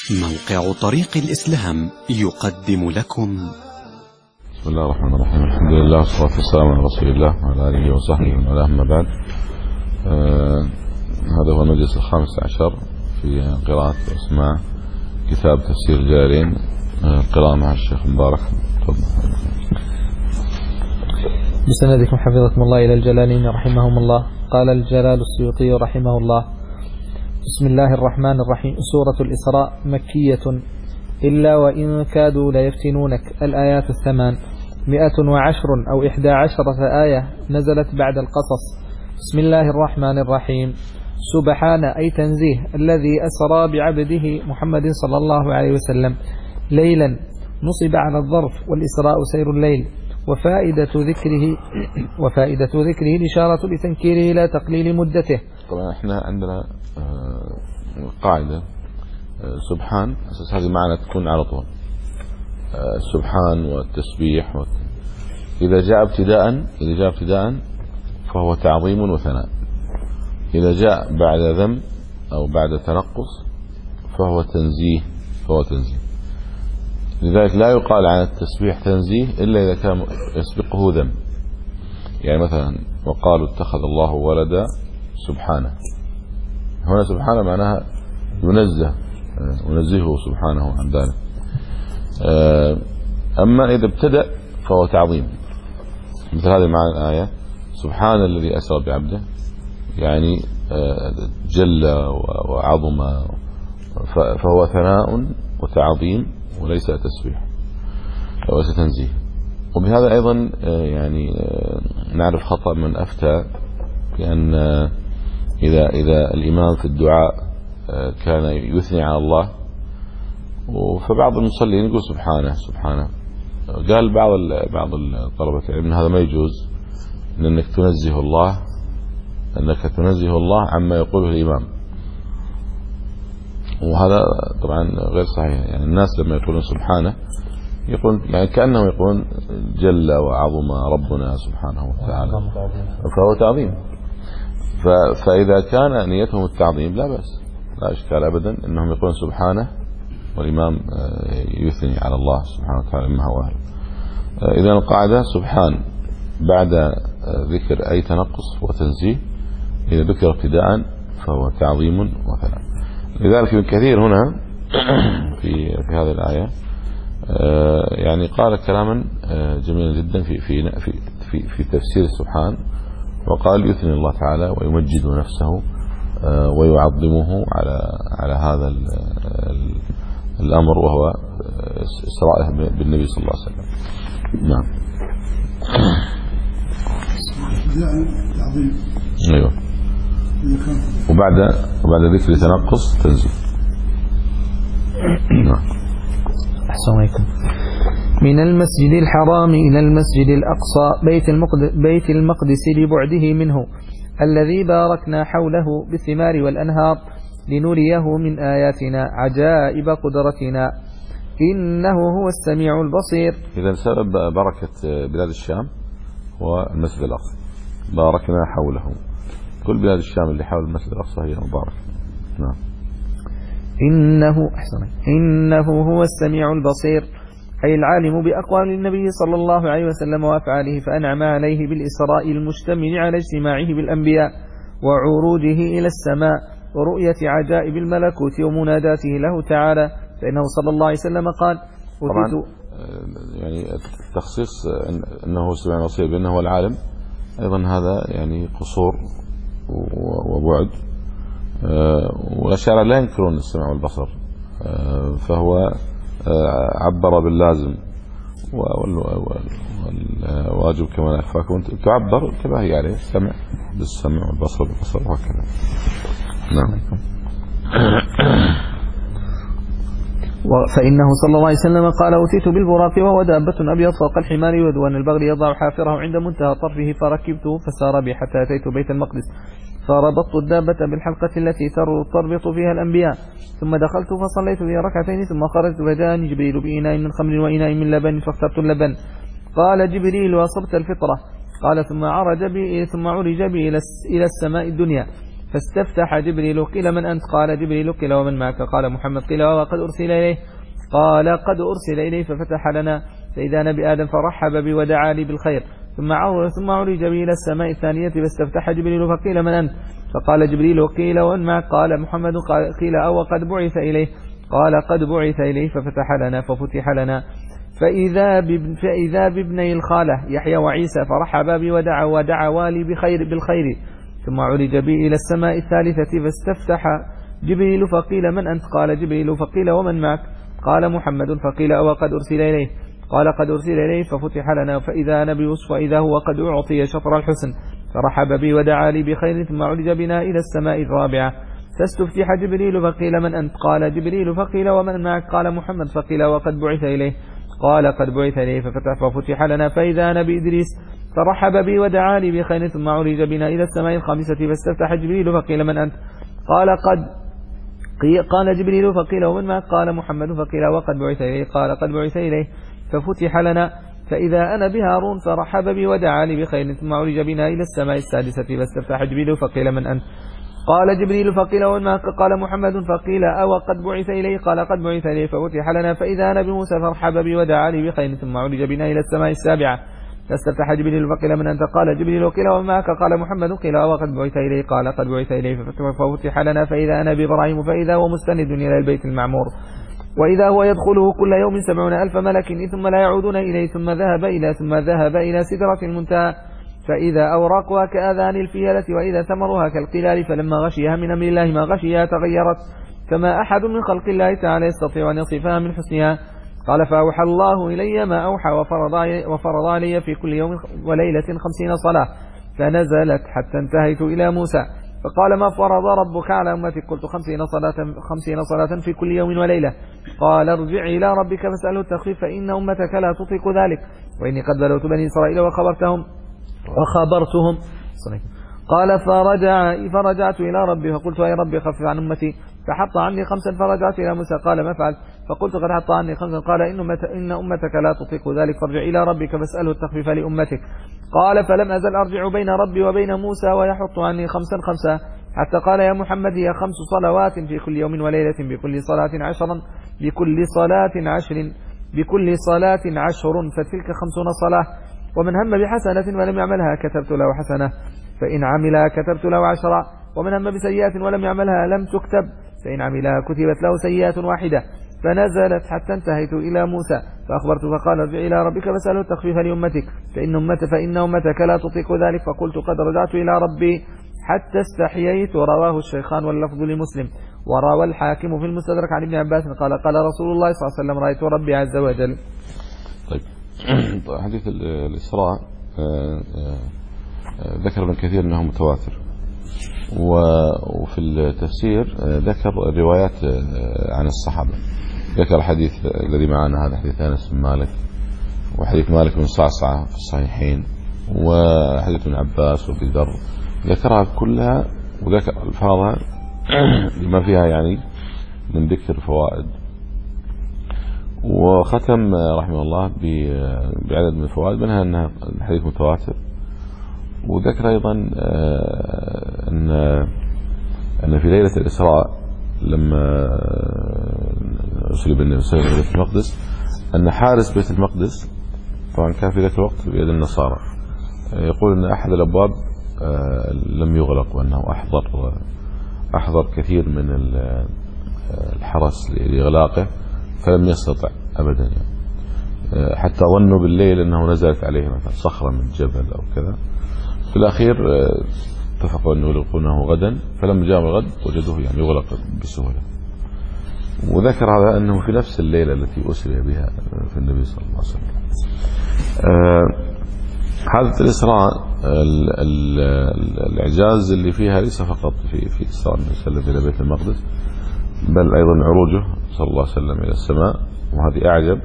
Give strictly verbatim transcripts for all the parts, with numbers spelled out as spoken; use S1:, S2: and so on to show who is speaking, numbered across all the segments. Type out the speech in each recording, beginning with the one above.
S1: موقع طريق الإسلام يقدم لكم.
S2: بسم الله الرحمن الرحيم. الحمد لله والصلاة والسلام على رسول الله وعلى آله وصحبه ومن والاه، أما بعد. آه هذا هو المجلس الخامس عشر في قراءة واسماع كتاب تفسير الجلالين، آه قراءة مع الشيخ مبارك. تفضل.
S3: بسندكم حفظكم الله إلى الجلالين رحمهم الله. قال الجلال السيوطي رحمه الله: بسم الله الرحمن الرحيم. سورة الإسراء مكية، إلا وإن كادوا ليفتنونك. الآيات الثمان، مئة وعشر أو إحدى عشرة آية، نزلت بعد القصص. بسم الله الرحمن الرحيم. سبحان أي تنزيه الذي أسرى بعبده محمد صلى الله عليه وسلم ليلا، نصب على الظرف، والإسراء سير الليل. وفائدة ذكره وفائدة ذكره الإشارة لتنكيره لا تقليل مدته.
S2: طبعا احنا عندنا قاعدة سبحان، أساس هذه معنى تكون على طول السبحان والتسبيح والت... إذا جاء ابتداء إذا جاء ابتداء فهو تعظيم وثناء. إذا جاء بعد ذم أو بعد تنقص فهو تنزيه فهو تنزيه لذلك لا يقال عن التسبيح تنزيه إلا إذا كان يسبقه ذم. يعني مثلا وقالوا اتخذ الله ولدا سبحانه، هنا سبحانه معناها ينزه ونزهه سبحانه عن ذلك. أما إذا ابتدأ فهو تعظيم، مثل هذه معنى الآية: سبحان الذي أسرى بعبده، يعني جل وعظم، فهو ثناء وتعظيم وليس تسبيح وليس تنزيه. وبهذا أيضا يعني نعرف خطأ من أفتى بأن إذا إذا الإمام في الدعاء كان يثني على الله، فبعض المصلين يقول سبحانه سبحانه. قال بعض بعض طلبة العلم هذا ما يجوز، لأنك تنزه الله أنك تنزه الله عما يقوله الإمام، وهذا طبعا غير صحيح. يعني الناس لما يقولون سبحانه يقول يعني كأنهم يقولون جل وعظم ربنا سبحانه وتعالى، فهو تعظيم. فإذا كان نيتهم التعظيم لا بأس، لا إشكال أبدا أنهم يقولون سبحانه والإمام يثني على الله سبحانه وتعالى مما هو أهل. إذن القاعدة سبحان بعد ذكر أي تنقص وتنزيه، إذا ذكر ابتداء فهو تعظيم وثناء. لذلك ابن كثير هنا في في هذه الآية يعني قال كلاما جميلا جدا في في في في تفسير السبحان، وقال يثني الله تعالى ويمجد نفسه ويعظمه على على هذا الأمر، وهو إسراءه بالنبي صلى الله عليه وسلم. نعم. أيوه. وبعد وبعد ذكر تنقص تنزل. نعم.
S3: أحسن عليكم. من المسجد الحرام إلى المسجد الأقصى بيت المقدس, بيت المقدس لبعده منه، الذي باركنا حوله بالثمار والأنهار لنريه من آياتنا عجائب قدرتنا إنه هو السميع البصير.
S2: إذا سبب بركة بلاد الشام هو المسجد الأقصى، باركنا حوله. كل بلاد الشام اللي حول المسجد الأقصى هي مباركة. نعم.
S3: إنه أحسن إنه هو السميع البصير، أي العالم بأقوال النبي صلى الله عليه وسلم وأفعاله، فأنعم عليه بالإسراء المشتمل على اجتماعه بالأنبياء وعروجه إلى السماء ورؤية عجائب الملكوت ومناداته له تعالى، فإنه صلى الله عليه وسلم قال:
S2: طبعا يعني التخصيص أنه هو السميع البصير بأنه هو العالم، أيضا هذا يعني قصور وبعد، والأشاعرة لا ينكرون السمع والبصر، فهو عبر باللازم، والواجب كما لا يخفاكم تعبر كما هي عليه، السمع بالسمع والبصر بالبصر وهكذا. نعم.
S3: فإنه صلى الله عليه وسلم قال: أوتيت بالبراق وهو دابة أبيض فوق الحمار يدوان البغل يضع حافره عند منتهى طرفه، فركبته فسار بي حتى أتيت بيت المقدس، فربطت الدابة بالحلقة التي تربط فيها الأنبياء، ثم دخلت فصليت في ركعتين، ثم خرجت فجاءني جبريل بإناء من خمر وإناء من لبن فاخترت اللبن. قال جبريل: أصبت الفطرة. قال: ثم عرج بي ثم عرج بي إلى السماء الدنيا، فاستفتح جبريل قيل من أنت؟ قال جبريل. قيل ومن معك؟ قال محمد. قيل وقد أرسل إليه؟ قال قد أرسل إليه. ففتح لنا فإذا نبي آدم فرحب بي ودعا لي بالخير، ثم ثم عرج بي إلى السماء الثانية فاستفتح جبريل فقيل من أنت؟ فقال جبريل. قيل ومن معك؟ قال محمد. قيل أو قد بعث إليه؟ قال قد بعث إليه. ففتح لنا ففتح لنا فإذا فإذا بابني الخالة يحيى وعيسى فرحب بي ودعا ودعا لي بخير بالخير، ثم عرج بي إلى السماء الثالثة فاستفتح جبريل فقيل من أنت؟ قال جبريل. فقيل ومن معك؟ قال محمد. فقيل أو قد أرسل إليه؟ قال قد أرسل إليه. ففتح لنا فإذا نبي يوسف وإذا هو قد أعطي شطر الحسن فرحب بي ودعا لي بخير، ثم عرج بنا إلى السماء الرابعة فاستفتح جبريل فقيل من أنت؟ قال جبريل. فقيل ومن معك؟ قال محمد. فقيل وقد بعث إليه؟ قال قد بعث إليه. ففتح ففتح لنا فإذا نبي إدريس فرحب بي ودعا لي بخير، ثم عرج بنا إلى السماء الخامسة فاستفتح جبريل فقيل من أنت؟ قال قد قال جبريل. فقيل ومن معك؟ قال محمد. فقيل وقد بعث إليه؟ قال قد بعث إليه. ففتح لنا فإذا أنا بهارون فرحب بي ودعا لي بخير، ثم عرج بنا إلى السماء السادسة فاستفتح جبريل فقيل من أنت؟ قال جبريل. فقيل ومن معك؟ قال محمد. فقيل أو قد بعث إليه؟ قال قد بعث إليه. ففتح لنا فإذا أنا بموسى فرحب بي ودعا لي بخير، ثم عرج بنا إلى السماء السابعة فاستفتح جبريل فقيل من أنت؟ قال جبريل. قيل ومن معك؟ قال محمد. قيل أو قد بعث إليه؟ قال قد بعث إليه. ففتح لنا فإذا أنا بإبراهيم فإذا هو مستند إلى البيت المعمور، وإذا هو يدخله كل يوم سبعون ألف ملك ثم لا يعودون إليه، ثم ذهب إلى ثم ذهب إلى سدرة المنتهى فإذا أوراقها كآذان الفيلة وإذا ثمرها كالقلال، فلما غشيها من أمر الله ما غشيها تغيرت، فما أحد من خلق الله تعالى يستطيع أن يصفها من حسنها. قال فأوحى الله إلي ما أوحى وفرض, وفرض علي في كل يوم وليلة خمسين صلاة، فنزلت حتى انتهيت إلى موسى فقال ما فرض ربك على أمتك؟ قلت خمسين صلاة, خمسين صلاة في كل يوم وليلة. قال ارجع إلى ربك فاسأله التخفيف فإن أمتك لا تطيق ذلك، وإني قد بلوت بني إسرائيل وخبرتهم وخبرتهم قال فرجع فرجعت إلى ربي فقلت يا ربي خفف عن أمتي، فحط عني خمسا. فرجعت إلى موسى قال ما فعل؟ فقلت قد حط عني خمسا. قال إن, إن أمتك لا تطيق ذلك فارجع إلى ربك فاسأله التخفيف لأمتك. قال فلم أزل أرجع بين ربي وبين موسى ويحط عني خمسا خمسا حتى قال يا محمد هي خمس صلوات في كل يوم وليلة بكل صلاة عشرا بكل صلاة عشر بكل صلاة عشر فتلك خمسون صلاة. ومن هم بحسنة ولم يعملها كتبت له حسنة فإن عملها كتبت له عشرة، ومن هم بسيئة ولم يعملها لم تكتب فإن عملها كتبت له سيئة واحدة. فنزلت حتى انتهيت إلى موسى فأخبرت فقال ارجع إلى ربك فاسأله التخفيف لأمتك فإن, أمت فإن أمتك لا تطيق ذلك. فقلت قد رجعت إلى ربي حتى استحييت. رواه الشيخان واللفظ لمسلم. وروى الحاكم في المستدرك عن ابن عباس قال قال رسول الله صلى الله عليه وسلم رأيت ربي عز وجل.
S2: طيب حديث الإسراء ذكر ابن كثير أنه متواتر، وفي التفسير ذكر روايات عن الصحابة. ذكر الحديث الذي معنا هذا حديث أنس بن مالك، وحديث مالك بن صعصعة في الصحيحين، وحديث ابن عباس وابي ذر، ذكرها كلها وذكر الفاظها لما فيها يعني من ذكر فوائد. وختم رحمه الله بعدد من الفوائد منها أنها الحديث متواتر. وذكر أيضا أن أن في ليلة الإسراء لما أرسل بالنبي صلى الله عليه وسلم إلى بيت المقدس أن حارس بيت المقدس طبعا كان في ذاك الوقت بيد النصارى، يقول أن أحد الأبواب لم يغلق وأنه أحضر أحضر كثير من الحرس لإغلاقه فلم يستطع أبدا يعني، حتى ظنوا بالليل أنه نزلت عليه مثلا صخرة من جبل أو كذا. في الأخير اتفقوا أن يغلقونه غدا، فلما جاء الغد وجدوه يعني يغلق بسهولة. وذكر هذا أنه في نفس الليلة التي أسري بها في النبي صلى الله عليه وسلم. حادثة الإسراء الإعجاز اللي فيها ليس فقط في في إسراء النبي صلى الله عليه وسلم إلى بيت المقدس، بل أيضا عروجه صلى الله عليه وسلم إلى السماء، وهذه أعجب.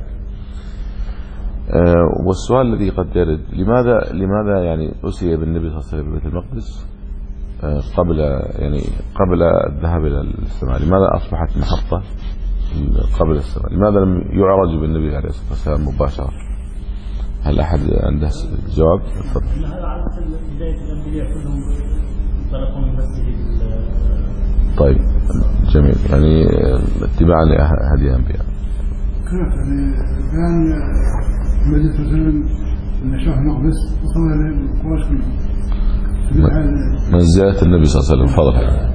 S2: أه والسؤال الذي قد يرد لماذا لماذا يعني أسري بالنبي صلى الله عليه وسلم ببيت المقدس أه قبل يعني قبل الذهاب إلى السماء؟ لماذا أصبحت محطة قبل السماء؟ لماذا لم يعرج بالنبي عليه الصلاة والسلام مباشرة؟ هل أحد عنده جواب؟
S4: هذا على بداية الأنبياء كلهم فنقوم بمسجد.
S2: طيب جميل، يعني اتباعا لهدي الأنبياء.
S5: كيف يعني كان النبي صلى الله عليه وسلم لما شاف المقدس وصل للقراش كلهم
S2: من زيارة النبي صلى الله عليه وسلم فضل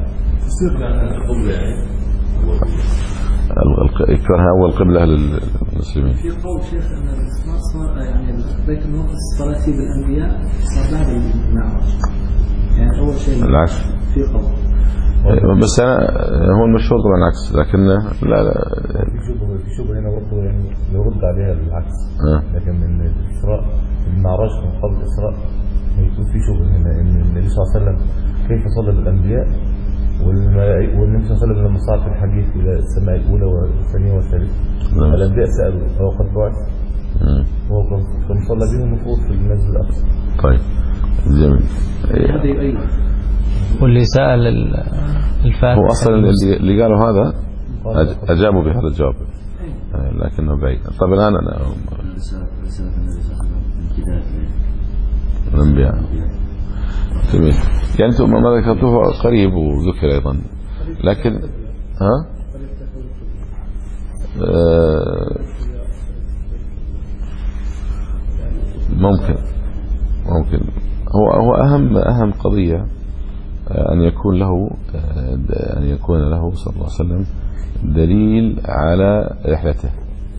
S2: كان أول قبلة للمسلمين.
S3: في قول شيخ أن صار يعني بيت المقدس صار فيه بالأنبياء صار بعد المعراج، يعني أول شيء
S2: العكس
S3: في قول.
S2: بس أنا هو المشهور طبعا العكس، لكن لا لا
S6: في شبهه في شبهه هنا برضه يعني يرد عليها بالعكس.
S2: أه.
S6: لكن من الإسراء المعراج من قبل الإسراء يكون في شبهه هنا ان النبي صلى الله عليه وسلم كيف صلى بالأنبياء والنبي صلى الله عليه وسلم لما صعد في الحديث إلى السماء الأولى والثانية والثالثة الأنبياء سألوا هو قد بعث وهو كان صلى بهم المفروض في المسجد الأقصى.
S2: طيب جميل.
S3: هذه أيضا
S7: واللي سأل الفاتح
S2: هو أصلا اللي قالوا هذا أجابوا بهذا الجواب لكنه بعيد. طيب الآن أنا
S8: رسالة النبي صلى الله عليه وسلم امتداد
S2: الأنبياء. جميل. يعني أنتم ما ذكرتوه قريب وذكر أيضا، لكن ها آه ممكن ممكن هو هو أهم أهم قضية أن يكون له أن يكون له صلى الله عليه وسلم دليل على رحلته.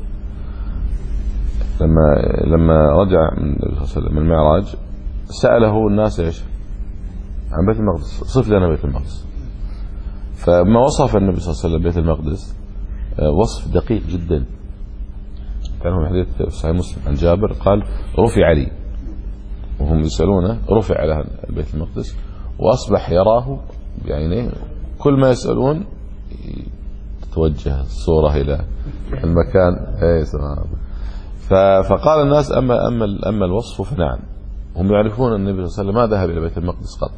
S2: لما لما رجع من المعراج سأله الناس إيش عن بيت المقدس، صف لنا بيت المقدس. فما وصف النبي صلى الله عليه وسلم بيت المقدس وصف دقيق جدا. كان هو حديث صحيح مسلم عن جابر قال رفع لي وهم يسألونه رفع على بيت المقدس وأصبح يراه بعينيه، كل ما يسألون تتوجه الصورة إلى المكان. اي سبحان. فقال الناس أما أما أما الوصف فنعم، هم يعرفون أن النبي صلى الله عليه وسلم ما ذهب إلى بيت المقدس قط.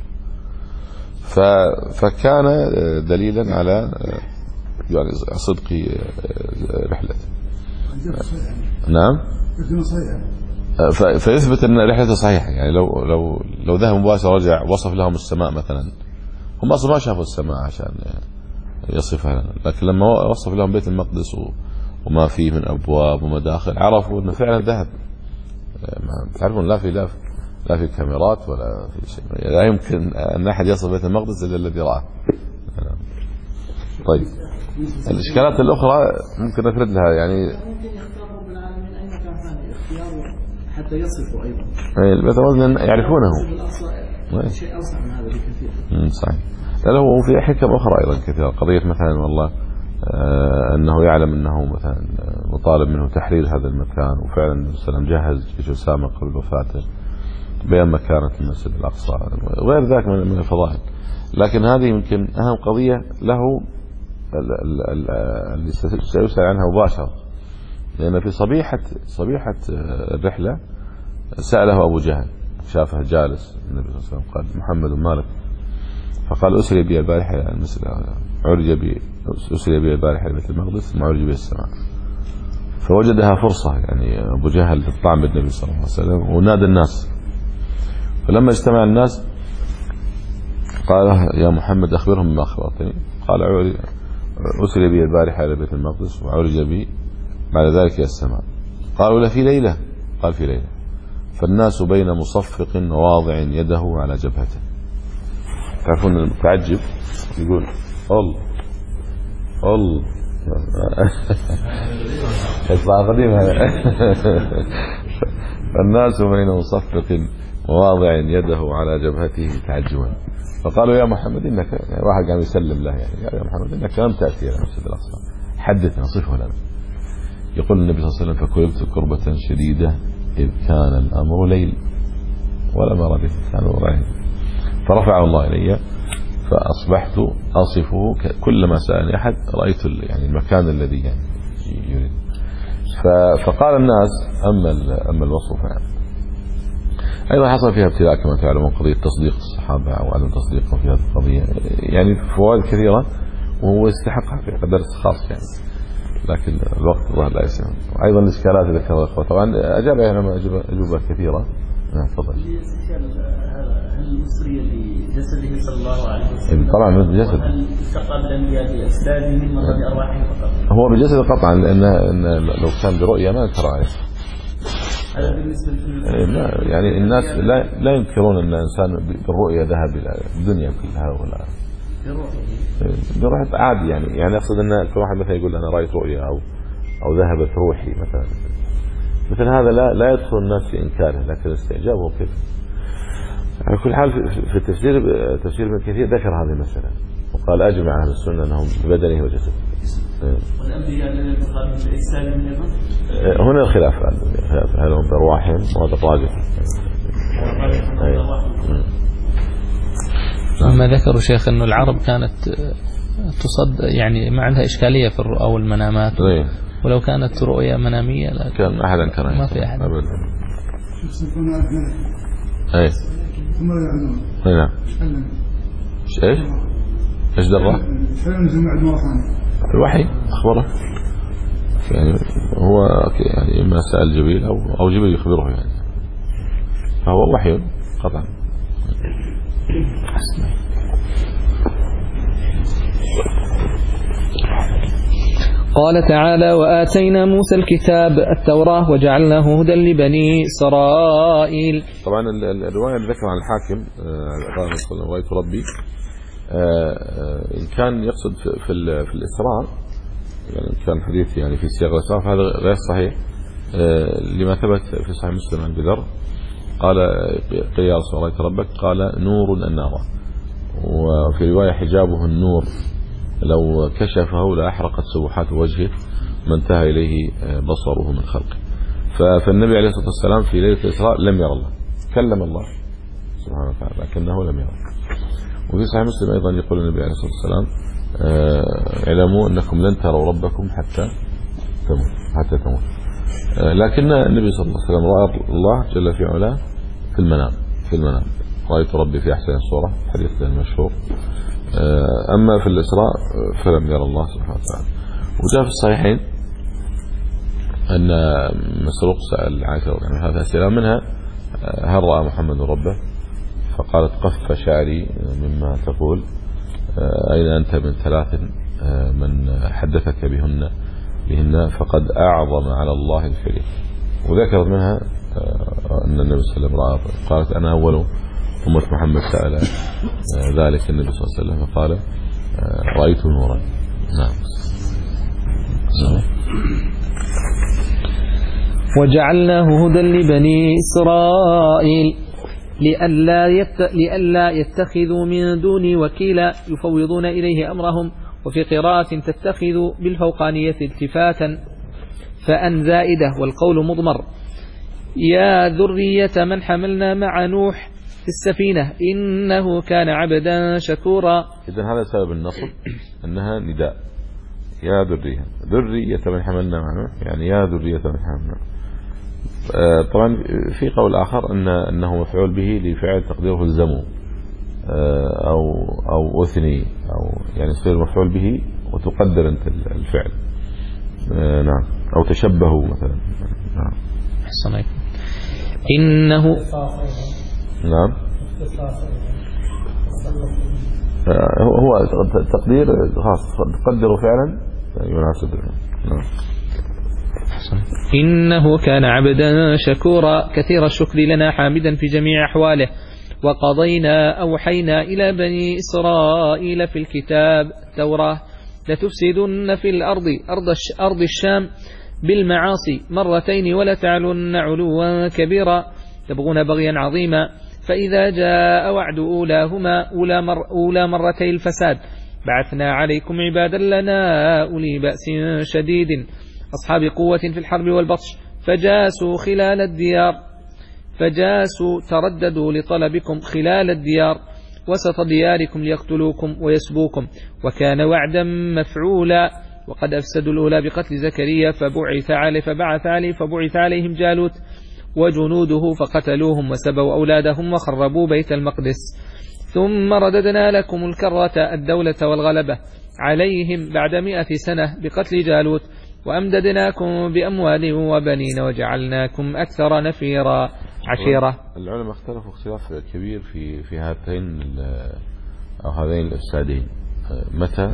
S2: فكان دليلا على يعني صدق رحلته. نعم. فيثبت أن رحلته صحيحة. يعني لو لو لو ذهب مباشرة رجع وصف لهم السماء مثلا، هم أصلا ما شافوا السماء عشان يصفها لنا، لكن لما وصف لهم بيت المقدس وما فيه من أبواب ومداخل عرفوا أنه فعلا ذهب. تعرفون لا في لا في لا في كاميرات ولا في شيء، لا يمكن أن أحد يصف بيت المقدس إلا الذي رآه. طيب الإشكالات الأخرى ممكن نفرد لها. يعني
S3: ممكن يختار رب العالمين أي مكان ثاني اختياره حتى يصفه أيضا.
S2: البيت المقدس يعرفونه
S3: شيء أوسع من هذا بكثير.
S2: صحيح. لا هو في حكم أخرى أيضا كثيرة. قضية مثلا والله آه أنه يعلم أنه مثلا مطالب منه تحرير هذا المكان، وفعلا النبي صلى الله عليه وسلم جهز جيش أسامة قبل وفاته بين مكانة المسجد الأقصى وغير ذلك من الفضائل. لكن هذه يمكن أهم قضية له اللي سيسأل عنها مباشرة، لأن في صبيحة صبيحة الرحلة سأله أبو جهل، شافه جالس النبي صلى الله عليه وسلم قال محمد مالك، فقال أسري بي البارحة إلى المسجد، عرج بي أسري بي البارحة إلى بيت المقدس ثم عرج بي السماء. فوجدها فرصة يعني أبو جهل الطعن بالنبي صلى الله عليه وسلم ونادى الناس. فلما اجتمع الناس قال يا محمد أخبرهم بما أخبرتني. قال أسري بي البارحة إلى بيت المقدس وعرج بي بعد ذلك إلى السماء. قالوا له في ليلة؟ قال في ليلة. فالناس بين مصفق وواضع يده على جبهته. تعرفون المتعجب يقول الله الله يطلع قديم هذا. فالناس بين مصفق وواضع يده على جبهته تعجبا. فقالوا يا محمد إنك، يعني واحد قام يسلم له، يعني قال يا محمد إنك لم تأتي إلى المسجد الأقصى، حدثنا صفه لنا. يقول النبي صلى الله عليه وسلم فكربت كربة شديدة إذ كان الأمر ليل ولم أرى به، كان ورائي فرفع الله إلي فأصبحت أصفه كلما سألني أحد رأيت يعني المكان الذي يعني يريد. فقال الناس أما أما الوصف يعني. أيضا حصل فيها ابتلاء كما تعلمون، قضية تصديق الصحابة أو عدم تصديقهم في هذه القضية، يعني فوائد كثيرة وهو يستحقها في درس خاص يعني، لكن الوقت الله لا يسمح. أيضا الإشكالات اللي ذكرها الأخوة طبعا أجاب يعني أجوبة كثيرة. نعم تفضل.
S4: هل أسري بجسده صلى الله عليه وسلم؟
S2: طبعا من بجسد.
S4: هل التقى بالأنبياء بأجسادهم ولا بأرواحهم فقط؟
S2: هو بجسد قطعا، لأن لو كان برؤية ما ينكر عليه.
S4: هذا بالنسبة
S2: لا يعني الناس لا لا ينكرون أن الإنسان بالرؤية ذهب إلى الدنيا كلها ولا برؤية عادي. يعني يعني أقصد أن في واحد مثلا يقول أنا رأيت رؤية أو أو ذهبت روحي مثلا، مثل هذا لا لا يدخل الناس في إنكاره، لكن استعجابه كيف. على كل حال في التفسير تفسير ابن كثير ذكر هذه المسألة وقال أجمع أهل السنة أنهم ببدنه وجسده.
S4: والأنبياء الذين يقال بأجسادهم أيضا؟
S2: هنا الخلاف هل هم بأرواحهم وهذا الراجح.
S7: ما ذكروا شيخ أنه العرب كانت تصد يعني ما عندها إشكالية في الرؤى والمنامات، ولو كانت رؤية منامية لا
S2: كان أحد أنكر
S7: ما في أحد
S2: أبدا. أي أي نعم. إيش إيش درة الوحي أخبره يعني، هو يعني إما سأل جبريل أو أو جبريل يخبره يعني، فهو وحي قطعا.
S3: قال تعالى: وآتينا موسى الكتاب التوراة وجعلناه هدى لبني إسرائيل.
S2: طبعا الرواية اللي ذكرها عن الحاكم قال رأيت ربي، إن كان يقصد في في الإسراء يعني كان حديث يعني في سياق الإسراء، فهذا غير صحيح لما ثبت في صحيح مسلم عن بدر قال قيل يا رسول الله رأيت ربك؟ قال نور النار. وفي رواية حجابه النور لو كشفه لأحرقت سبحات وجهه ما انتهى إليه بصره من خلقه. فالنبي عليه الصلاة والسلام في ليلة الإسراء لم يرى الله، كلم الله سبحانه وتعالى لكنه لم يرى. وفي صحيح مسلم أيضا يقول النبي عليه الصلاة والسلام اعلموا أنكم لن تروا ربكم حتى تموت حتى تموت. لكن النبي صلى الله عليه وسلم رأى الله جل في علاه في المنام في المنام رأيت ربي في أحسن الصورة، حديث المشهور. أما في الإسراء فلم يرى الله سبحانه وتعالى. وجاء في الصحيحين أن مسروق سأل عائشة عن هذا السلام منها هل رأى محمد ربه؟ فقالت قف شعري مما تقول، أين أنت من ثلاث من حدثك بهن بهن فقد أعظم على الله الفريق. وذكرت منها أن النبي صلى الله عليه وسلم رأى، قالت أنا أول أمة محمد سأل ذلك النبي صلى الله عليه وسلم فقال رأيت نورا. نعم.
S3: وجعلناه هدى لبني إسرائيل لئلا لئلا يتخذوا من دوني وكيلا يفوضون إليه أمرهم. وفي قراءة تتخذوا بالفوقانية التفاتا فأن زائدة والقول مضمر. يا ذرية من حملنا مع نوح في السفينة إنه كان عبدا شكورا.
S2: إذن هذا سبب النصب أنها نداء، يا ذرية ذرية من حملنا مع نوح يعني يا ذرية من حملنا. طبعا في قول آخر أن أنه مفعول به لفعل تقديره الزمو أو أو أثني أو يعني يصير مفعول به وتقدر أنت الفعل. نعم. أو تشبهوا مثلا. نعم.
S3: أحسن عليكم. إنه
S2: نعم هو تقدير خاص تقدر فعلا يناسب. نعم.
S3: إنه كان عبدا شكورا كثير الشكر لنا حامدا في جميع أحواله. وقضينا أوحينا إلى بني إسرائيل في الكتاب التوراة لتفسدن في الأرض أرض الشام بالمعاصي مرتين ولتعلن علوا كبيرا تبغون بغيا عظيما. فإذا جاء وعد أولاهما أولى, مر أولى مرتي الفساد بعثنا عليكم عبادا لنا أولي بأس شديد أصحاب قوة في الحرب والبطش فجاسوا خلال الديار فجاسوا ترددوا لطلبكم خلال الديار وسط دياركم ليقتلوكم ويسبوكم وكان وعدا مفعولا. وقد أفسدوا الأولى بقتل زكريا فبعث عليه فبعث عليه فبعث عليهم جالوت وجنوده فقتلوهم وسبوا أولادهم وخربوا بيت المقدس. ثم رددنا لكم الكرة الدولة والغلبة عليهم بعد مئة سنة بقتل جالوت وأمددناكم بأموال وبنين وجعلناكم أكثر نفيرا. عشيرة.
S2: العلماء اختلفوا اختلاف كبير في في هاتين أو هذين الإفسادين متى.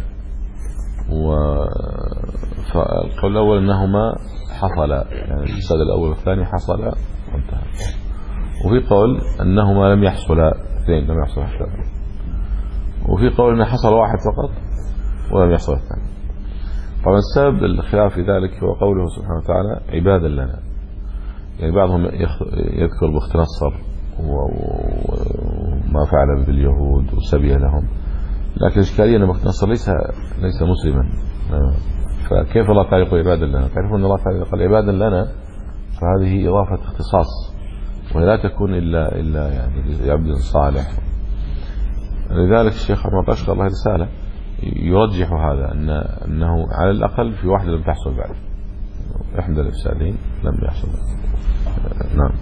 S2: والقول الأول أنهما حصلا، يعني الإفساد الأول والثاني حصلا وانتهى. وفي قول أنهما لم يحصلا، اثنين لم يحصل حتى. وفي قول أنه حصل واحد فقط ولم يحصل الثاني. طبعا السبب الخلاف في ذلك هو قوله سبحانه وتعالى عبادا لنا. يعني بعضهم يذكر باختصار وما فعل باليهود وسبي لهم، لكن الإشكالية أن باختصار ليس ليس مسلما. فكيف الله تعالى يقول عبادا لنا؟ تعرفون أن الله تعالى يقول عبادا لنا، فهذه إضافة اختصاص وهي لا تكون إلا إلا يعني لعبد صالح. لذلك الشيخ عمر الأشقر الله رسالة يرجح هذا، أن أنه على الأقل في واحدة لم تحصل بعد، إحدى الإفسادين لم يحصل. نعم.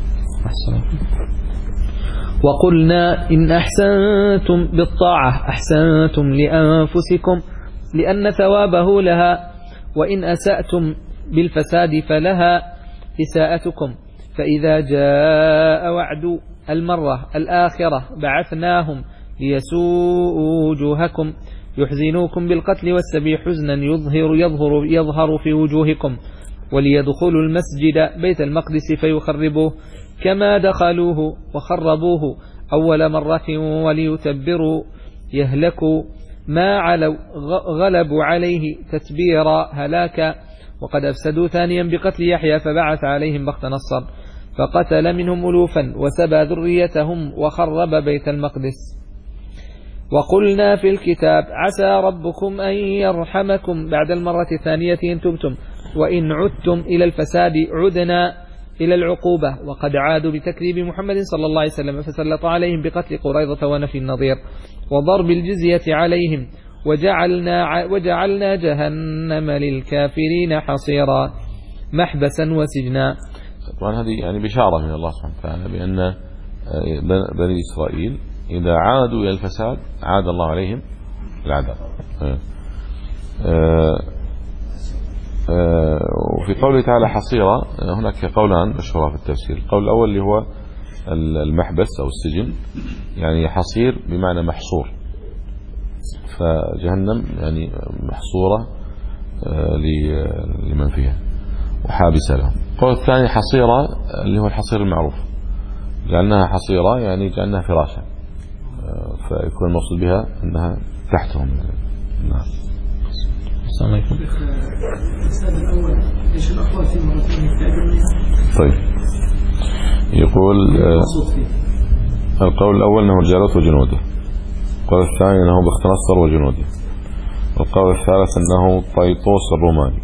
S3: وقلنا إن أحسنتم بالطاعة أحسنتم لأنفسكم لأن ثوابه لها، وإن أسأتم بالفساد فلها إساءتكم. فإذا جاء وعد المرة الآخرة بعثناهم ليسوءوا وجوهكم يحزنوكم بالقتل والسبي حزنا يظهر يظهر يظهر في وجوهكم، وليدخلوا المسجد بيت المقدس فيخربوه كما دخلوه وخربوه أول مرة، وليتبروا يهلكوا ما علوا غلبوا عليه تتبيرا هلاكا. وقد أفسدوا ثانيا بقتل يحيى فبعث عليهم بخت نصر فقتل منهم ألوفا وسبى ذريتهم وخرب بيت المقدس. وقلنا في الكتاب عسى ربكم أن يرحمكم بعد المرة الثانية إن تبتم، وإن عدتم إلى الفساد عدنا إلى العقوبة. وقد عادوا بتكذيب محمد صلى الله عليه وسلم فسلط عليهم بقتل قريظة ونفي النظير وضرب الجزية عليهم، وجعلنا, وجعلنا جهنم للكافرين حصيرا محبسا وسجنا.
S2: طبعا هذه يعني بشارة من الله سبحانه وتعالى بأن بني إسرائيل إذا عادوا إلى الفساد عاد الله عليهم العذاب. وفي قوله تعالى حصيرة هناك قولان مشهورة في التفسير. القول الأول اللي هو المحبس أو السجن، يعني حصير بمعنى محصور، فجهنم يعني محصورة لمن فيها وحابسة لهم. القول الثاني حصيرة اللي هو الحصير المعروف، جعلناها حصيرة يعني جعلناها فراشا، فيكون المقصود بها أنها تحتهم. نعم.
S3: السلام عليكم.
S4: السؤال الأول إيش الأقوال في مرتين التأجيل؟
S2: طيب يقول القول الأول أنه الجالوت وجنوده، القول الثاني أنه بخت نصر وجنوده، والقول الثالث أنه طيطوس الروماني.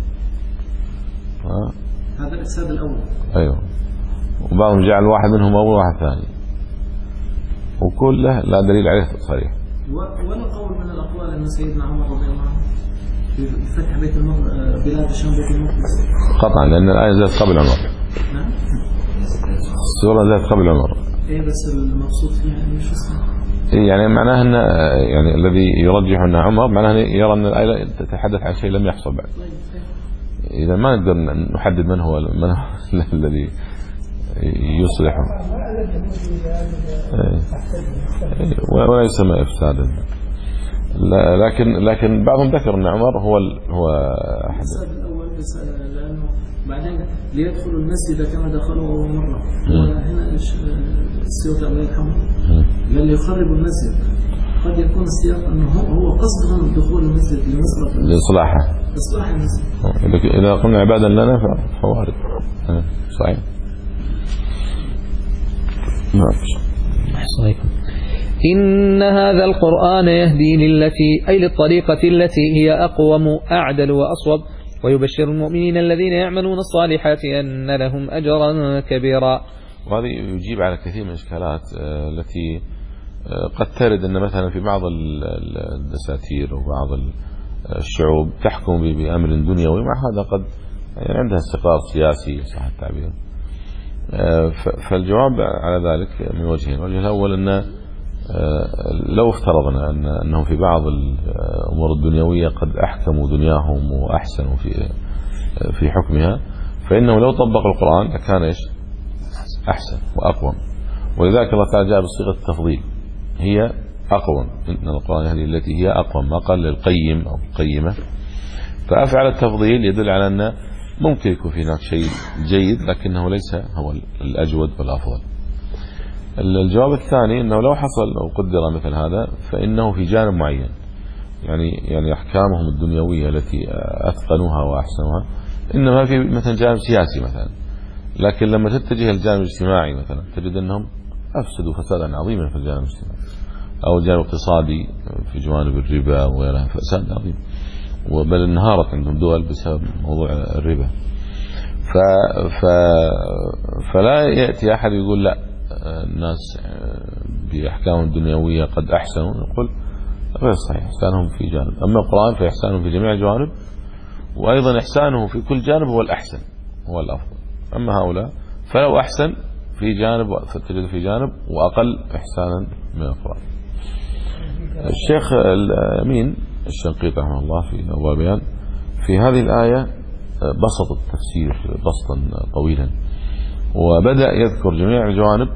S4: هذا الإفساد الأول.
S2: أيوه. وبعضهم جعل واحد منهم أول واحد ثاني، وكله لا دليل عليه صريح.
S4: ولا قول من الأقوال أن سيدنا عمر رضي الله عنه في فتح بيت المقدس بلاد الشام بيت المقدس
S2: قطعا، لأن الآية زادت قبل عمر.
S4: نعم.
S2: السورة زادت قبل عمر.
S4: إيه بس المقصود فيها إيش اسمه؟
S2: يعني معناه أن يعني الذي يرجح أن عمر معناه أن يرى أن الآية تتحدث عن شيء لم يحصل بعد. إذا ما نقدر نحدد من هو من هو الذي يصلح ولا يسمى إفسادا، لكن لكن بعضهم ذكر أن عمر هو هو أحد.
S4: الإفساد الأول لأنه بعدين ليدخلوا المسجد كما دخلوا أول مرة. هنا السيوط الله يرحمه قال يخرب المسجد. قد يكون السياق أنه هو قصدهم دخول المسجد لمصرف
S2: لإصلاحه
S4: إصلاح المسجد.
S2: إذا قلنا عبادا لنا فوارد صحيح.
S3: نعم. إن هذا القرآن يهدي للتي أي للطريقة التي هي أقوم أعدل وأصوب، ويبشر المؤمنين الذين يعملون الصالحات أن لهم أجرا كبيرا.
S2: وهذا يجيب على كثير من الإشكالات التي قد ترد أن مثلا في بعض الدساتير وبعض الشعوب تحكم بأمر دنيوي، مع هذا قد يعني عندها استقرار سياسي صح التعبير. فالجواب على ذلك من وجهين. الوجه الأول أن لو افترضنا أن أنهم في بعض الأمور الدنيوية قد أحكموا دنياهم وأحسنوا في في حكمها، فإنه لو طبقوا القرآن لكان إيش أحسن وأقوم. ولذلك الله تعالى جاء بصيغة التفضيل، هي أقوم، إن القرآن هذه التي هي أقوم، ما قال للقيم أو القيمة. فأفعل التفضيل يدل على أن ممكن يكون في هناك شيء جيد لكنه ليس هو الأجود والأفضل. الجواب الثاني أنه لو حصل أو قدر مثل هذا فإنه في جانب معين، يعني يعني أحكامهم الدنيوية التي أتقنوها وأحسنوها إنما في مثلا جانب سياسي مثلا، لكن لما تتجه الجانب الاجتماعي مثلا تجد أنهم أفسدوا فسادا عظيما في الجانب الاجتماعي، أو الجانب الاقتصادي في جوانب الربا وغيرها فساد عظيم، وبل انهارت عندهم دول بسبب موضوع الربا. ف... ف... فلا يأتي أحد يقول لا الناس بأحكامهم الدنيوية قد أحسنوا، يقول غير صحيح، إحسانهم في جانب، أما القرآن فإحسانهم في جميع الجوانب، وأيضا إحسانه في كل جانب هو الأحسن هو الأفضل. أما هؤلاء فلو أحسن في جانب فتجد في جانب وأقل إحسانا من القرآن. الشيخ الأمين الشنقيطي رحمه الله في أبواب البيان في هذه الآية بسط التفسير بسطا طويلا، وبدأ يذكر جميع الجوانب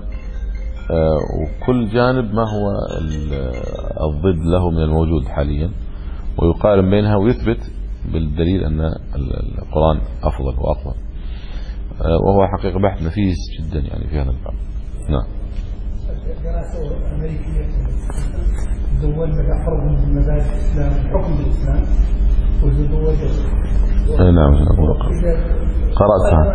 S2: وكل جانب ما هو الضد له من الموجود حاليا، ويقارن بينها ويثبت بالدليل أن القرآن أفضل وأقوى، وهو حقيقة بحث نفيس جدا يعني في هذا الباب. نعم.
S5: الدراسة الأمريكية دول حرب من مبادئ الإسلام، الحكم بالإسلام وزدوجة.
S2: نعم قرأتها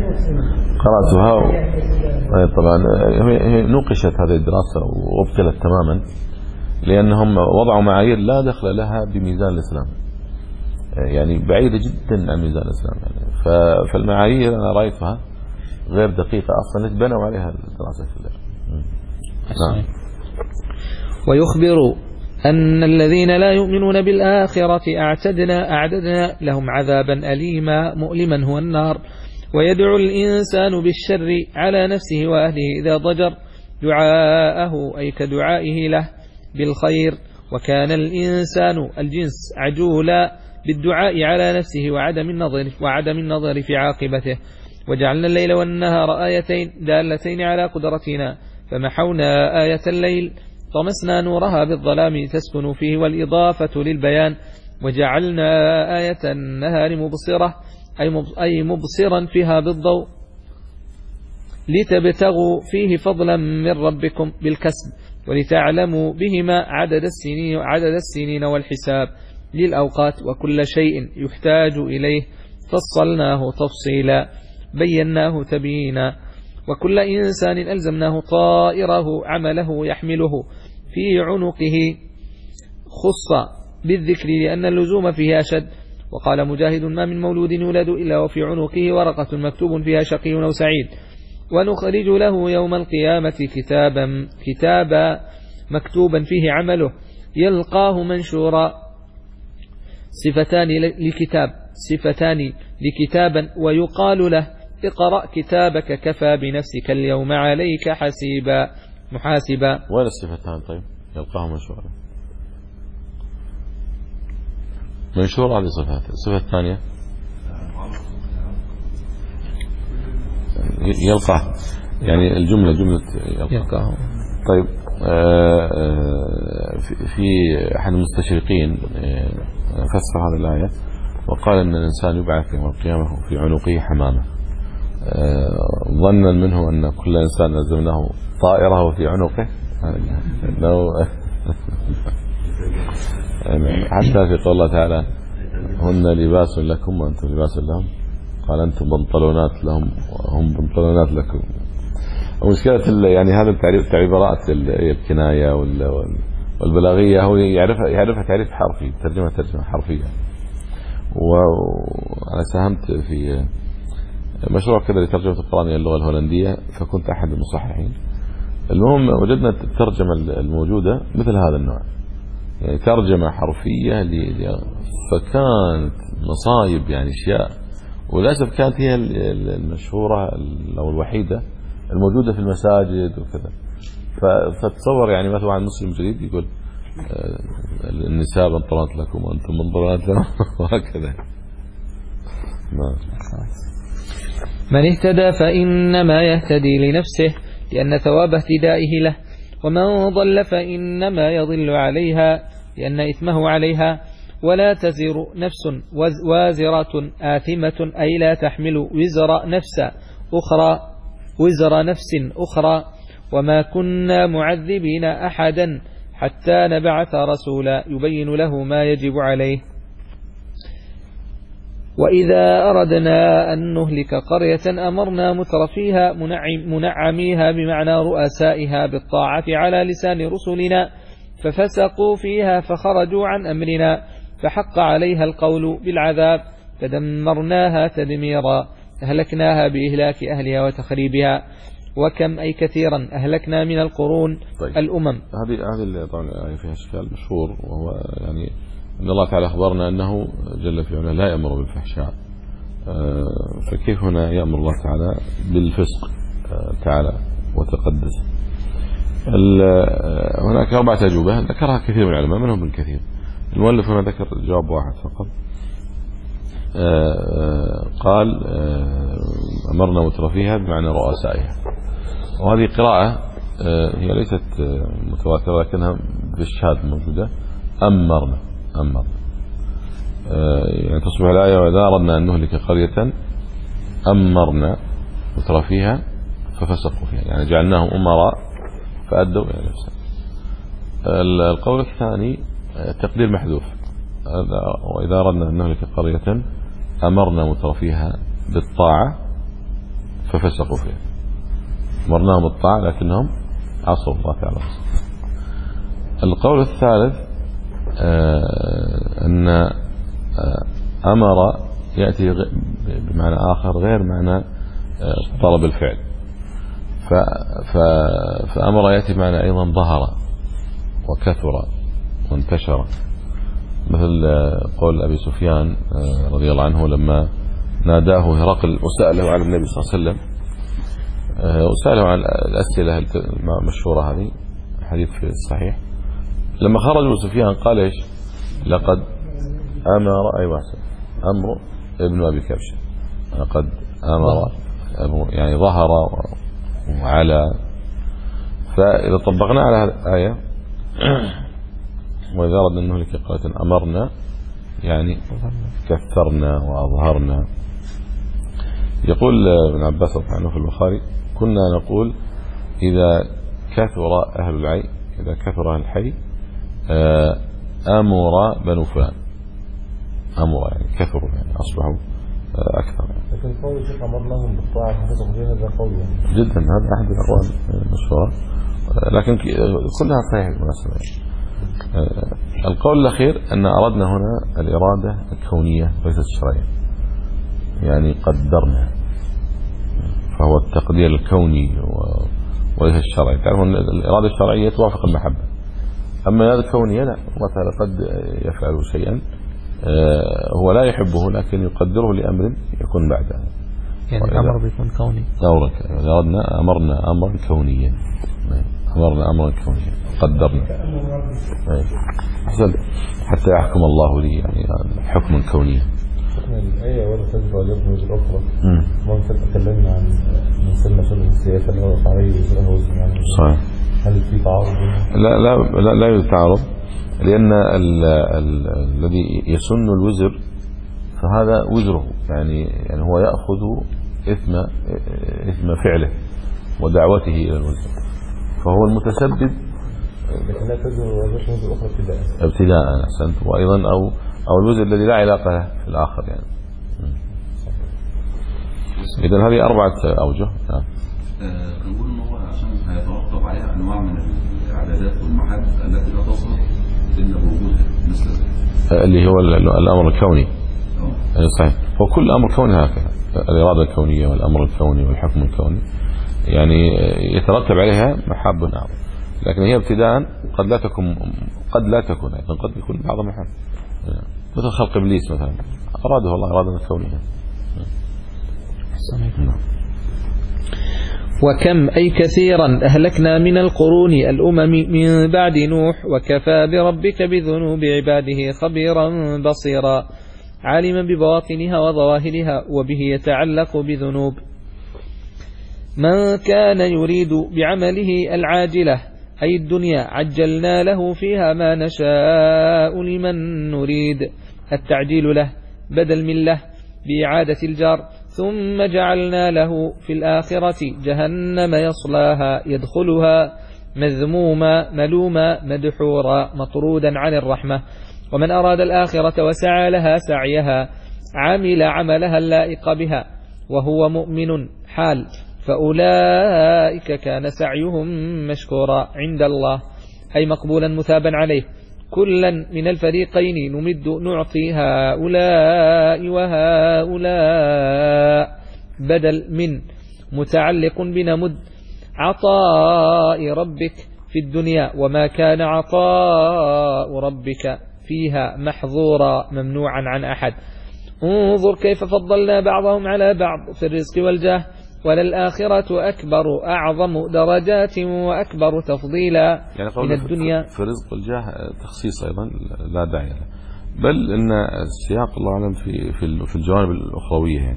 S2: قرأتها طبعا هي نوقشت هذه الدراسة وابطلت تماما، لأنهم وضعوا معايير لا دخل لها بميزان الإسلام، يعني بعيدة جدا عن ميزان الإسلام يعني. فالمعايير أنا رأيتها غير دقيقة أصلا بنوا عليها الدراسة كلها.
S3: نعم. ويخبر أن الذين لا يؤمنون بالآخرة أعتدنا أعددنا لهم عذابا أليما مؤلما هو النار. ويدعو الإنسان بالشر على نفسه وأهله إذا ضجر دعاءه أي كدعائه له بالخير، وكان الإنسان الجنس عجولا بالدعاء على نفسه وعدم النظر وعدم النظر في عاقبته. وجعلنا الليل والنهار آيتين دالتين على قدرتنا فمحونا آية الليل طمسنا نورها بالظلام تسكن فيه والإضافة للبيان. وجعلنا آية النهار مبصرة أي مبصرا فيها بالضوء لتبتغوا فيه فضلا من ربكم بالكسب ولتعلموا بهما عدد السنين عدد السنين والحساب للأوقات وكل شيء يحتاج إليه فصلناه تفصيلا بيناه تبيينا. وكل إنسان ألزمناه طائره عمله يحمله في عنقه خص بالذكر لأن اللزوم فيه أشد. وقال مجاهد ما من مولود يولد إلا وفي عنقه ورقة مكتوب فيها شقي أو سعيد ونخرج له يوم القيامة كتابا كتابا مكتوبا فيه عمله يلقاه منشورا. صفتان لكتاب صفتان لكتابا ويقال له اقرأ كتابك كفى بنفسك اليوم عليك حسيبا محاسبا.
S2: وين الصفتان؟ طيب يلقاه منشورا منشور هذه صفات. الصفة الثانية يلقاه يعني الجملة جملة يلقاه. طيب في أحد المستشرقين فسر هذه الآية وقال أن الإنسان يبعث يوم القيامة في عنقه حمامة، ظنا منه أن كل إنسان ألزمناه طائره في عنقه لو حتى في قول الله تعالى هن لباس لكم وأنتم لباس لهم قال أنتم بنطلونات لهم وهم بنطلونات لكم. ومشكلة يعني هذا التعريف تعبيرات الكناية والبلاغية هو يعرفها يعرفها تعريف حرفي ترجمة ترجمة حرفية. وأنا ساهمت في مشروع كذا لترجمة القرآن إلى اللغة الهولندية فكنت أحد المصححين. المهم وجدنا الترجمة الموجودة مثل هذا النوع يعني ترجمة حرفية فكانت مصايب يعني أشياء، وللأسف كانت هي المشهورة أو الوحيدة الموجودة في المساجد وكذا. فتصور يعني مثلا عن مسلم جديد يقول النساء بنطلونات لكم وأنتم بنطلونات لهم وهكذا.
S3: من اهتدى فإنما يهتدي لنفسه لأن ثواب اهتدائه له، ومن ضل فإنما يضل عليها لأن إثمه عليها، ولا تزر نفس وازرة آثمة أي لا تحمل وزر نفس أخرى وزر نفس أخرى، وما كنا معذبين أحدا حتى نبعث رسولا يبين له ما يجب عليه. وإذا أردنا أن نهلك قرية أمرنا مترفيها منعميها بمعنى رؤسائها بالطاعة على لسان رسلنا، ففسقوا فيها فخرجوا عن أمرنا فحق عليها القول بالعذاب فدمرناها تدميرا، أهلكناها بإهلاك أهلها وتخريبها. وكم أي كثيرا أهلكنا من القرون. طيب. الأمم. هذه
S2: هذه اللي طبعا الآية فيها إشكال مشهور، وهو يعني أن الله تعالى أخبرنا أنه جل في علاه لا يأمر بالفحشاء، فكيف هنا يأمر الله تعالى بالفسق تعالى وتقدس؟ هناك أربعة أجوبة ذكرها كثير من العلماء منهم الكثير. المؤلف هنا ذكر جواب واحد فقط، قال أمرنا مترفيها بمعنى رؤسائها، وهذه قراءة هي ليست متواترة لكنها بالشهاد موجودة. أمرنا أمر يعني تصبح الآية وإذا أردنا أن نهلك قرية أمرنا مترفيها ففسقوا فيها، يعني جعلناهم أمراء فأدوا إلى نفسهم. القول الثاني تقدير محذوف، وإذا أردنا أن نهلك قرية أمرنا مترفيها بالطاعة ففسقوا فيها، أمرناهم بالطاعة لكنهم عصوا الله تعالى. القول الثالث أن أمر يأتي بمعنى آخر غير معنى طلب الفعل، فأمر يأتي بمعنى أيضا ظهر وكثر وانتشر، مثل قول أبي سفيان رضي الله عنه لما ناداه هرقل وسأله عن النبي صلى الله عليه وسلم، وسأله عن الأسئلة المشهورة هذه حديث في الصحيح. لما خرج أبو سفيان قال إيش؟ لقد أمر أي واحد أمر ابن أبي كبشة، لقد أمر يعني ظهر وعلى. فإذا طبقنا على هذه الآية وإذا أردنا أن نهلك قرية أمرنا يعني كثرنا وأظهرنا. يقول ابن عباس رضي الله عنه في البخاري كنا نقول إذا كثر أهل العي إذا كثر أهل الحي أمر بنو فلان، أمر يعني كثروا يعني أصبحوا أكثر.
S6: لكن قول الشيخ أمرناهم بالطاعة ففسقوا فيها هذا قول يعني
S2: جدا، هذا أحد الأقوال المشهورة، لكن كلها صحيحة بالمناسبة. القول الأخير أن أردنا هنا الإرادة الكونية وليست الشرعية، يعني قدرنا، فهو التقدير الكوني وليس الشرعي. تعرفون الإرادة الشرعية توافق المحبة، أما الإرادة الكونية لا، الله تعالى قد يفعل شيئا هو لا يحبه لكن يقدره لأمر يكون بعده،
S3: يعني الأمر بيكون كوني.
S2: إذا أردنا أمرنا أمرا كونيا، أمرنا أمرا كونيا قدرنا أحسن حتى يحكم الله لي يعني حكما كونيا.
S6: الآية ولا تجب عليكم وزر أخرى، ما تكلمنا عن من سلم سلم السياسة اللي هو عليه وزره وزن يعني صحيح. هل في تعارض؟
S2: لا لا لا, لا يوجد تعارض، لأن الذي يسن الوزر فهذا وزره، يعني يعني هو يأخذ إثم إثم فعله ودعوته إلى الوزر، فهو المتسبب.
S6: لكن لا تجب وزر أخرى ابتداء
S2: ابتداء أحسنت، وأيضا أو أو الوزر الذي لا علاقة له في الآخر يعني. إذن هذه أربعة أوجه. نعم.
S9: نقول إن هو عشان هيترتب عليها أنواع من العبادات والمحاد التي لا تصل إلا بوجودها، مثل
S2: اللي هو الأمر الكوني. أه. صحيح، هو كل أمر كوني هكذا، الإرادة الكونية والأمر الكوني والحكم الكوني يعني يترتب عليها محاب نعم، لكن هي ابتداء قد لا تكون قد لا تكون لكن قد يكون بعض محاب، مثل خلق إبليس مثلا أراده الله إرادة كونية.
S3: وكم أي كثيرا أهلكنا من القرون الأمم من بعد نوح وكفى بربك بذنوب عباده خبيرا بصيرا. عالما ببواطنها وظواهرها، وبه يتعلق بذنوب. من كان يريد بعمله العاجلة أي الدنيا عجلنا له فيها ما نشاء لمن نريد، التعجيل له بدل من له بإعادة الجار. ثم جعلنا له في الآخرة جهنم يصلاها يدخلها مذموما ملوما مدحورا مطرودا عن الرحمة. ومن أراد الآخرة وسعى لها سعيها عمل عملها اللائق بها وهو مؤمن حال، فأولئك كان سعيهم مشكورا عند الله أي مقبولا مثابا عليه. كلا من الفريقين نمد نعطي هؤلاء وهؤلاء بدل من متعلق بنمد عطاء ربك في الدنيا، وما كان عطاء ربك فيها محظورا ممنوعا عن أحد. انظر كيف فضلنا بعضهم على بعض في الرزق والجاه، وللآخرة أكبر أعظم درجات وأكبر تفضيلا
S2: يعني
S3: من الدنيا.
S2: في الرزق والجاه تخصيص أيضا لا داعي له، بل إن السياق الله أعلم في في الجوانب الأخروية يعني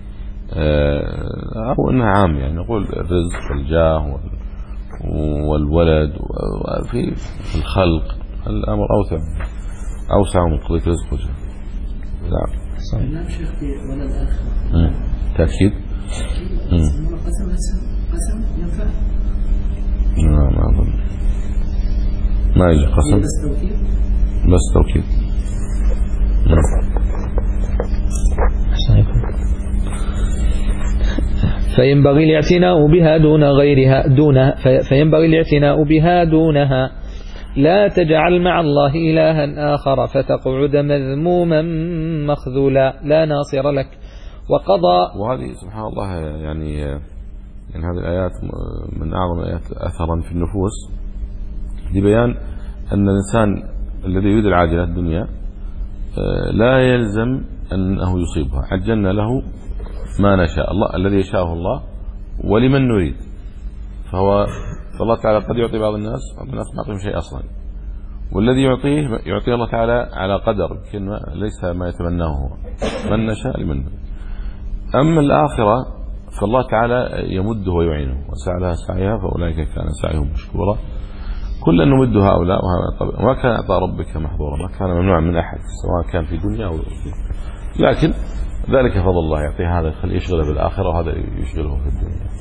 S2: أو إنها عام، يعني نقول الرزق والجاه والولد وفي في الخلق الأمر أوسع أوسع من قضية الرزق والجاه. نعم.
S4: نعم شيخ في ولا الآخرة.
S2: تأكيد.
S4: قسم قسم ينفع؟
S2: لا ما أظن، ما يجي قسم
S4: بس توكيد.
S2: بس توكيد.
S3: فينبغي الاعتناء بها دون غيرها دونها فينبغي الاعتناء بها دونها. لا تجعل مع الله إلها آخر فتقعد مذموما مخذولا لا ناصر لك. وقضى.
S2: وهذه سبحان الله يعني يعني هذه الآيات من أعظم الآيات أثرا في النفوس لبيان أن الإنسان الذي يريد العاجلة الدنيا لا يلزم أنه يصيبها. عجلنا له ما نشاء الله الذي يشاءه الله ولمن نريد. فهو فالله تعالى قد يعطي بعض الناس بعض الناس ما يعطيهم شيء أصلا، والذي يعطيه يعطيه الله تعالى على قدر يمكن ليس ما يتمناه هو، من نشاء لمن نريد. أما الآخرة فالله تعالى يمده ويعينه وسعى لها سعيها فأولئك كان سعيهم مشكورا. كلا نمد هؤلاء وهؤلاء وما كان أعطى ربك محظورا، ما كان ممنوعا من أحد سواء كان في دنيا أو في، لكن ذلك فضل الله يعطيه هذا يشغله بالآخرة وهذا يشغله في الدنيا.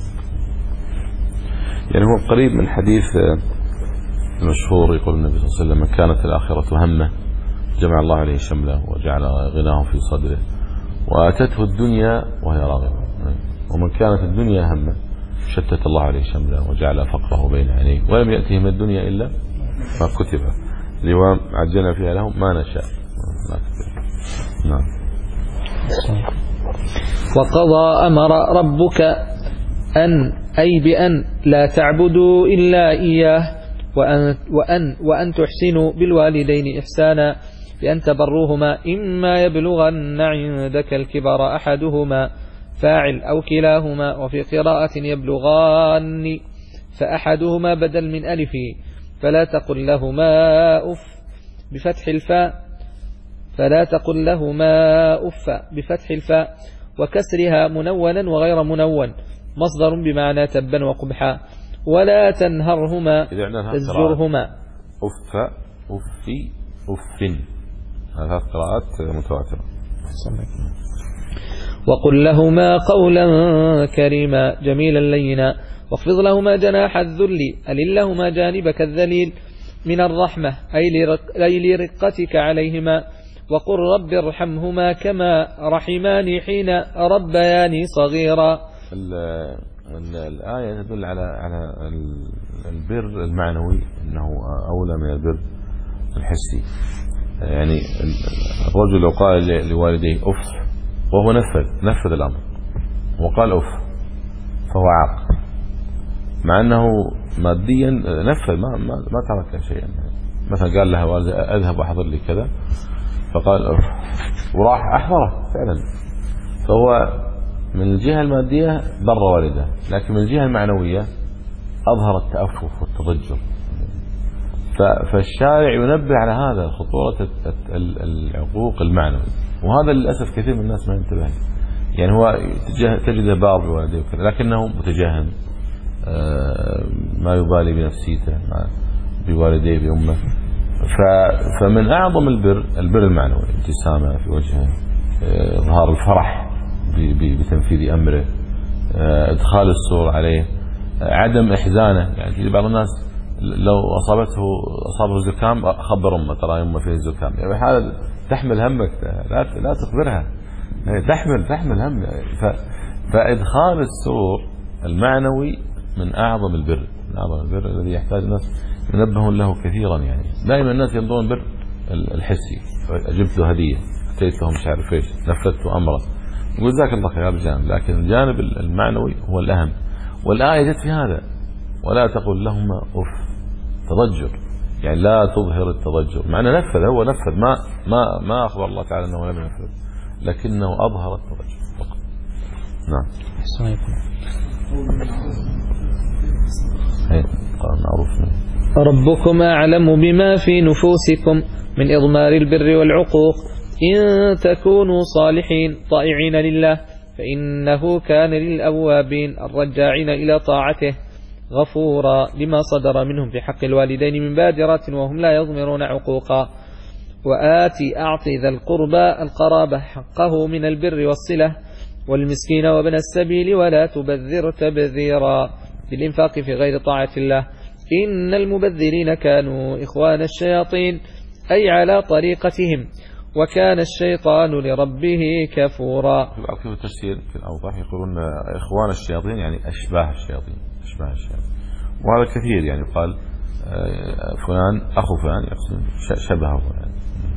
S2: يعني هو قريب من حديث المشهور يقول النبي صلى الله عليه وسلم: من كانت الآخرة همه جمع الله عليه شمله وجعل غناه في صدره وأتته الدنيا وهي راغبة، ومن كانت الدنيا همه شتت الله عليه شمله وجعل فقره بين عينيه ولم يأته من الدنيا إلا ما كتب لوام عجلنا فيها لهم ما نشاء. نعم.
S3: وقضى أمر ربك أن أي بأن لا تعبدوا إلا إياه وأن, وأن, وأن تحسنوا بالوالدين إحسانا بأن تبروهما إما يبلغن عندك الكبر أحدهما فاعل أو كلاهما، وفي قراءة يبلغان فأحدهما بدل من ألفه. فلا تقل لهما أف بفتح الفاء فلا تقل لهما أف بفتح الفاء وكسرها منونا وغير منون مصدر بمعنى تبا وقبحا. ولا تنهرهما تزجرهما.
S2: أف أفي أف هذه قراءات متواترة.
S3: وقل لهما قولا كريما جميلا لينا واخفض لهما جناح الذل ألل لهما جانبك الذليل من الرحمة أي لرقتك عليهما. وقل رب ارحمهما كما رحماني حين ربياني صغيرا.
S2: الآية تدل على على البر المعنوي أنه أولى من البر الحسي. يعني الرجل لو قال لوالديه أف وهو نفذ نفذ الأمر وقال أف فهو عاق، مع أنه ماديا نفذ ما ما, ما ترك شيئا. مثلا قال لها والدي أذهب وأحضر لي كذا فقال أف وراح أحضره فعلا، فهو من الجهة المادية بر والده، لكن من الجهة المعنوية أظهر التأفف والتضجر. فالشارع ينبه على هذا خطورة العقوق المعنوي. وهذا للأسف كثير من الناس ما ينتبه. يعني هو تجده بعض بوالديه وكذا لكنه متجهم، ما يبالي بنفسيته بوالديه بأمه. فمن أعظم البر البر المعنوي، ابتسامة في وجهه، إظهار الفرح بتنفيذ أمره، إدخال السرور عليه، عدم إحزانه. يعني بعض الناس لو أصابته أصابه زكام خبر أمه ترى أمه فيه زكام، يعني حالة تحمل همك، لا لا تخبرها، تحمل تحمل هم. فإدخال السرور المعنوي من أعظم البر، من أعظم البر الذي يحتاج الناس ينبه له كثيرا. يعني دائما الناس ينظرون البر الحسي، جبت له هدية، أتيت له مش عارف ايش، نفذت أمره، يقول جزاك الله خير هذا الجانب، لكن الجانب المعنوي هو الأهم. والآية جت في هذا، ولا تقل لهما أف، تضجر، يعني لا تظهر التضجر، مع أنه نفذ، هو نفذ، ما ما ما أخبر الله تعالى أنه لم ينفذ، لكنه أظهر التضجر فقط. نعم. هي قال معروف.
S3: ربكم أعلم بما في نفوسكم من إضمار البر والعقوق، إن تكونوا صالحين طائعين لله فإنه كان للأوابين الرجاعين إلى طاعته غفورا لما صدر منهم في حق الوالدين من بادرات وهم لا يضمرون عقوقا. وآتي أعطي ذا القربى القرابة حقه من البر والصلة والمسكين وابن السبيل ولا تبذر تبذيرا بالإنفاق في غير طاعة الله، إن المبذرين كانوا إخوان الشياطين أي على طريقتهم وكان الشيطان لربه كفورا.
S2: في التفسير في الأوضاح يقولون إخوان الشياطين يعني أشباه الشياطين، أشباه الشياطين، وهذا كثير. يعني قال فلان أخو فلان يقصد شبهه يعني.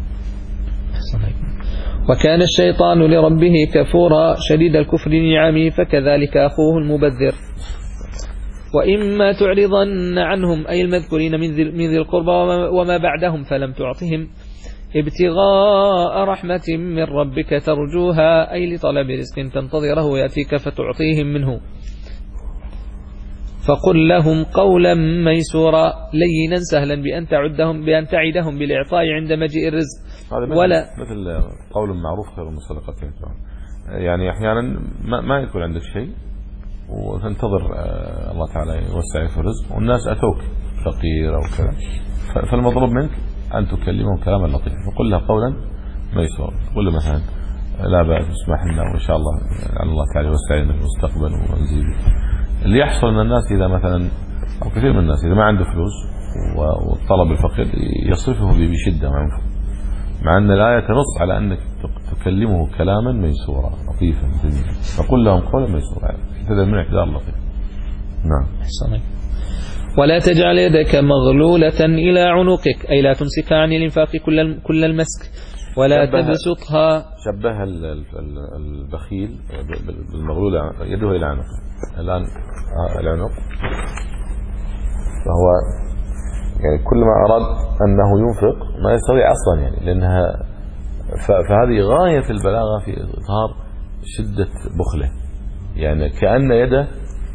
S3: وكان الشيطان لربه كفورا شديد الكفر لنعمه فكذلك أخوه المبذر. وإما تعرضن عنهم أي المذكورين من ذي القربى وما بعدهم فلم تعطهم ابتغاء رحمة من ربك ترجوها أي لطلب رزق تنتظره يأتيك فتعطيهم منه، فقل لهم قولا ميسورا لينا سهلا بأن تعدهم بأن تعدهم بالإعطاء عند مجيء الرزق.
S2: ولا مثل قول معروف خير من صدقة. يعني أحيانا ما يكون عندك شيء وتنتظر الله تعالى يوسع في الرزق والناس أتوك فقير أو كذا، فالمطلوب منك أن تكلمهم كلاما لطيفا وقل له قولا ميسورا. قل له مثلا لا بأس اسمح لنا وإن شاء الله لعل الله تعالى يوسع لنا في المستقبل ونزيد. اللي يحصل من الناس إذا مثلا أو كثير من الناس إذا ما عنده فلوس والطلب الفقير يصرفه بشدة وعنف، مع أن الآية تنص على أنك تكلمه كلاما ميسورا لطيفا جميلا، فقل لهم قولا ميسورا هذا من اعتذار لطيف. نعم.
S3: ولا تجعل يدك مغلولة إلى عنقك أي لا تمسكها عن الإنفاق كل كل المسك ولا
S2: شبه
S3: تبسطها.
S2: شبه البخيل بالمغلولة يده إلى عنقه. الآن العنق فهو يعني كل ما أراد أنه ينفق ما يستطيع أصلا، يعني لأنها فهذه غاية البلاغة في إظهار شدة بخله، يعني كأن يده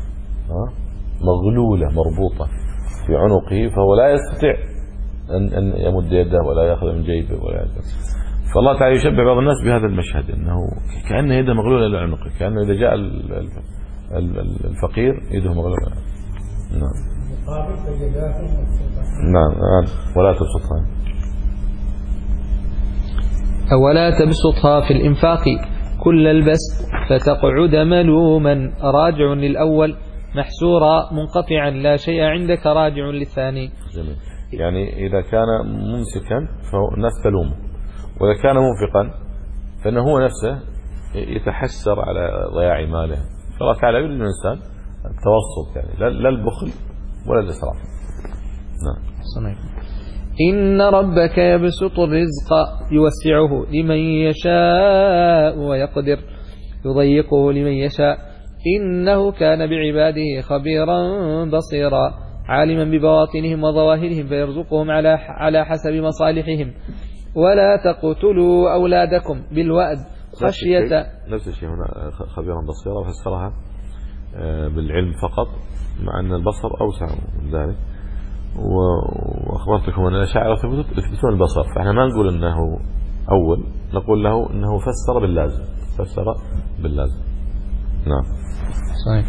S2: مغلولة مربوطة في عنقه فهو لا يستطيع أن أن يمد يده ولا يأخذ من جيبه ولا يأخذ. فالله تعالى يشبه بعض الناس بهذا المشهد أنه كأن يده مغلولة إلى عنقه، كأنه إذا جاء الفقير يده مغلولة. نعم. نعم. ولا تبسطها
S3: ولا تبسطها في الإنفاق كل البسط فتقعد ملوما راجع للأول محسورا منقطعا لا شيء عندك راجع للثاني.
S2: جميل. يعني إذا كان ممسكا فالناس تلومه، وإذا كان منفقا فإنه هو نفسه يتحسر على ضياع ماله. فالله تعالى يريد الإنسان التوسط، يعني لا البخل ولا الإسراف. نعم.
S3: إن ربك يبسط الرزق يوسعه لمن يشاء ويقدر يضيقه لمن يشاء إنه كان بعباده خبيرا بصيرا عالما ببواطنهم وظواهرهم فيرزقهم على على حسب مصالحهم. ولا تقتلوا أولادكم بالوأد خشية.
S2: نفس الشيء هنا خبيرا بصيرا فسرها بالعلم فقط، مع أن البصر أوسع من ذلك. وأخبرتكم أن الأشاعرة يثبتون البصر، فإحنا ما نقول أنه أول نقول له أنه فسر باللازم، فسر باللازم. نعم
S3: صحيح.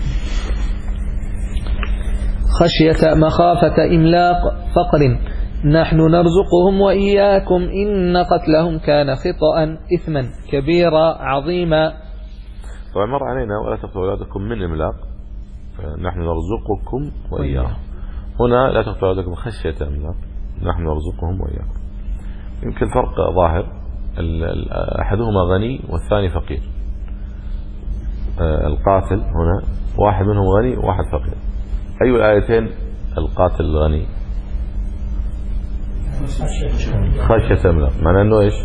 S3: خشية مخافة إملاق فقر نحن نرزقهم وإياكم إن قتلهم كان خطأ إثما كبيرا عظيما.
S2: طبعا مر علينا ولا تقتلوا أولادكم من إملاق، نحن نرزقكم وإياهم. هنا لا تقتلوا أولادكم خشية إملاق، نحن نرزقهم وإياكم. يمكن فرق ظاهر، أحدهما غني والثاني فقير. القاتل هنا واحد منهم غني وواحد فقير. أي الآيتين القاتل الغني؟ خشية إملاق، معناه أنه إيش؟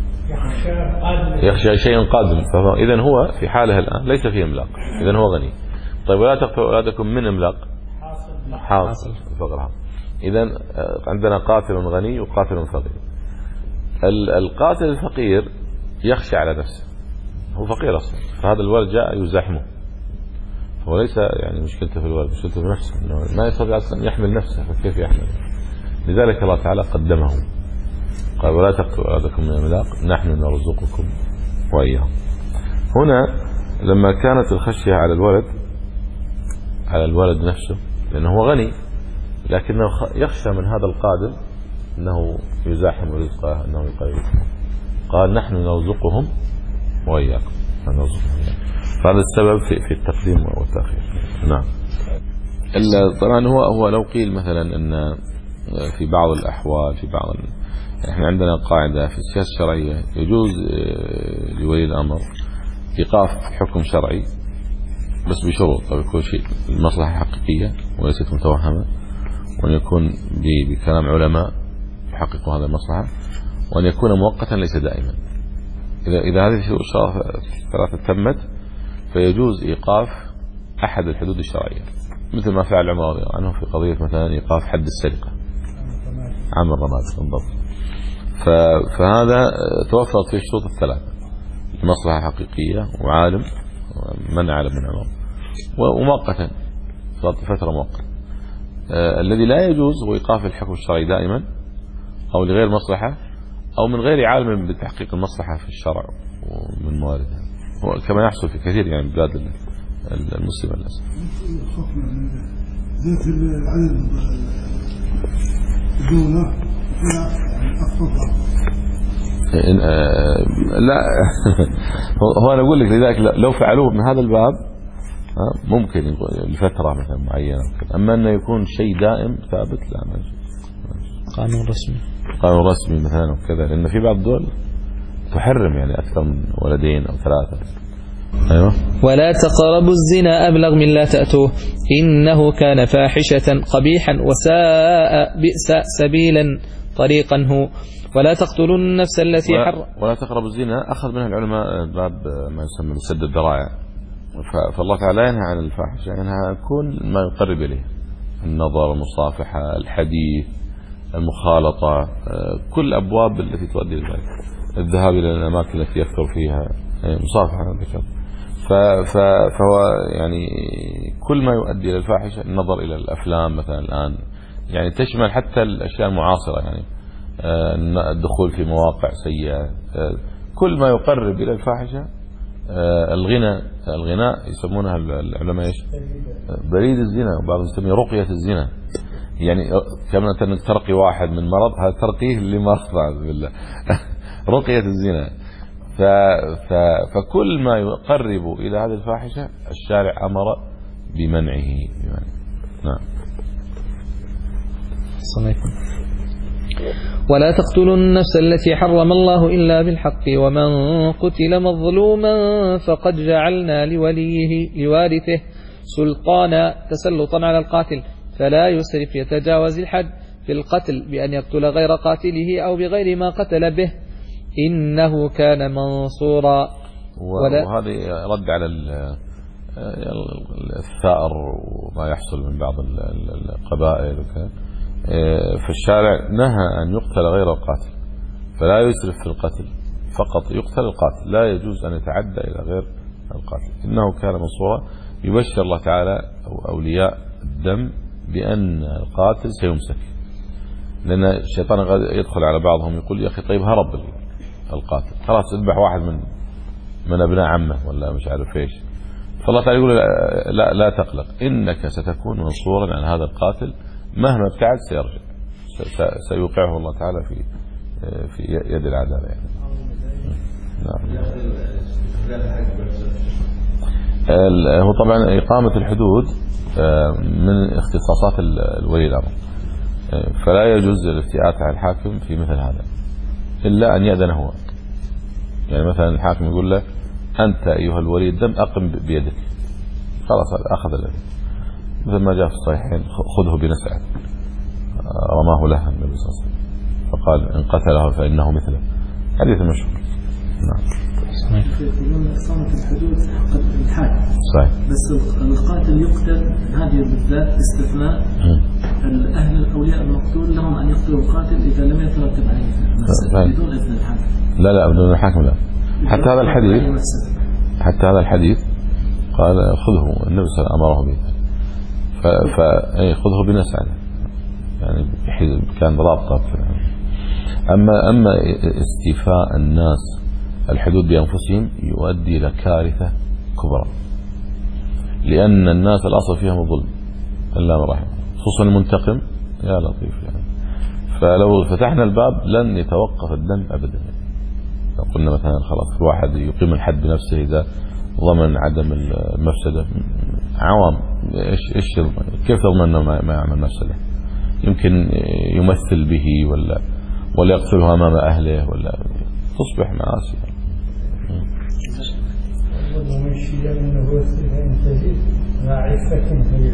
S2: يخشى شيء قادم، إذن هو في حاله الآن ليس فيه إملاق، إذن هو غني. طيب ولا تقتلوا أولادكم من إملاق، حاصل فقر حاصل. إذن عندنا قاتل غني وقاتل فقير. القاتل الفقير يخشى على نفسه، هو فقير أصلا، فهذا الولد جاء يزاحمه، هو ليس يعني مشكلته في الولد، مشكلته في نفسه، إنه ما يستطيع أصلا يحمل نفسه، فكيف يحمل؟ لذلك الله تعالى قدمه، قال ولا تقتلوا أولادكم من إملاق نحن نرزقكم وإياهم. هنا لما كانت الخشية على الولد على الولد نفسه لأنه هو غني، لكنه يخشى من هذا القادم أنه يزاحم رزقه، أنه يقلل رزقه، قال نحن نرزقهم وإياكم، هذا السبب في في التقديم والتأخير. نعم. إلا طبعا هو هو لو قيل مثلا أن في بعض الأحوال في بعض احنا عندنا قاعدة في السياسة الشرعية يجوز لولي الأمر إيقاف حكم شرعي بس بشروط، طيب يكون شيء المصلحة حقيقية وليست متوهمة، وأن يكون بكلام علماء يحققوا هذا المصلحة، وأن يكون مؤقتا ليس دائما. إذا إذا هذه الشروط الثلاثة تمت فيجوز إيقاف أحد الحدود الشرعية، مثل ما فعل عمر رضي الله عنه في قضية مثلا إيقاف حد السرقة، عام الرماد بالضبط. فهذا توفرت فيه الشروط الثلاثة، مصلحة حقيقية وعالم ومنع على ابن عمر ومؤقتا فترة مؤقتة. آه الذي لا يجوز هو إيقاف الحكم الشرعي دائما أو لغير مصلحة أو من غير عالم بتحقيق المصلحة في الشرع ومن مواردها، هو كما يحصل في كثير يعني بلاد المسلمة للأسف.
S5: ذات العدد الدولة
S2: لا هو أنا أقول لك لذلك لو فعلوه من هذا الباب ممكن لفترة مثلا معينة، أما أنه يكون شيء دائم ثابت لا ما يجوز.
S3: قانون رسمي
S2: قانون رسمي مثلا وكذا، لأن في بعض الدول تحرم يعني أكثر من ولدين أو ثلاثة. أيوة.
S3: ولا تقربوا الزنا أبلغ من لا تأتوه إنه كان فاحشة قبيحا وساء بئس سبيلا طريقا هو. ولا تقتلوا النفس التي
S2: ولا,
S3: حر
S2: ولا تقربوا الزنا أخذ منها العلماء باب ما يسمى سد الذرائع، فالله تعالى ينهى عن الفاحشة، ينهى عن كل ما يقرب إليه، النظر، المصافحة، الحديث، المخالطة، كل أبواب التي تؤدي إلى ذلك، الذهاب إلى الأماكن التي يكثر فيها مصافحة ذكر. فهو يعني كل ما يؤدي إلى الفاحشة، النظر إلى الأفلام مثلا الآن يعني تشمل حتى الأشياء المعاصرة، يعني الدخول في مواقع سيئة، كل ما يقرب إلى الفاحشة. الغنى الغناء يسمونها العلماء ايش؟ بريد الزنا، وبعضهم يسميه رقية الزنا، يعني كما انك ترقي واحد من مرض، هذا ترقيه لمرض بعد بالله رقية الزنا. ف... ف... فكل ما يقرب إلى هذه الفاحشة الشارع أمر بمنعه. نعم.
S3: ولا تقتلوا النفس التي حرم الله إلا بالحق ومن قتل مظلوما فقد جعلنا لوليه لوارثه سلطانا تسلطا على القاتل فلا يسرف يتجاوز الحد في القتل بأن يقتل غير قاتله أو بغير ما قتل به إنه كان منصورا.
S2: وهذه رد على الثأر وما يحصل من بعض القبائل وكذا. فالشارع نهى أن يقتل غير القاتل، فلا يسرف في القتل، فقط يقتل القاتل، لا يجوز أن يتعدى إلى غير القاتل. إنه كان منصورا. يبشر الله تعالى أولياء الدم بأن القاتل سيمسك، لأن الشيطان قد يدخل على بعضهم يقول يا أخي طيب هرب القاتل، خلاص اذبح واحد من من ابناء عمه ولا مش عارف ايش، فالله تعالى يقول لا لا تقلق انك ستكون منصورا عن هذا القاتل مهما ابتعد سيرجع، سيوقعه الله تعالى في في يد العداله يعني. نعم. هو طبعا إقامة الحدود من اختصاصات الولي الأمر، فلا يجوز الافتئات على الحاكم في مثل هذا إلا أن يأذن هو. يعني مثلا الحاكم يقول له أنت أيها الولي الدم أقم بيدك، خلاص أخذ الذي، مثل ما جاء في الصحيحين خذه بنسعه رماه له النبي صلى الله عليه وسلم فقال إن قتله فإنه مثله، حديث مشهور. نعم.
S4: يقولون إقامة الحدود حق الحاكم
S2: صحيح،
S4: بس القاتل يقتل هذه بالذات استثناء الأهل الأولياء المقتول لهم أن يقتلوا القاتل إذا لم يترتب عليه بدون إذن الحاكم.
S2: لا لا بدون الحاكم لا. حتى هذا الحديث حتى هذا الحديث قال خذه، النبي صلى الله عليه وسلم أمره به، فخذه بنسعه يعني كان رابطة. أما أما استيفاء الناس الحدود بأنفسهم يؤدي إلى كارثة كبرى، لأن الناس الأصل فيهم الظلم إلا من رحمه، خصوصا المنتقم يا لطيف يعني. فلو فتحنا الباب لن يتوقف الدم أبدا يعني. لو قلنا مثلا خلاص الواحد يقيم الحد بنفسه إذا ضمن عدم المفسدة، عوام إيش إيش كيف تضمن ما يعمل مفسدة؟ يمكن يمثل به ولا ولا يقتله أمام أهله ولا تصبح معاصي.
S5: ومن الشيء أنه استفهام تجد مع عفة في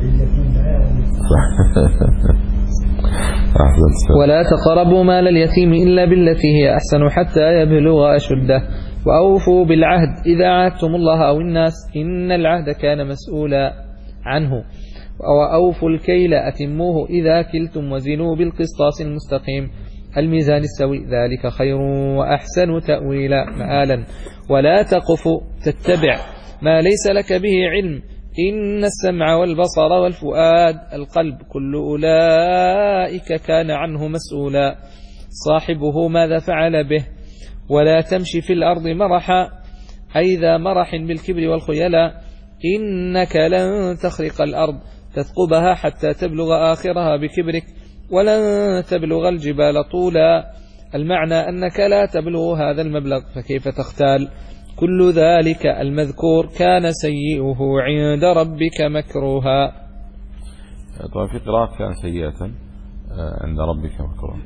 S5: علة
S3: ولا تقربوا مال اليتيم إلا بالتي هي أحسن حتى يبلغ أشده وأوفوا بالعهد إذا عاهدتم الله أو الناس إن العهد كان مسؤولا عنه وأوفوا الكيل أتموه إذا كلتم وزنوا بالقسطاس المستقيم الميزان السوي ذلك خير وأحسن تأويلا مآلا ولا تقف تتبع ما ليس لك به علم إن السمع والبصر والفؤاد القلب كل أولئك كان عنه مسؤولا صاحبه ماذا فعل به ولا تمشي في الأرض مرحا أي ذا مرح بالكبر والخيلاء إنك لن تخرق الأرض تثقبها حتى تبلغ آخرها بكبرك ولن تبلغ الجبال طولا المعنى أنك لا تبلغ هذا المبلغ فكيف تختال كل ذلك المذكور كان سيئه عند ربك مكروها.
S2: طبعا في قراءة كان سيئة عند ربك مكروها،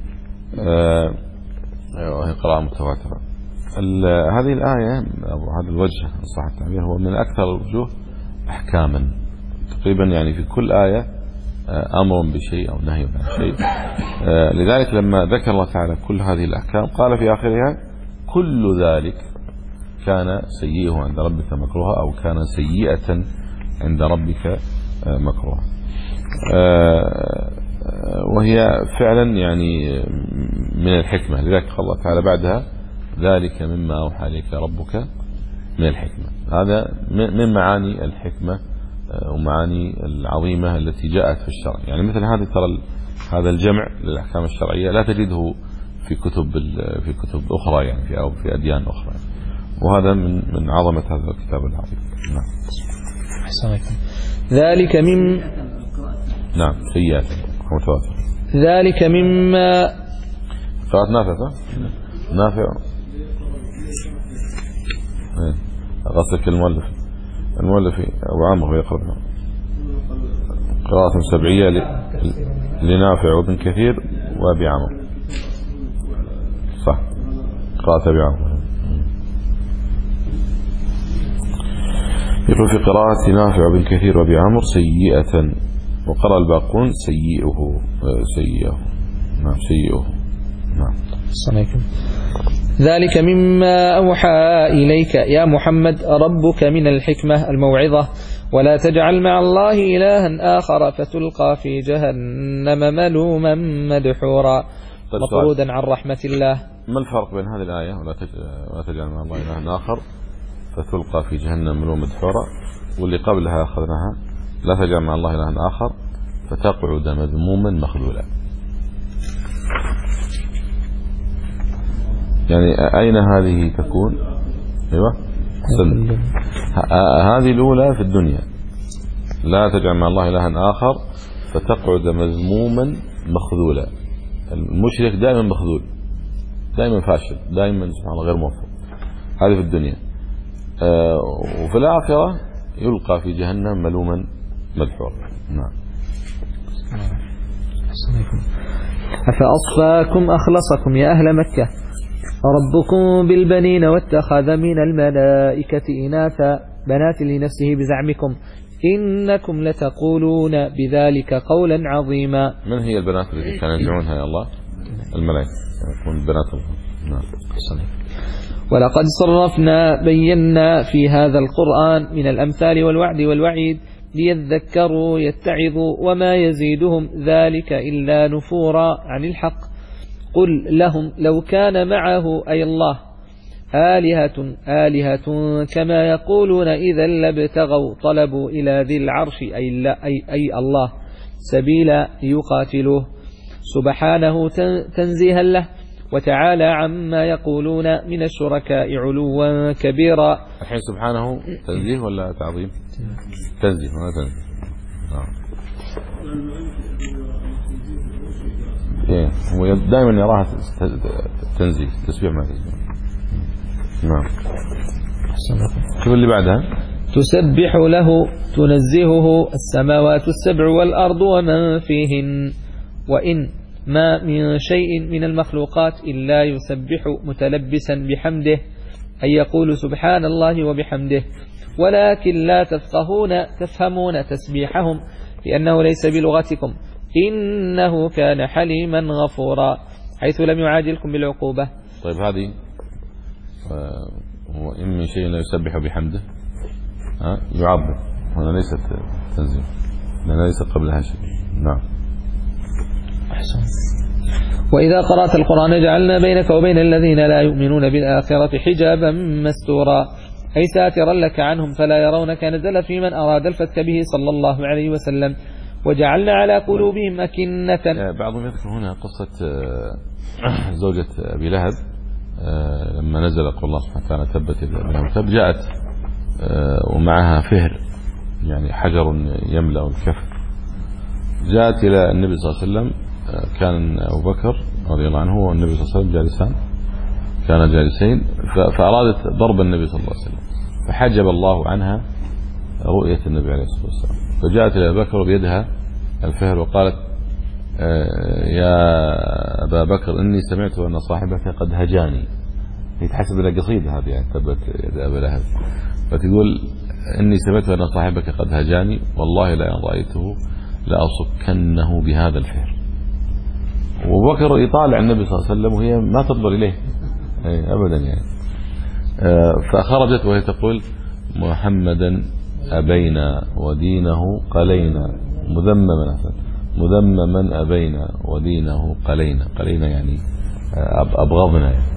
S2: وهي قراءة متواترة. هذه الآية أو هذا الوجه صح التعبير هو من أكثر الوجوه أحكاما تقريبا، يعني في كل آية أمر بشيء أو نهي عن شيء. لذلك لما ذكر الله تعالى كل هذه الأحكام قال في آخرها كل ذلك كان سيئه عند ربك مكروها أو كان سيئة عند ربك مكروها، وهي فعلا يعني من الحكمة. لذلك قال الله تعالى بعدها ذلك مما أوحى إليك ربك من الحكمة. هذا من معاني الحكمة ومعاني العظيمة التي جاءت في الشرع. يعني مثل هذه ترى هذا الجمع للأحكام الشرعية لا تجده في كتب في كتب أخرى يعني في أو في أديان أخرى، وهذا من من عظمة هذا الكتاب العظيم. نعم.
S3: أحسنكم. ذلك من
S2: نعم سيئات متواتر.
S3: ذلك مما
S2: قرأت نافع صح؟ نافع غسلك المؤلف المؤلف أبو عمرو يقرأ قراءة سبعية لنافع وابن كثير وأبي عمرو صح، قراءة أبي عمرو. يقول في قراءة نافع وابن كثير وأبي عمرو سيئة، وقرأ الباقون سيئه سيئه نعم سيئه. نعم.
S3: السلام. ذلك مما أوحى إليك يا محمد ربك من الحكمة الموعظة ولا تجعل مع الله إلها آخر فتلقى في جهنم ملوما مدحورا مطرودا عن رحمة الله.
S2: ما الفرق بين هذه الآية ولا تجعل مع الله إلها آخر فتلقى في جهنم ملوما مدحورا واللي قبلها أخذناها لا تجعل مع الله إلها آخر فتقعد مذموما مخذولا؟ يعني أين هذه تكون؟ أيوة حسن. هذه الأولى في الدنيا، لا تجعل مع الله إلها آخر فتقعد مذموما مخذولا. المشرك دائما مخذول، دائما فاشل، دائما سبحان الله غير موفق. هذه في الدنيا. آه وفي الآخرة يلقى في جهنم ملوما مدحورا. نعم.
S3: أفأصفاكم أخلصكم يا أهل مكة ربكم بالبنين واتخذ من الملائكة إناثا بنات لنفسه بزعمكم إنكم لتقولون بذلك قولا عظيما.
S2: من هي البنات التي كانوا يدعونها يا الله؟ الملائكة يكون بنات الله. نعم.
S3: ولقد صرفنا بينا في هذا القرآن من الأمثال والوعد والوعيد ليذكروا يتعظوا وما يزيدهم ذلك إلا نفورا عن الحق. قل لهم لو كان معه أي الله آلهة آلهة كما يقولون إذا لابتغوا طلبوا إلى ذي العرش أي, لا أي, أي الله سبيلا يقاتلوه سبحانه تنزيها له وتعالى عما يقولون من الشركاء علوا كبيرا.
S2: الحين سبحانه تنزيه ولا تعظيم؟ تنزيه ولا تنزيه. إيه هو دائما يراها تنزيه تسبيح ما تسبيح. نعم. شو اللي بعدها؟
S3: تسبح له تنزهه السماوات السبع والأرض ومن فيهن وإن ما من شيء من المخلوقات إلا يسبح متلبسا بحمده أي يقول سبحان الله وبحمده ولكن لا تفقهون تفهمون تسبيحهم لأنه ليس بلغتكم إنه كان حليما غفورا حيث لم يعاجلكم بالعقوبة.
S2: طيب هذه وإن من شيء لا يسبح بحمده ها يعظم هنا ليست تنزيل لأنها ليس قبلها شيء. نعم.
S3: أحسن. وإذا قرأت القرآن جعلنا بينك وبين الذين لا يؤمنون بالآخرة حجابا مستورا أي ساترا لك عنهم فلا يرونك نزل في من أراد الفتك به صلى الله عليه وسلم وجعلنا على قلوبهم أكنة.
S2: بعضهم يذكر هنا قصة زوجة أبي لهب لما نزل قول الله سبحانه وتعالى تبت يدا تب جاءت ومعها فهر يعني حجر يملأ الكف. جاءت إلى النبي صلى الله عليه وسلم كان أبو بكر رضي الله عنه والنبي صلى الله عليه وسلم جالسان كان جالسين فأرادت ضرب النبي صلى الله عليه وسلم فحجب الله عنها رؤية النبي عليه الصلاة والسلام فجاءت إلى أبو بكر بيدها الفهر وقالت يا أبا بكر إني سمعت أن صاحبك قد هجاني. هي تحسب لها قصيدة هذه يعني تبت يد أبا لهب فتقول إني سمعت أن صاحبك قد هجاني والله لئن رأيته لأصكنه بهذا الفهر. وأبو بكر يطالع النبي صلى الله عليه وسلم وهي ما تنظر إليه أبدا يعني. فخرجت وهي تقول محمدا أبينا ودينه قلينا مذمما مذمما أبينا ودينه قلينا قلينا يعني أبغضنا يعني.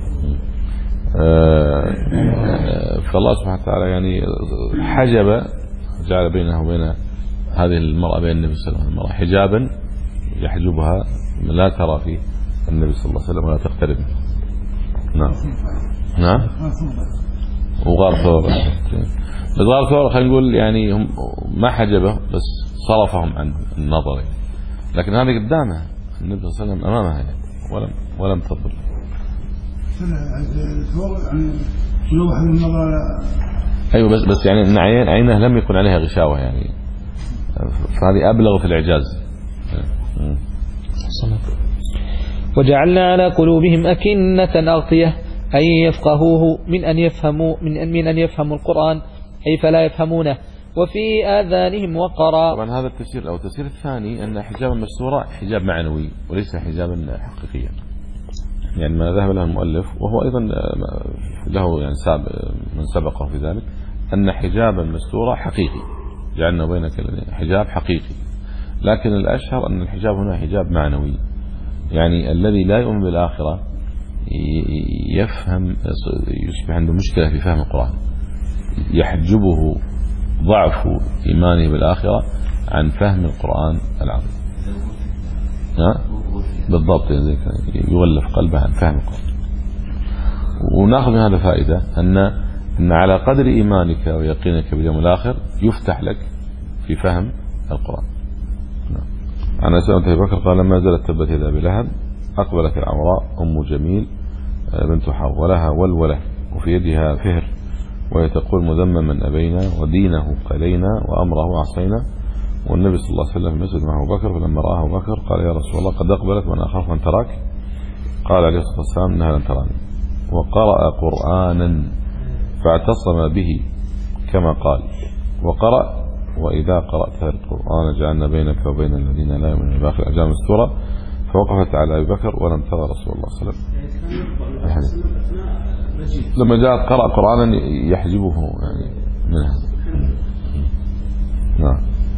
S2: فالله سبحانه وتعالى يعني حجب جعل بينه وبين هذه المرأة بين النبي صلى الله عليه وسلم المرأة حجابا يحجبها لا ترى فيه النبي صلى الله عليه وسلم ولا تقترب. نعم. نعم. وغار ثور بس غار ثور خلينا نقول يعني هم ما حجبه بس صرفهم عن النظر يعني. لكن هذه قدامها النبي صلى الله عليه وسلم أمامها يعني ولم ولم تضر. أيوة بس بس يعني إن عين عينه لم يكن عليها غشاوة يعني فهذه أبلغ في الإعجاز.
S3: وجعلنا على قلوبهم أكنة أغطية أي يفقهوه من أن يفهموا من أن من أن يفهموا القرآن أي فلا يفهمونه وفي آذانهم وقرا.
S2: طبعا هذا التفسير أو التفسير الثاني أن حجابا مستورا حجاب معنوي وليس حجابا حقيقيا يعني ما ذهب له المؤلف وهو أيضا له يعني سابق من سبقه في ذلك أن حجابا مستورا حقيقي جعلنا بينك حجاب حقيقي لكن الأشهر أن الحجاب هنا حجاب معنوي يعني الذي لا يؤمن بالآخرة يفهم يصبح عنده مشكلة في فهم القرآن يحجبه ضعف إيمانه بالآخرة عن فهم القرآن العظيم. ها بالضبط يغلف قلبه عن فهم القرآن. وناخذ من هذا فائدة أن أن على قدر إيمانك ويقينك باليوم الآخر يفتح لك في فهم القرآن. عن أسماء بنت أبي بكر قال لما زالت تبت يدا أبي لهب أقبلت العمراء أم جميل بنت حرب ولها ولولة وفي يدها فهر وهي تقول مذمما أبينا ودينه قلينا وأمره عصينا. والنبي صلى الله عليه وسلم في المسجد مع أبو بكر فلما رآه أبو بكر قال يا رسول الله قد أقبلت وأنا أخاف أن تراك. قال عليه الصلاة والسلام إنها لن تراني. وقرأ قرآنا فاعتصم به كما قال وقرأ وإذا قرأت القرآن جعلنا بينك وبين الذين لا يؤمنون بآخر أجام السورة. فوقفت على أبي بكر ولم ترى رسول الله صلى الله عليه وسلم لما جاء قرأ قرآنا يحجبه يعني منها. نعم.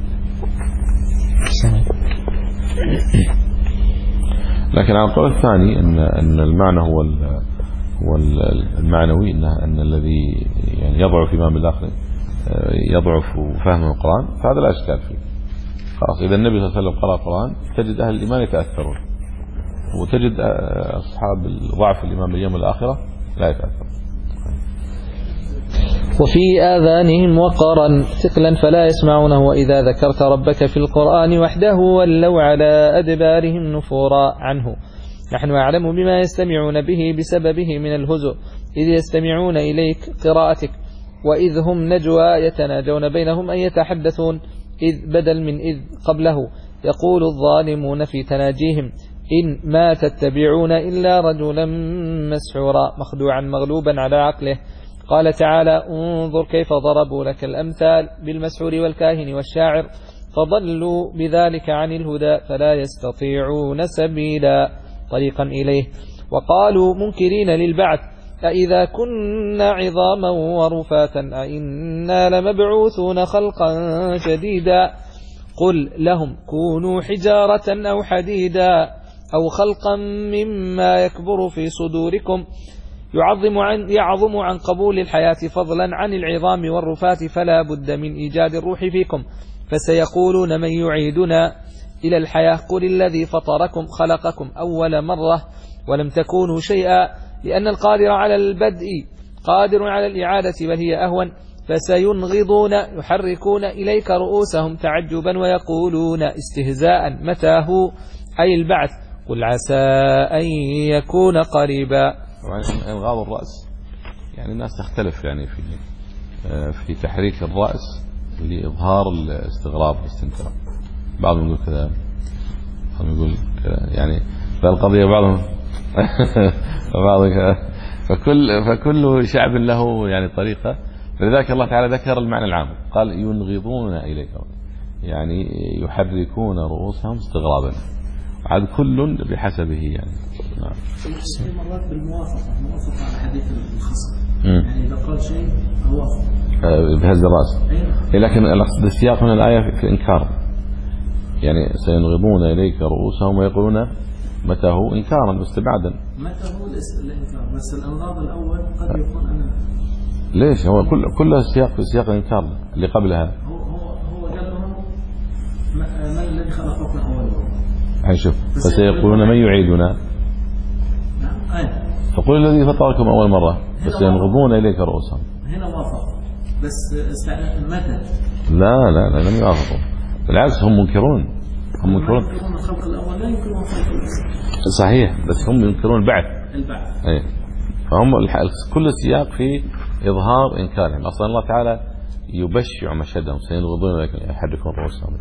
S2: لكن على القول الثاني أن أن المعنى هو هو المعنوي أن أن الذي يعني يضعف إمام الآخر يضعف فهم القرآن فهذا لا إشكال فيه. خلاص إذا النبي صلى الله عليه وسلم قرأ القرآن تجد أهل الإيمان يتأثرون وتجد أصحاب ضعف الإيمان باليوم الآخرة لا يتأثر.
S3: وفي آذانهم وقرا ثقلا فلا يسمعونه وإذا ذكرت ربك في القرآن وحده ولوا على أدبارهم نفورا عنه. نحن أعلم بما يستمعون به بسببه من الهزء إذ يستمعون إليك قراءتك وإذ هم نجوى يتناجون بينهم أن يتحدثون إذ بدل من إذ قبله يقول الظالمون في تناجيهم إن ما تتبعون إلا رجلا مسحورا مخدوعا مغلوبا على عقله. قال تعالى انظر كيف ضربوا لك الأمثال بالمسحور والكاهن والشاعر فضلوا بذلك عن الهدى فلا يستطيعون سبيلا طريقا إليه. وقالوا منكرين للبعث أإذا كنا عظاما ورفاتا أإنا لمبعوثون خلقا جديدا قل لهم كونوا حجارة أو حديدا أو خلقا مما يكبر في صدوركم يعظم عن, يعظم عن قبول الحياة فضلا عن العظام والرفات فلا بد من إيجاد الروح فيكم فسيقولون من يعيدنا إلى الحياة قل الذي فطركم خلقكم أول مرة ولم تكونوا شيئا لأن القادر على البدء قادر على الإعادة بل هي أهون فسينغضون يحركون إليك رؤوسهم تعجبا ويقولون استهزاء متى هو أي البعث قل عسى أن يكون قريبا.
S2: إنغاض الرأس يعني الناس تختلف يعني في في تحريك الرأس لإظهار الاستغراب والاستنكار. بعضهم يقول كذا بعضهم يقول كذا يعني فالقضية بعضهم بعضهم كذا فكل فكل شعب له يعني طريقة. فلذلك الله تعالى ذكر المعنى العام قال ينغضون إليك يعني يحركون رؤوسهم استغرابا عاد كل بحسبه يعني. نعم.
S4: في مرات بالموافقة موافقة على حديث الخصم يعني إذا قال شيء أوافق
S2: بهز الرأس. أيوة. لكن السياق من الآية في إنكار يعني سينغضون إليك رؤوسهم ويقولون متى هو إنكارا واستبعادا.
S4: متى هو الإنكار بس الأنغاض الأول قد يكون أنا
S2: ليش هو كل كل سياق في سياق الإنكار اللي قبلها.
S4: هو هو هو قال لهم من الذي خلقكم أول مرة.
S2: يعني شوف فسيقولون من يعيدنا فقل الذي فطركم أول مرة بس ينغضون إليك رؤوسهم.
S4: هنا وافق بس استعلاء متى
S2: لا لا لا لم يوافقوا بالعكس هم منكرون هم منكرون
S4: الخلق الأول لا يمكنون خلق الأول
S2: صحيح بس هم ينكرون البعث
S4: البعث
S2: أي فهم كل السياق في إظهار إنكارهم. أصلا الله تعالى يبشع مشهدهم سينغضون إليك يحركون رؤوسهم.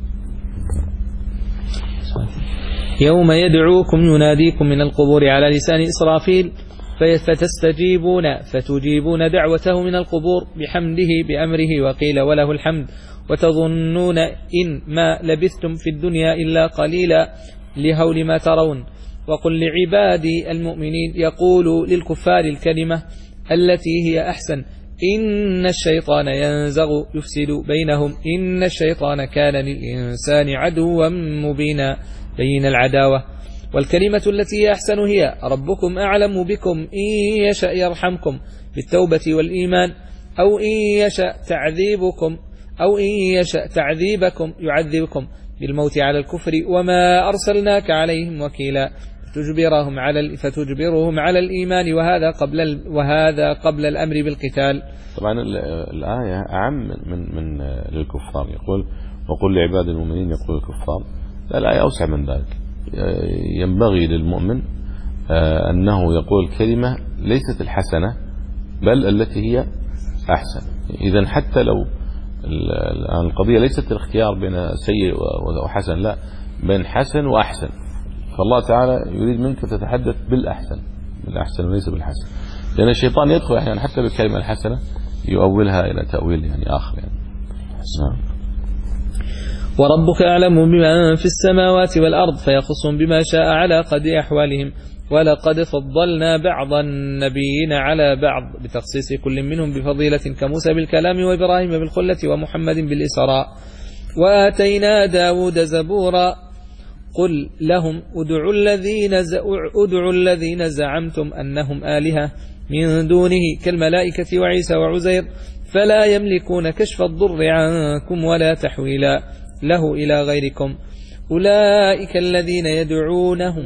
S3: يوم يدعوكم يناديكم من القبور على لسان إسرافيل فتستجيبون فتجيبون دعوته من القبور بحمده بأمره وقيل وله الحمد وتظنون إن ما لبثتم في الدنيا إلا قليلا لهول ما ترون. وقل لعبادي المؤمنين يقول للكفار الكلمة التي هي أحسن إن الشيطان ينزغ يفسد بينهم إن الشيطان كان للإنسان عدوا مبينا بين العداوة. والكلمة التي هي أحسن هي ربكم أعلم بكم إن يشأ يرحمكم بالتوبة والإيمان أو إن يشأ تعذيبكم أو إن يشأ تعذيبكم يعذبكم بالموت على الكفر وما أرسلناك عليهم وكيلا. تجبرهم على فتجبرهم على الإيمان وهذا قبل وهذا قبل الأمر بالقتال.
S2: طبعا الآية أعم من من للكفار، يقول وقل لعباد المؤمنين يقول الكفار، الآية أوسع من ذلك. ينبغي للمؤمن أنه يقول كلمة ليست الحسنة بل التي هي أحسن. إذن حتى لو القضية ليست الاختيار بين سيء وحسن، لا، بين حسن وأحسن، فالله تعالى يريد منك تتحدث بالأحسن بالأحسن وليس بالحسن، لأن الشيطان يدخل أحيانا حتى بالكلمة الحسنة يؤولها إلى تأويل يعني آخر يعني. نعم.
S3: وربك أعلم بمن في السماوات والأرض فيخصهم بما شاء على قدر أحوالهم، ولقد فضلنا بعض النبيين على بعض بتخصيص كل منهم بفضيلة كموسى بالكلام وإبراهيم بالخلة ومحمد بالإسراء. وآتينا داود زبورا قل لهم ادعوا الذين ادعوا الذين زعمتم أنهم آلهة من دونه كالملائكة وعيسى وعزير فلا يملكون كشف الضر عنكم ولا تحويلا له إلى غيركم أولئك الذين يدعونهم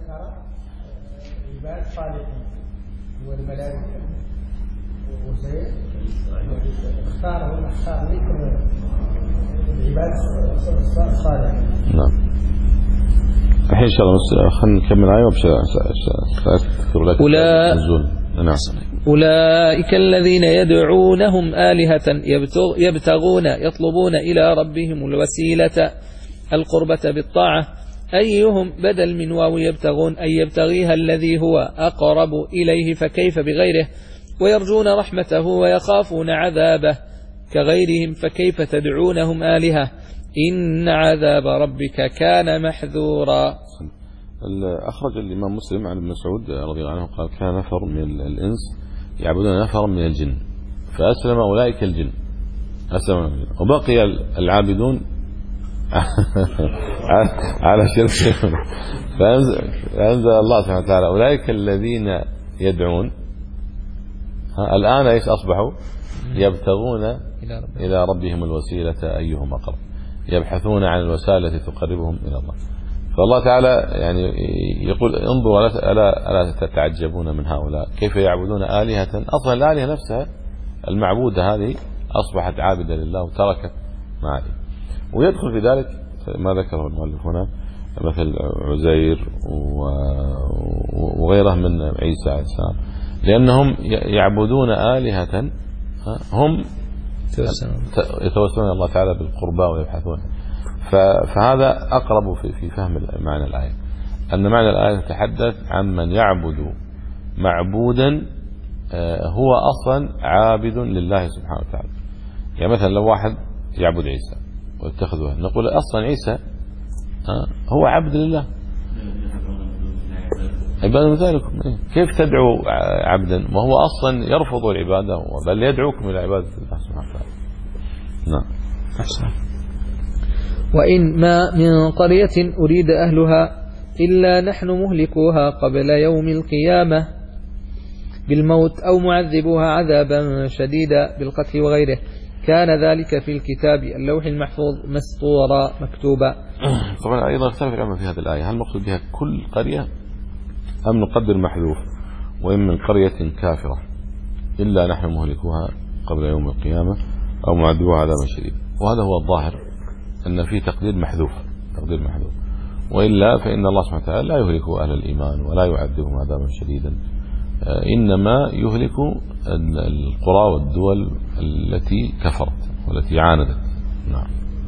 S2: نعم. الحين إن شاء الله خلينا نكمل آية وبشكر لك النزول. نعم.
S3: أولئك الذين يدعونهم آلهة يبتغون يطلبون إلى ربهم الوسيلة القربة بالطاعة أيهم بدل من واو يبتغون أي يبتغيها الذي هو أقرب إليه فكيف بغيره ويرجون رحمته ويخافون عذابه كغيرهم فكيف تدعونهم آلهة إن عذاب ربك كان محذورا.
S2: أخرج الإمام مسلم عن ابن مسعود رضي الله عنه قال كان نفر من الإنس يعبدون نفر من الجن فأسلم أولئك الجن أسلم الجن وبقي العابدون على شركهم فأنزل الله سبحانه وتعالى أولئك الذين يدعون الآن إيش أصبحوا يبتغون إلى ربهم الوسيلة أيهم أقرب يبحثون عن الوسائل التي تقربهم إلى الله. فالله تعالى يعني يقول انظروا ألا, ألا تتعجبون من هؤلاء كيف يعبدون آلهة أصلا الآلهة نفسها المعبودة هذه أصبحت عابدة لله وتركت معه. ويدخل في ذلك ما ذكره المؤلف هنا مثل عزير وغيره من عيسى عليه السلام لأنهم يعبدون آلهة هم يتوسلون الله تعالى بالقرباء ويبحثون. فهذا أقرب في فهم معنى الآية أن معنى الآية تتحدث عن من يعبد معبودا هو أصلا عابد لله سبحانه وتعالى. يعني مثلا لو واحد يعبد عيسى واتخذوه نقول أصلا عيسى هو عبد لله عبادة مثالكم كيف تدعو عبدا وهو أصلا يرفض العبادة بل يدعوكم إلى عبادة الله سبحانه وتعالى. نعم.
S3: وإن ما من قرية أريد أهلها إلا نحن مهلكوها قبل يوم القيامة بالموت أو معذبوها عذابا شديدا بالقتل وغيره كان ذلك في الكتاب اللوح المحفوظ مسطورا مكتوبا.
S2: طبعا أيضا اختلف العلماء في هذه الآية هل المقصود بها كل قرية أم نقدر محذوف وإن من قرية كافرة إلا نحن مهلكوها قبل يوم القيامة أو معذبوها عذابا شديدا. وهذا هو الظاهر أن في تقدير محذوف تقدير محذوف وإلا فإن الله سبحانه وتعالى لا يهلك أهل الإيمان ولا يعذبهم عذابا شديدا إنما يهلك القرى والدول التي كفرت والتي عاندت. نعم.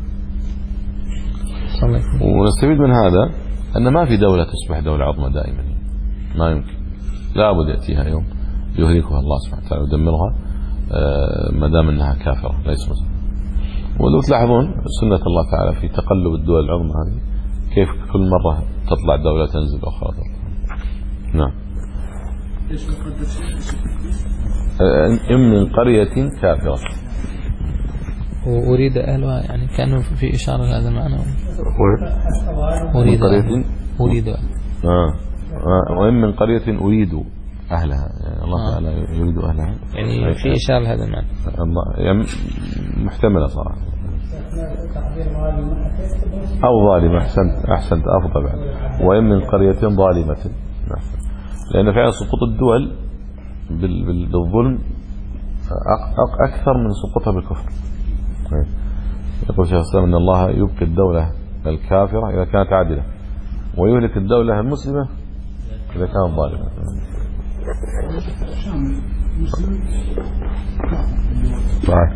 S2: ونستفيد من هذا أن ما في دولة تصبح دولة عظمى دائما ما يمكن لا بد يأتيها يوم يهلكها الله سبحانه وتعالى ويدمرها ما دام أنها كافرة ليس مسلمة. ولو تلاحظون سنة الله تعالى في تقلب الدول العظمى هذه كيف كل مرة تطلع دولة تنزل أخرى تطلع. نعم. إن من قرية كافرة
S7: وأريد أهلها يعني كانوا في إشارة هذا المعنى
S2: أريد قرية
S7: أريد
S2: آه. آه. وإن من قرية أريد أهلها يعني الله آه. تعالى يريد أهلها
S7: يعني في إشارة هذا المعنى
S2: الله يعني محتملة صراحة. أو ظالمة. أحسنت أحسنت أفضل بعد. وإن من قرية ظالمة. لأن فعلا سقوط الدول بالظلم أكثر من سقوطها بالكفر. يقول شيخ الإسلام أن الله يبقي الدولة الكافرة إذا كانت عادلة ويهلك الدولة المسلمة إذا كانت ظالمة. صحيح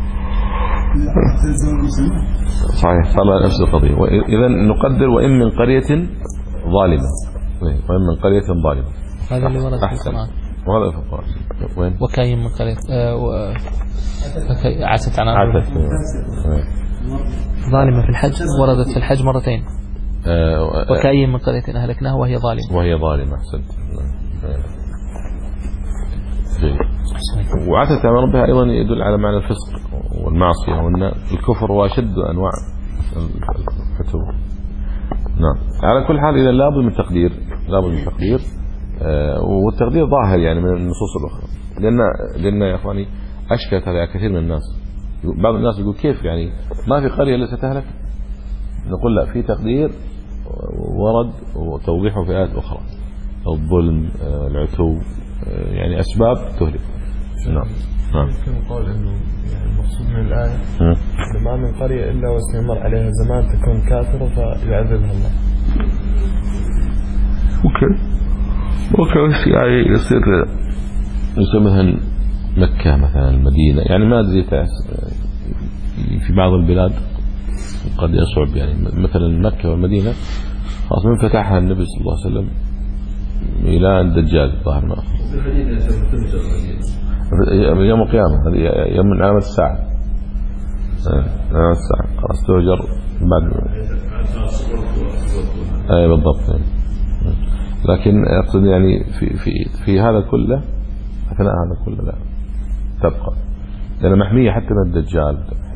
S2: صحيح صار نفس القضية. إذا نقدر وإن من قرية ظالمة وإن من قرية ظالمة.
S7: هذا اللي ورد في القرآن.
S2: وهذا في القرآن. وين؟
S7: وكاين من قرية آه و... عتت عن
S2: عتت
S7: ظالمة في الحج وردت في الحج مرتين.
S2: آه
S7: وكاين من قرية أهلكناها وهي ظالمة.
S2: وهي ظالمة. أحسنت. وعتت عن ربها أيضا يدل على معنى الفسق والمعصية وأن الكفر هو أشد أنواع الفتور. نعم. على كل حال إذا لابد من تقدير لابد من تقدير آه والتقدير ظاهر يعني من النصوص الأخرى لأن لأن يا أخواني أشكلت على كثير من الناس. بعض الناس يقول كيف يعني ما في قرية إلا ستهلك؟ نقول لا، في تقدير ورد وتوضيحه في آيات أخرى. الظلم آه العتو آه يعني أسباب تهلك. نعم نعم.
S6: يمكن قول إنه يعني المقصود من الآية ما من قرية إلا وسيمر عليها زمان تكون كافرة فيعذبها الله.
S2: أوكي أوكي يعني يصير يصير مثلا مكة مثلا المدينة يعني ما أدري في بعض البلاد قد يصعب يعني مثلا مكة والمدينة خلاص من فتحها النبي صلى الله عليه وسلم إلى الدجال ظهر ما يوم القيامة هذه يوم من علامات الساعة علامات الساعة خلاص تهجر بعد أي بالضبط. لكن أقصد يعني في في في هذا كله أثناء هذا كله لا تبقى لأن محمية حتى من الدجال.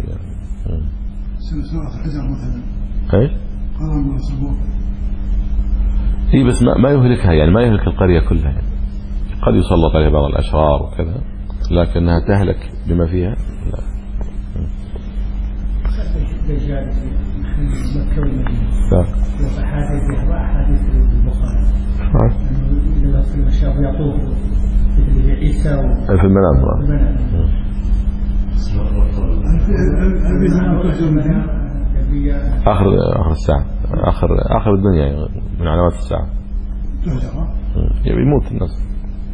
S5: سورة الحجر مثلا.
S2: إيش؟
S5: قرن وصبور.
S2: هي بس ما ما يهلكها يعني ما يهلك القرية كلها يعني. قد يسلط عليها بعض الأشرار وكذا لكنها تهلك بما فيها لا.
S10: الدجال في مكة والمدينة. وأحاديث وأحاديث البخاري. إنه في المشاة يطوف مثل عيسى
S2: في المنام. آخر آخر الساعة آخر آخر الدنيا من علامات الساعة يموت الناس.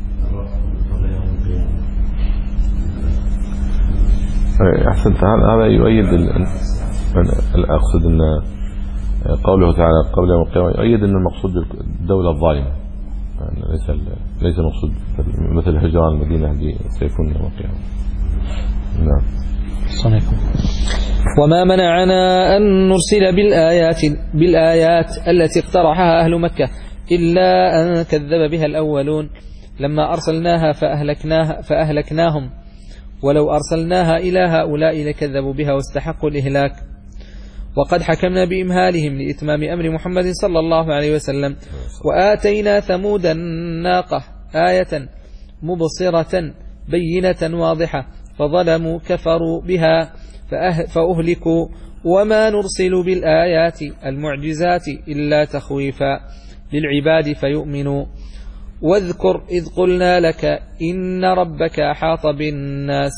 S2: أحسنت. هذا يؤيد أقصد أن قوله تعالى قبل يوم القيامة يؤيد أن المقصود الدولة الظالمة ليس ليس المقصود مثل هجران المدينة الذي سيكون يوم القيامة. نعم.
S3: صنعكم. وما منعنا أن نرسل بالآيات بالآيات التي اقترحها أهل مكة إلا أن كذب بها الأولون لما أرسلناها فأهلكناها فأهلكناهم ولو أرسلناها إلى هؤلاء لكذبوا بها واستحقوا الإهلاك. وقد حكمنا بإمهالهم لإتمام أمر محمد صلى الله عليه وسلم. وآتينا ثمود الناقة آية مبصرة بينة واضحة فظلموا كفروا بها فأهلكوا. وما نرسل بالآيات المعجزات إلا تخويفا للعباد فيؤمنوا. واذكر إذ قلنا لك إن ربك أحاط بالناس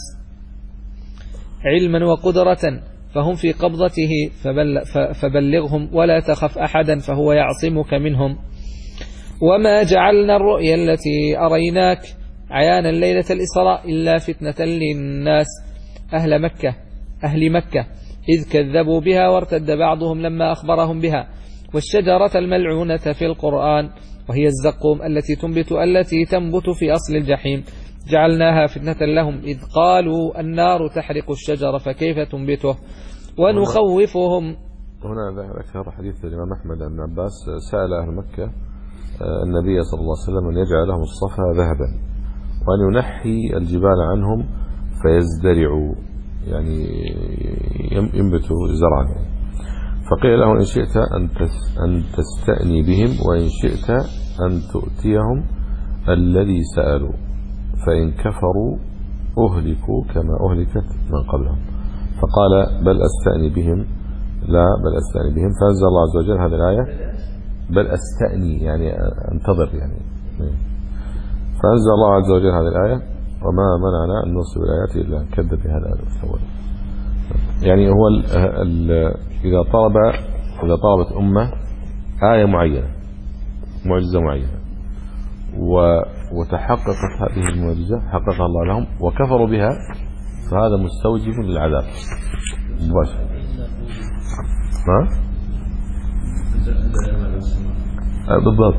S3: علما وقدرة فهم في قبضته فبلغهم ولا تخف أحدا فهو يعصمك منهم. وما جعلنا الرؤيا التي أريناك عيانا ليلة الإسراء إلا فتنة للناس أهل مكة أهل مكة إذ كذبوا بها وارتد بعضهم لما أخبرهم بها. والشجرة الملعونة في القرآن وهي الزقوم التي تنبت التي تنبت في أصل الجحيم جعلناها فتنة لهم إذ قالوا النار تحرق الشجر فكيف تنبته ونخوفهم.
S2: هنا ذكر حديث الإمام أحمد بن عباس سأل أهل مكة النبي صلى الله عليه وسلم أن يجعل لهم الصفا ذهبا وأن ينحي الجبال عنهم فيزدرعوا يعني ينبتوا زرعا. فقيل له إن شئت أن تستأني بهم وإن شئت أن تؤتيهم الذي سألوا فإن كفروا أهلكوا كما أهلكت من قبلهم. فقال بل أستأني بهم، لا بل أستأني بهم، فأنزل الله عز وجل هذه الآية بل أستأني يعني انتظر يعني. فأنزل الله عز وجل هذه الآية وما منعنا أن نرسل الآيات إلا أن كذب بها الأول. يعني هو ال ال إذا طلب إذا طلبت أمة آية معينة معجزة معينة وتحققت هذه المعجزة حققها الله لهم وكفروا بها، فهذا مستوجب للعذاب مباشرة. ها؟ بالضبط.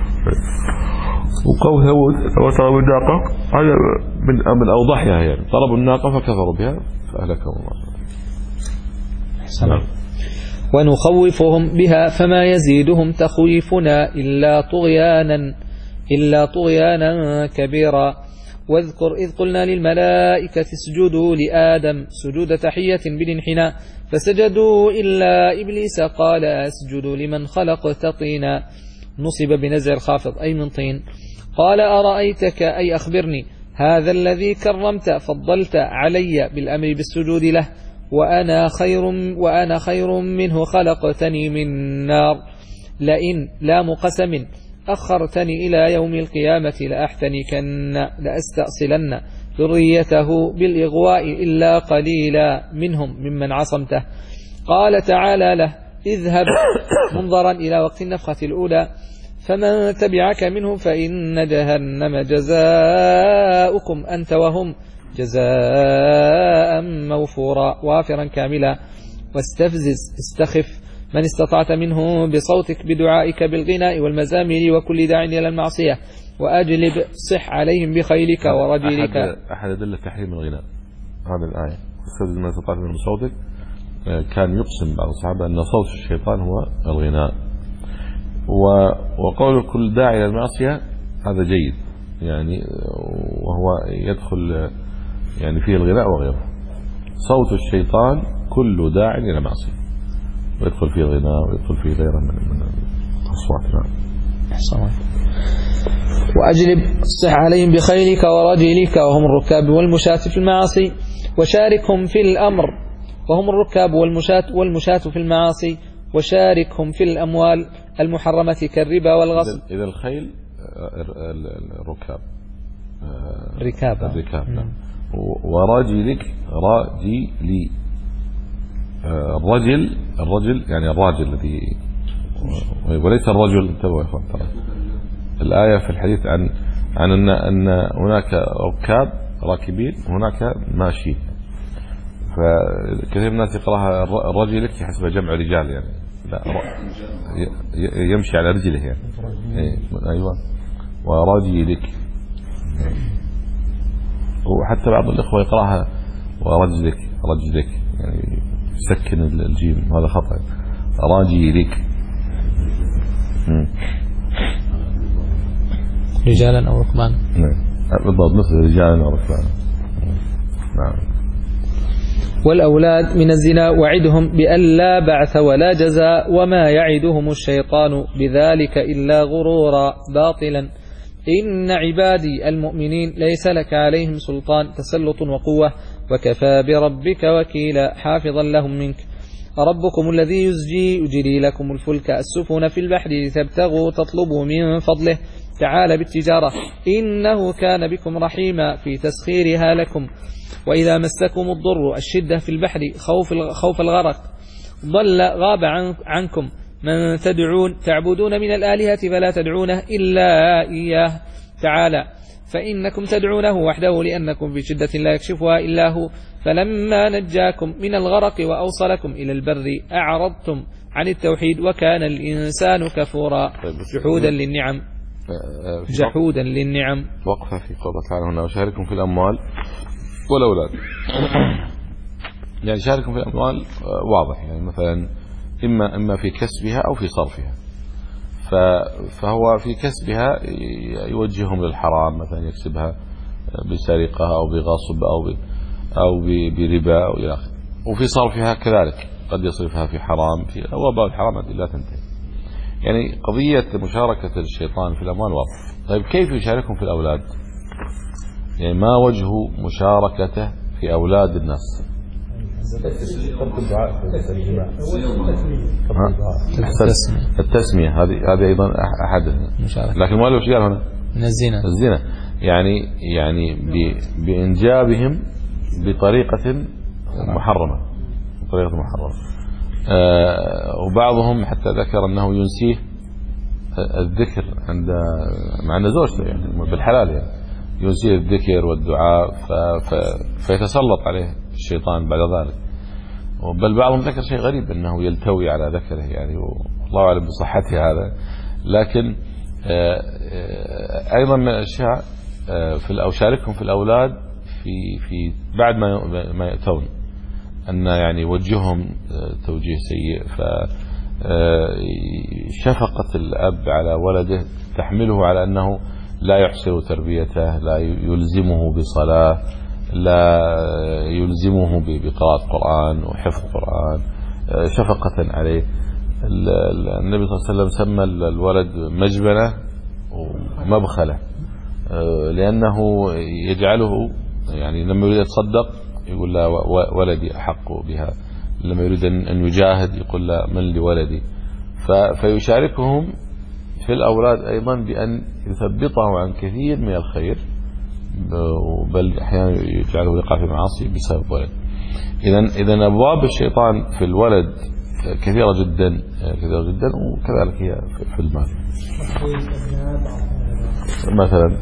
S2: وقول ثمود وطلبوا الناقة هذا من من أوضحها، يعني طلبوا الناقة فكفروا بها فأهلكهم الله.
S3: نعم. ونخوفهم بها فما يزيدهم تخويفنا إلا طغيانا إلا طغيانا كبيرا. واذكر إذ قلنا للملائكة اسجدوا لآدم سجود تحية بالانحناء فسجدوا إلا إبليس قال أسجد لمن خلقت طينا، نصب بنزع الخافض أي من طين. قال أرأيتك أي أخبرني هذا الذي كرمت فضلت علي بالأمر بالسجود له وأنا خير وأنا خير منه خلقتني من نار لئن لام قسم أخرتني إلى يوم القيامة لأحتنكن لأستأصلن ذريته بالإغواء إلا قليلا منهم ممن عصمته. قال تعالى له اذهب منظرا إلى وقت النفخة الأولى فمن تبعك منهم فإن جهنم جزاؤكم أنت وهم جزاء موفورا وافرا كاملا. واستفزز استخف من استطعت منهم بصوتك بدعائك بالغناء والمزامير وكل داع إلى المعصية وأجلب صح عليهم بخيلك ورجلك.
S2: أحد, أحد أدلة تحريم الغناء هذه الآية استفزز من استطعت منهم بصوتك. كان يقسم بعض الصحابة أن صوت الشيطان هو الغناء، وقول كل داعي إلى المعصية هذا جيد يعني، وهو يدخل يعني فيه الغناء وغيره. صوت الشيطان كل داعي إلى المعصية ويدخل فيه الغناء ويدخل فيه غيره من الأصوات.
S3: وأجلب صح عليهم بخيلك ورجلك وهم الركاب والمشاة في المعاصي وشاركهم في الأمر وهم الركاب والمشاة والمشاة في المعاصي وشاركهم في الأموال المحرمة كالربا والغصب.
S2: إذا الخيل الركاب
S3: ركاب
S2: الركاب نعم. ورجلك راجلي الرجل الرجل يعني الراجل الذي وليس الرجل. انتبهوا يا اخوان، ترى الآية في الحديث عن عن ان ان هناك ركاب راكبين وهناك ماشيين، فكثير من الناس يقراها الرجل حسب جمع رجال يعني لا يمشي على رجله يعني. ايوه ورجلك، وحتى بعض الإخوة يقراها ورجلك رجلك يعني يسكن الجيم، هذا خطأ. راجلك
S3: رجالا أو ركبانا.
S2: نعم بالضبط مثل رجالا أو ركبانا. نعم.
S3: والأولاد من الزنا وعدهم بأن لا بعث ولا جزاء وما يعدهم الشيطان بذلك إلا غرورا باطلا. إن عبادي المؤمنين ليس لك عليهم سلطان تسلط وقوة وكفى بربك وكيلا حافظا لهم منك. ربكم الذي يزجي يجري لكم الفلك السفن في البحر لتبتغوا تطلبوا من فضله تعالى بالتجارة إنه كان بكم رحيما في تسخيرها لكم. وإذا مسكم الضر الشدة في البحر خوف خوف الغرق ضل غاب عن عنكم من تدعون تعبدون من الآلهة فلا تدعونه إلا إياه تعالى فإنكم تدعونه وحده لأنكم في شدة لا يكشفها إلا هو. فلما نجاكم من الغرق وأوصلكم إلى البر أعرضتم عن التوحيد وكان الإنسان كفورا جحودا للنعم جحودا للنعم.
S2: وقفة في قوله تعالى هنا وشاركهم في الأموال والأولاد. يعني شاركهم في الأموال واضح يعني مثلا إما إما في كسبها أو في صرفها. فهو في كسبها يوجههم للحرام مثلا يكسبها بسرقة أو بغصب أو ب أو بربا أو إلى آخره. وفي صرفها كذلك قد يصرفها في حرام في وباء الحرام التي لا تنتهي. يعني قضية مشاركة الشيطان في الأموال واضح. طيب كيف يشاركهم في الأولاد؟ يعني ما وجه مشاركته في أولاد الناس؟
S6: ترك الدعاء في الجماع.
S2: التسمية هذه هذه أيضا أحدها، لكن المؤلف ايش قال هنا؟
S7: من الزنا.
S2: الزنا يعني يعني بإنجابهم بطريقة محرمة، بطريقة محرمة. آه وبعضهم حتى ذكر أنه ينسيه الذكر عند مع أن زوجته يعني بالحلال، يعني ينسيه الذكر والدعاء فيتسلط عليه الشيطان بعد ذلك. بل بعضهم ذكر شيء غريب أنه يلتوي على ذكره، يعني والله أعلم بصحته هذا. لكن آه آه أيضا من الأشياء آه في أو شاركهم في الأولاد في في بعد ما ما يأتون أن يعني يوجههم توجيه سيء، فشفقة الأب على ولده تحمله على أنه لا يحسن تربيته، لا يلزمه بصلاة، لا يلزمه بقراءة قرآن وحفظ قرآن، شفقة عليه. النبي صلى الله عليه وسلم سمى الولد مجبنة ومبخلة، لأنه يجعله يعني لما يريد يتصدق يقول لا ولدي أحق بها، لما يريد أن يجاهد يقول لا من لولدي. فيشاركهم في الأولاد أيضا بأن يثبطه عن كثير من الخير، بل أحيانا يجعله يقع في معاصي بسبب ولد. إذن إذن أبواب الشيطان في الولد كثيرة جدا كثيرة جدا، وكذلك هي في المال. مثلا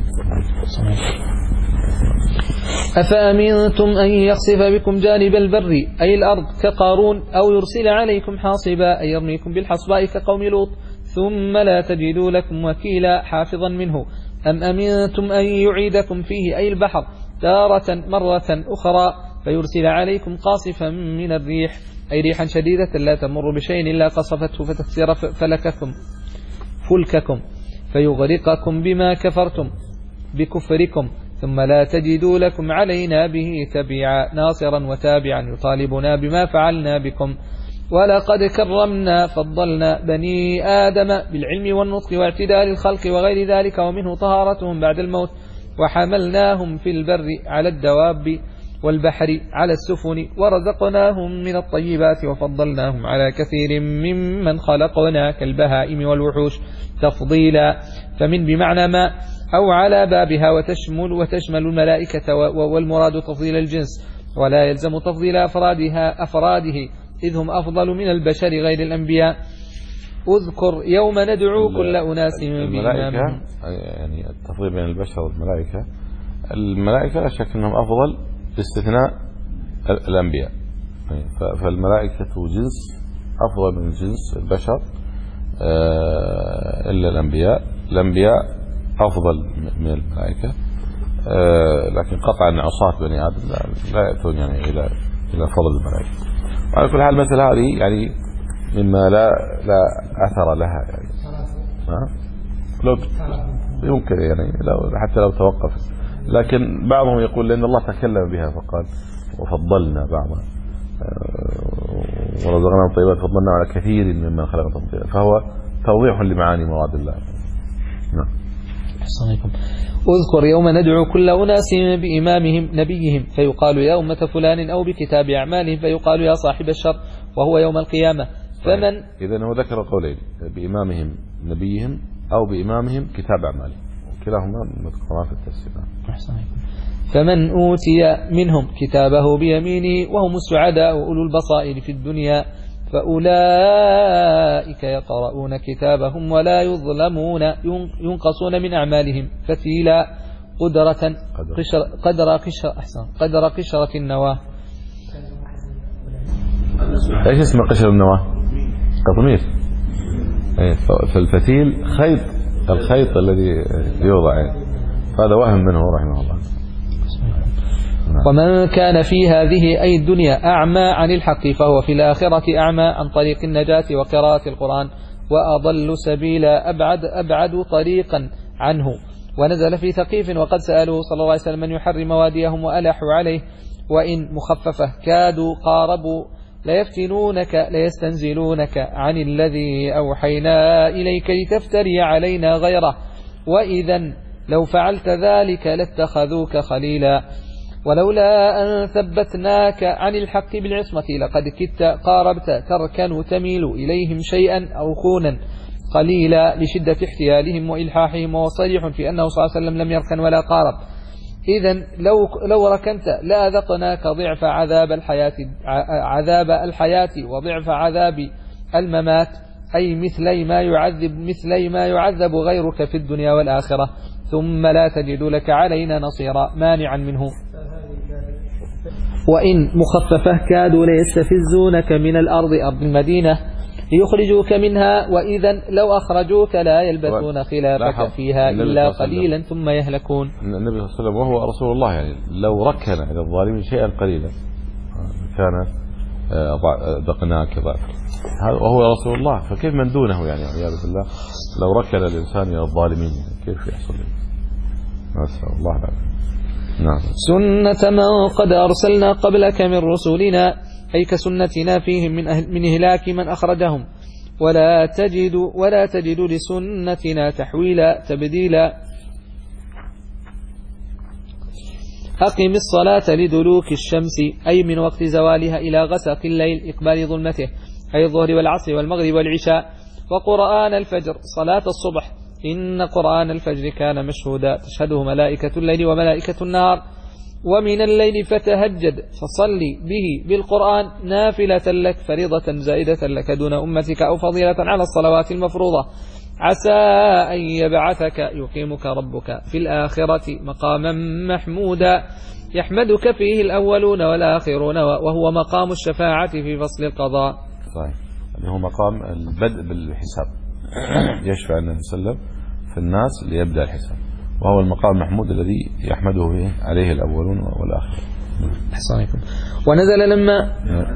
S3: أفأمنتم أن يخسف بكم جانب البر أي الأرض كقارون، أو يرسل عليكم حاصبا أي يرميكم بالحصباء كقوم لوط، ثم لا تجدوا لكم وكيلا حافظا منه. أم أمنتم أن يعيدكم فيه أي البحر تارة مرة أخرى فيرسل عليكم قاصفا من الريح أي ريحا شديدة لا تمر بشيء إلا قصفته فتكسر فلككم فلككم فيغرقكم بما كفرتم بكفركم، ثم لا تجدوا لكم علينا به تبيعا ناصرا وتابعا يطالبنا بما فعلنا بكم. ولقد كرمنا فضلنا بني آدم بالعلم والنطق واعتدال الخلق وغير ذلك، ومنه طهارتهم بعد الموت، وحملناهم في البر على الدواب والبحر على السفن، ورزقناهم من الطيبات وفضلناهم على كثير ممن خلقنا كالبهائم والوحوش تفضيلا. فمن بمعنى ما أو على بابها وتشمل وتشمل الملائكة، والمراد تفضيل الجنس، ولا يلزم تفضيل أفرادها أفراده إذ هم أفضل من البشر غير الأنبياء. اذكر يوم ندعو كل أناس
S2: بإمامهم. يعني التفضيل بين البشر والملائكة، الملائكة لا شك أنهم أفضل باستثناء الأنبياء، فالملائكة جنس أفضل من جنس البشر إلا الأنبياء. الأنبياء أفضل من الملائكة، لكن قطعا عصاة بني آدم لا يأتون يعني إلى إلى فضل الملائكة. على كل حال مثل هذه يعني مما لا لا أثر لها، يعني ها لو يمكن يعني لو حتى لو توقف، لكن بعضهم يقول لأن الله تكلم بها فقال وفضلنا بعضا ورزقناهم طيبات فضلنا على كثير مما خلق تفضيلا، فهو توضيح لمعاني مراد الله. نعم.
S3: أحسنكم. اذكر يوم ندعو كل أناس بإمامهم نبيهم فيقال يا أمة فلان، أو بكتاب أعمالهم فيقال يا صاحب الشر، وهو يوم القيامة. فمن
S2: إذن هو ذكر قولين، بإمامهم نبيهم أو بإمامهم كتاب أعمالهم، كلاهما مذكوران في التفسير.
S3: فمن أوتي منهم كتابه بيمينه وهم السعداء أولو البصائر في الدنيا فأولئك يقرؤون كتابهم ولا يظلمون ينقصون من أعمالهم فتيلا قدرة قشر قدر قشر أحسن قدر قشرة النواة.
S2: ايش اسم قشر النواة؟ قطمير. فالفتيل خيط، الخيط الذي يوضع، هذا وهم منه رحمه الله.
S3: ومن كان في هذه أي الدنيا أعمى عن الحق فهو في الآخرة أعمى عن طريق النجاة وقراءة القرآن، وأضل سبيلا أبعد أبعد طريقا عنه. ونزل في ثقيف وقد سألوه صلى الله عليه وسلم من يحرم واديهم وألحوا عليه، وإن مخففة كادوا قاربوا ليفتنونك ليستنزلونك عن الذي أوحينا إليك لتفتري علينا غيره، وإذا لو فعلت ذلك لاتخذوك خليلا. ولولا أن ثبتناك عن الحق بالعصمة لقد كدت قاربت تركن تميل إليهم شيئا أو كونا قليلا لشدة احتيالهم وإلحاحهم، وهو صريح في أنه صلى الله عليه وسلم لم يركن ولا قارب. إذن لو لو ركنت لأذقناك ضعف عذاب الحياة عذاب الحياة وضعف عذاب الممات، أي مثلي ما يعذب مثلي ما يعذب غيرك في الدنيا والآخرة، ثم لا تجد لك علينا نصيرا مانعا منه. وإن مخففة كادوا ليستفزونك من الأرض أرض المدينة ليخرجوك منها، وإذا لو أخرجوك لا يلبثون خلافك فيها إلا قليلا ثم يهلكون.
S2: النبي صلى الله عليه وسلم وهو رسول الله يعني لو ركن إلى الظالمين شيئا قليلا كان ذقناك ضعف، وهو رسول الله، فكيف من دونه يعني عياذ بالله لو ركن الإنسان إلى الظالمين كيف يحصل؟ نسأل الله العافية. نعم.
S3: سنة من قد أرسلنا قبلك من رسولنا، أي كسنتنا فيهم من, أهل من إهلاك من أخرجهم، ولا تجد ولا تجد لسنتنا تحويلا تبديلا. أقم الصلاة لدلوك الشمس، أي من وقت زوالها إلى غسق الليل إقبال ظلمته، أي الظهر والعصر والمغرب والعشاء. وقرآن الفجر صلاة الصبح، إن قرآن الفجر كان مشهودا تشهده ملائكة الليل وملائكة النهار. ومن الليل فتهجد فصلي به بالقرآن نافلة لك فريضة زائدة لك دون أمتك أو فضيلة على الصلوات المفروضة، عسى أن يبعثك يقيمك ربك في الآخرة مقاما محمودا يحمدك فيه الأولون والآخرون، وهو مقام الشفاعة في فصل القضاء.
S2: صحيح، اللي هو مقام البدء بالحساب يشفع النبي صلى الله عليه وسلم في الناس ليبدأ الحساب، وهو المقام المحمود الذي يحمده به عليه الأولون والآخرون.
S3: أحسنكم. ونزل لما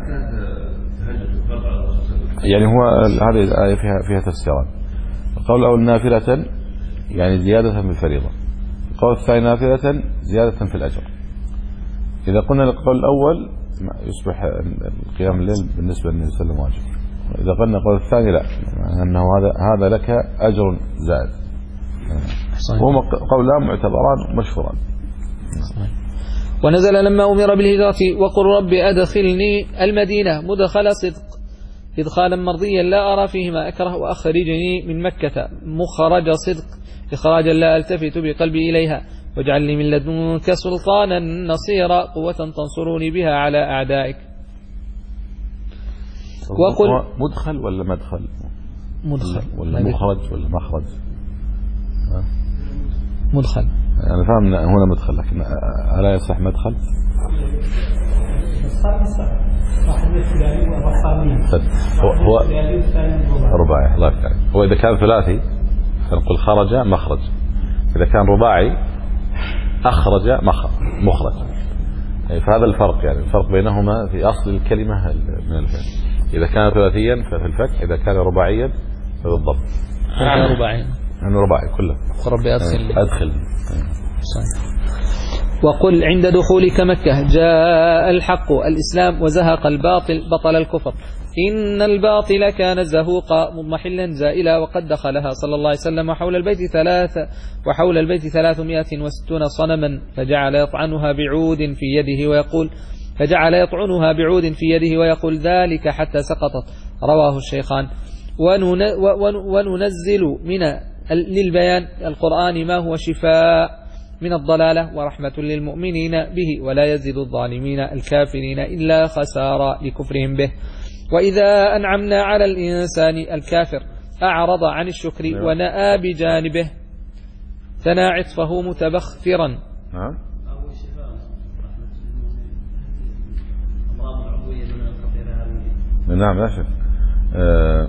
S2: يعني هو هذه الآية فيها فيها تفسيران. القول الأول نافلة يعني زيادة في الفريضة، القول الثاني نافلة زيادة في الأجر. إذا قلنا القول الأول يصبح القيام الليل بالنسبة للنبي صلى الله عليه وسلم واجب، إذا قلنا القول الثاني لا، أنه هذا هذا لك أجر زائد. وهو قولان معتبران مشهوران.
S3: ونزل لما أمر بالهجرة وقل رب أدخلني المدينة مدخل صدق إدخالا مرضيا لا أرى فيه ما أكره، وأخرجني من مكة مخرج صدق إخراجا لا ألتفت بقلبي إليها، واجعل لي من لدنك سلطانا نصيرا قوة تنصروني بها على أعدائك.
S2: وقل مدخل ولا مدخل؟
S3: مدخل
S2: ولا مخرج ولا مخرج؟
S3: مدخل.
S2: أنا فاهم هنا مدخل، لكن ألا يصح مدخل؟ هو هو رباعي. الله يفتح. هو إذا كان ثلاثي فنقول خرج مخرج، إذا كان رباعي أخرج مخرج. فهذا الفرق، يعني الفرق بينهما في أصل الكلمة من الفعل. إذا كان ثلاثيا ففي الفتح، إذا كان رباعيا فبالضبط.
S7: كان رباعي.
S2: أنا رباعي كله.
S7: ربي أدخل.
S2: أدخل.
S3: وقل عند دخولك مكة جاء الحق الإسلام وزهق الباطل بطل الكفر، إن الباطل كان زهوقا مضمحلا زائلا. وقد دخلها صلى الله عليه وسلم وحول البيت ثلاثة وحول البيت ثلاثمائة وستون صنما، فجعل يطعنها بعود في يده ويقول فجعل يطعنها بعود في يده ويقول ذلك حتى سقطت، رواه الشيخان. وننزل من للبيان القرآن ما هو شفاء من الضلالة ورحمة للمؤمنين به، ولا يزيد الظالمين الكافرين إلا خسارا لكفرهم به. وإذا أنعمنا على الإنسان الكافر أعرض عن الشكر ونأى بجانبه ثنى عطفه متبخترا.
S2: نعم لا شك. أه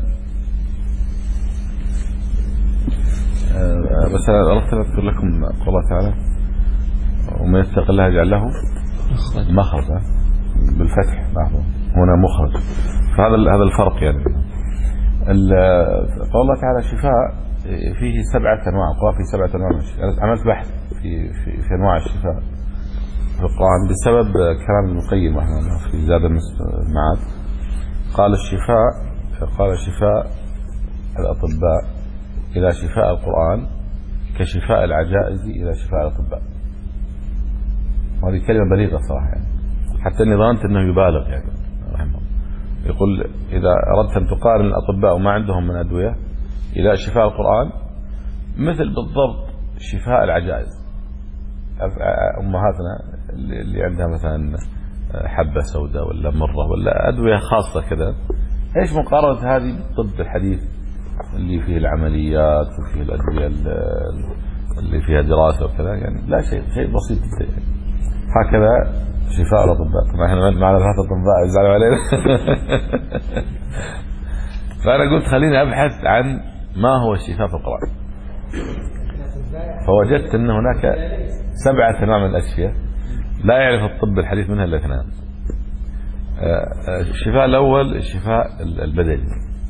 S2: أه بس أردت أن أذكر لكم قول الله تعالى ومن يتق الله يجعل له مخرجا بالفتح بعضه هنا مخرج، فهذا هذا الفرق. يعني قول الله تعالى شفاء فيه سبعة أنواع، القرآن فيه سبعة أنواع. أنا عملت بحث في في, في أنواع الشفاء في القرآن بسبب كلام ابن القيم رحمه الله في زاد المعاد. قال الشفاء قال شفاء الأطباء إلى شفاء القرآن كشفاء العجائز إلى شفاء الأطباء. وهذه كلمة بليغة صراحة يعني. حتى إني ظننت أنه يبالغ يعني رحمه الله. يقول إذا أردت أن تقارن الأطباء وما عندهم من أدوية إلى شفاء القرآن مثل بالضبط شفاء العجائز. أمهاتنا اللي عندها مثلا حبة سوداء ولا مرة ولا أدوية خاصة كذا، إيش مقارنة هذه بالطب الحديث اللي فيه العمليات وفيه الأدوية اللي فيها دراسة وكذا يعني؟ لا شيء شيء بسيط جدا يعني. هكذا شفاء الأطباء. طبعا احنا معنا ثلاثة أطباء يزعلوا علينا. فأنا قلت خليني أبحث عن ما هو الشفاء في القرآن، فوجدت أن هناك سبعة أنواع من الأشفية لا يعرف الطب الحديث منها إلا اثنان. الشفاء الأول الشفاء البدني،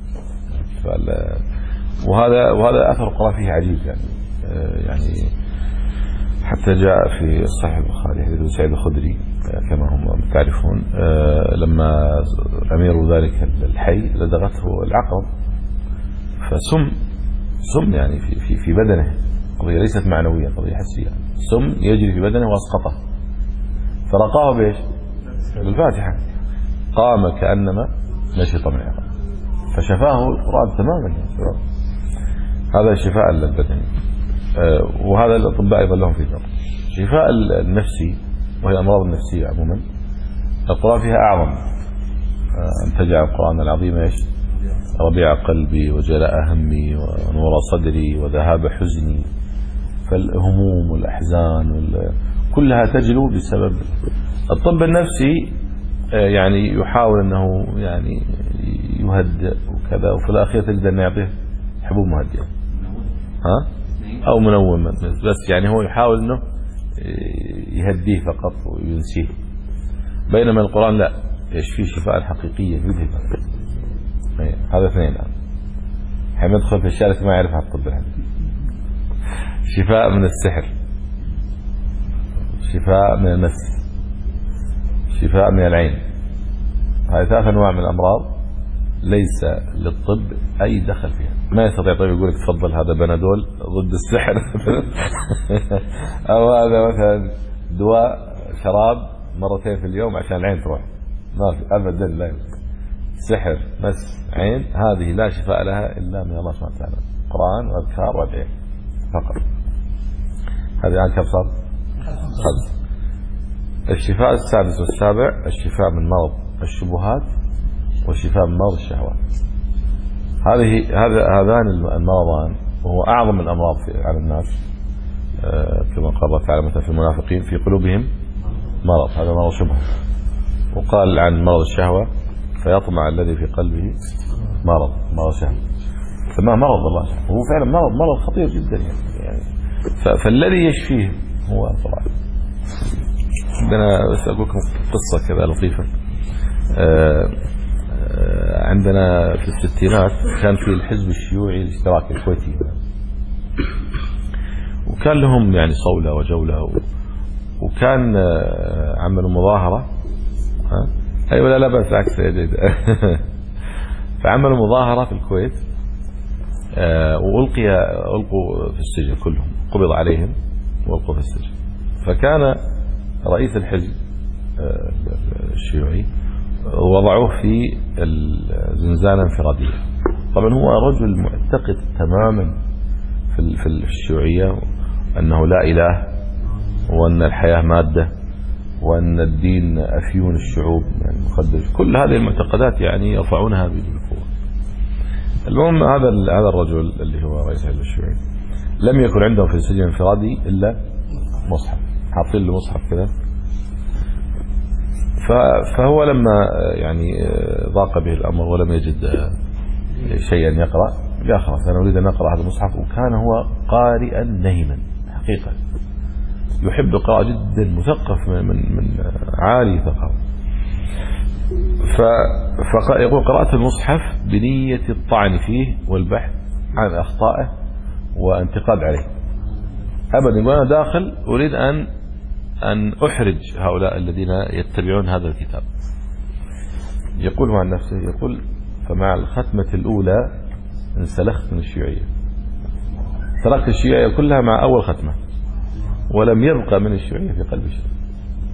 S2: وهذا وهذا أثر القرآن فيه عجيب يعني. يعني حتى جاء في صحيح البخاري حديث سعيد الخدري كما هم تعرفون، لما أمير ذلك الحي لدغته العقرب فسم سم يعني في في في بدنه، قضية ليست معنوية، قضية حسية. سم يجري في بدنه واسقطه، فرقاه بايش؟ بالفاتحة، قام كأنما نشط من عقرب، فشفاه القرآن تماما. هذا الشفاء البدني. وهذا الأطباء أيضا لهم في ذلك. الشفاء النفسي وهي الأمراض النفسية عموما القرآن فيها أعظم. أن تجعل القرآن العظيم إيش؟ ربيع قلبي وجلاء همي ونور صدري وذهاب حزني. فالهموم والأحزان كلها تجلو بسبب الطب النفسي. يعني يحاول أنه يعني يهدئ وكذا، وفي الأخير تجد أن يعطيه حبوب مهدئة ها أو منوم بس، يعني هو يحاول أنه يهديه فقط وينسيه. بينما القرآن لا، يشفيه شفاء حقيقية يذهب. هذا اثنين. حين يدخل في الشارع ما يعرف عن الطب الحديث. شفاء من السحر، شفاء من المس، شفاء من العين. هذه ثلاث أنواع من الأمراض ليس للطب أي دخل فيها. ما يستطيع طيب يقول لك تفضل هذا بنادول ضد السحر أو هذا مثلا دواء شراب مرتين في اليوم عشان العين تروح. ما في أبدا، لا. سحر مس عين هذه لا شفاء لها إلا من الله سبحانه وتعالى. قرآن وأذكار وأدعية فقط. هذه عن كم صار؟ خمس. الشفاء السادس والسابع الشفاء من مرض الشبهات والشفاء من مرض الشهوات. هذه هذا هذان المرضان وهو أعظم الأمراض على الناس. آه كما قال الله تعالى مثلا في المنافقين في قلوبهم مرض، هذا مرض شبهة. وقال عن مرض الشهوة فيطمع الذي في قلبه مرض مرض شهوة. فما مرض الله هو فعلا مرض مرض خطير جدا يعني. فالذي يشفيه هو القرآن. عندنا بس أقول لكم قصة كذا لطيفة. آه آه عندنا في الستينات كان في الحزب الشيوعي الاشتراكي الكويتي، وكان لهم يعني صولة وجولة، وكان آه عملوا مظاهرة. ها أيوة لا لا بس عكس فعملوا مظاهرة في الكويت. آه وألقي ألقوا في السجن كلهم، قبض عليهم وألقوا في السجن. فكان رئيس الحزب آه الشيوعي وضعوه في الزنزانة انفرادية. طبعا هو رجل معتقد تماما في في الشيوعية أنه لا إله، وأن الحياة مادة، وأن الدين أفيون الشعوب يعني مقدس. كل هذه المعتقدات يعني يرفعونها بالقوة. المهم هذا هذا الرجل اللي هو رئيس الحزب الشيوعي لم يكن عندهم في السجن الانفرادي إلا مصحف، حاطين له مصحف كذا. فهو لما يعني ضاق به الأمر ولم يجد شيئا يقرأ قال خلاص أنا أريد أن أقرأ هذا المصحف. وكان هو قارئا نهما حقيقة، يحب القراءة جدا، مثقف من من, من عالي ثقافة. فيقول قرأت المصحف بنية الطعن فيه والبحث عن أخطائه وانتقاد عليه. أبدا يقول أنا داخل أريد أن أن أحرج هؤلاء الذين يتبعون هذا الكتاب. يقول عن نفسه، يقول فمع الختمة الأولى انسلخت من الشيوعية، تركت الشيوعية كلها مع أول ختمة، ولم يبقى من الشيوعية في قلب شيء.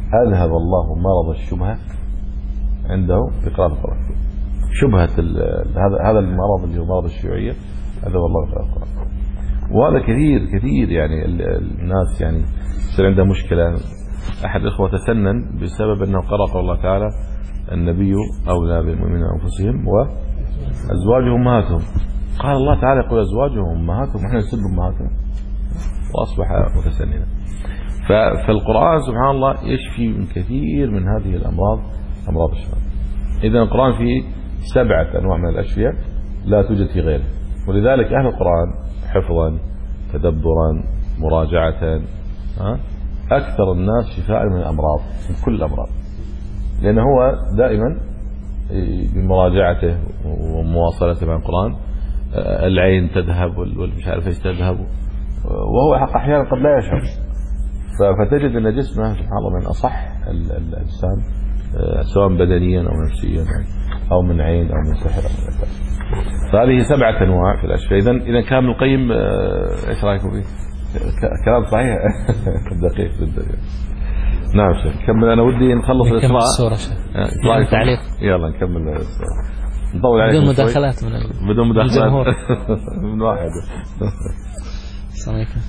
S2: أذهب الله مرض الشبهة عنده بقراءة القرآن. شبهة هذا هذا المرض اللي هو مرض الشيوعية أذهب الله بقراءة القرآن. وهذا كثير كثير يعني الناس يعني يصير عندها مشكلة. أحد الإخوة تسنن بسبب أنه قرأ قول الله تعالى النبي أولى بالمؤمنين أنفسهم وأزواجهم أمهاتهم. قال الله تعالى يقول أزواجهم أمهاتهم ونحن نسب أمهاتهم، وأصبح متسننا. فالقرآن سبحان الله يشفي من كثير من هذه الأمراض، أمراض الشباب. إذا القرآن فيه سبعة أنواع من الأشفياء لا توجد في غيره، ولذلك أهل القرآن حفظا تدبرا مراجعة أكثر الناس شفاء من الأمراض، من كل الأمراض، لأنه هو دائما بمراجعته ومواصلته مع القرآن العين تذهب والمش عارف ايش تذهب، وهو حق أحيانا قد لا يشعر. فتجد أن جسمه سبحان الله من أصح الإنسان سواء بدنيا أو نفسيا أو من عين أو من سحر أو من أكثر. فهذه سبعة أنواع في الأشفياء. إذن إذا كان ابن القيم إيش رأيكم فيه؟ كلام صحيح دقيق جدا. نعم شيخ كمل. أنا ودي نخلص الإسراء.
S7: نعم تعليق.
S2: يلا نكمل الإسراء. نطول عليكم
S7: بدون مداخلات من
S2: بدون مداخلات من واحد.
S7: السلام عليكم.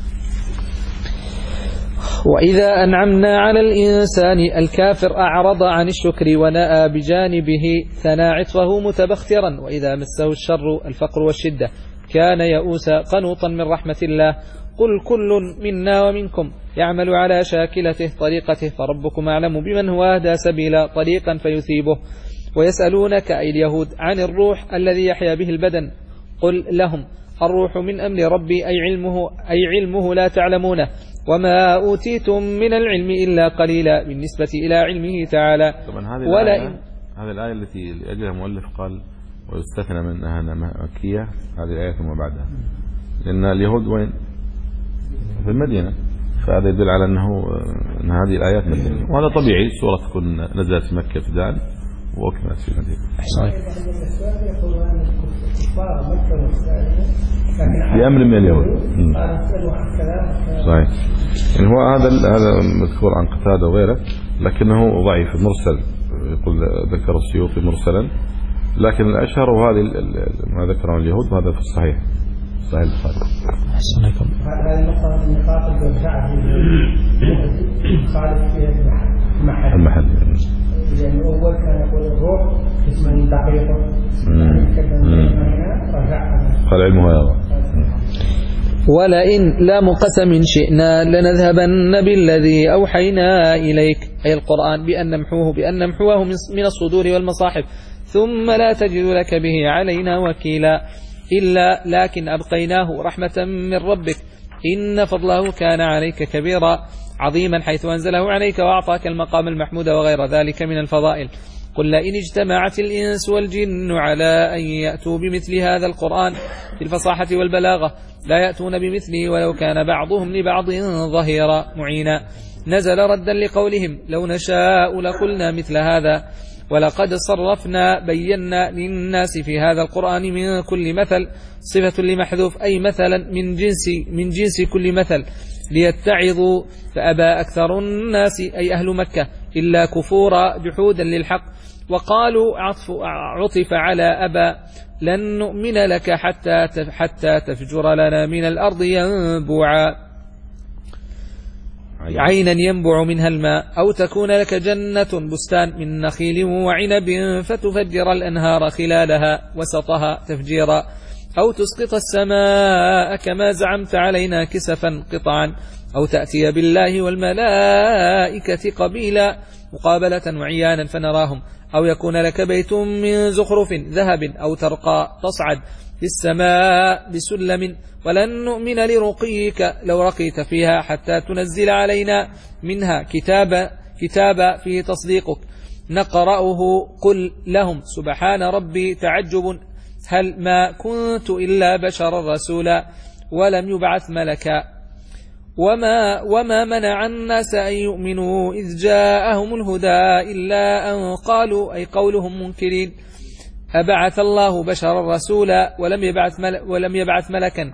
S3: وإذا أنعمنا على الإنسان الكافر أعرض عن الشكر ونأى بجانبه ثنى عطفه متبخترا، وإذا مسه الشر الفقر والشدة كان يئوسا قنوطا من رحمة الله. قل كل منا ومنكم يعمل على شاكلته طريقته فربكم أعلم بمن هو أهدى سبيلا طريقا فيثيبه. ويسألونك أي اليهود عن الروح الذي يحيا به البدن، قل لهم الروح من أمر ربي أي علمه, أي علمه لا تعلمونه، وما أوتيتم من العلم إلا قليلا بالنسبة إلى علمه تعالى.
S2: طبعا هذه الآية, هذه الآية التي لأجلها المؤلف قال ويستثنى منها مكية، هذه الآية ثم بعدها، لأن اليهود وين؟ في المدينة، فهذا يدل على أنه أن هذه الآيات مدينة، وهذا طبيعي. سورة تكون نزلت في مكة ابتداء وأكملت في المدينة. بأمر من اليهود. صحيح. يعني هو هذا هذا مذكور عن قتادة وغيره، لكنه ضعيف مرسل، يقول ذكر السيوطي مرسلا، لكن الأشهر وهذه ما ذكره اليهود وهذا في الصحيح صحيح البخاري.
S7: أحسن عليكم.
S10: هذه النقطة النقاط اللي خالف فيها المحل.
S2: المحل.
S10: لأن أول كان يقول الروح اسم دقيق،
S2: قال علمه يا الله.
S3: ولئن لام قسم شئنا لنذهبن بالذي أوحينا إليك، أي القرآن، بأن نمحوه بأن نمحوه من الصدور والمصاحف، ثم لا تجد لك به علينا وكيلا، إلا لكن أبقيناه رحمة من ربك إن فضله كان عليك كبيرا عظيما حيث أنزله عليك وأعطاك المقام المحمود وغير ذلك من الفضائل. قل لئن اجتمعت الإنس والجن على أن يأتوا بمثل هذا القرآن في الفصاحة والبلاغة لا يأتون بمثله ولو كان بعضهم لبعض ظهيرا معينا. نزل ردا لقولهم لو نشاء لقلنا مثل هذا ولقد صرفنا بينا للناس في هذا القرآن من كل مثل، صفة لمحذوف أي مثلا من جنس من جنس كل مثل ليتعظوا، فأبى أكثر الناس أي أهل مكة إلا كفورا جحودا للحق، وقالوا عطف عطف على أبى لن نؤمن لك حتى حتى تفجر لنا من الأرض ينبوعا عينا ينبع منها الماء، أو تكون لك جنة بستان من نخيل وعنب فتفجر الأنهار خلالها وسطها تفجيرا، أو تسقط السماء كما زعمت علينا كسفا قطعا، أو تأتي بالله والملائكة قبيلا مقابلة وعيانا فنراهم، أو يكون لك بيت من زخرف ذهب أو ترقى تصعد في السماء بسلم ولن نؤمن لرقيك لو رقيت فيها حتى تنزل علينا منها كتابا كتابا فيه تصديقك نقرأه. قل لهم سبحان ربي تعجب هل ما كنت إلا بشرا رسولا ولم يبعث ملكا، وما, وما منع الناس أن يؤمنوا إذ جاءهم الهدى إلا أن قالوا أي قولهم منكرين أبعث الله بشرا رسولا ولم يبعث, مل ولم يبعث ملكا.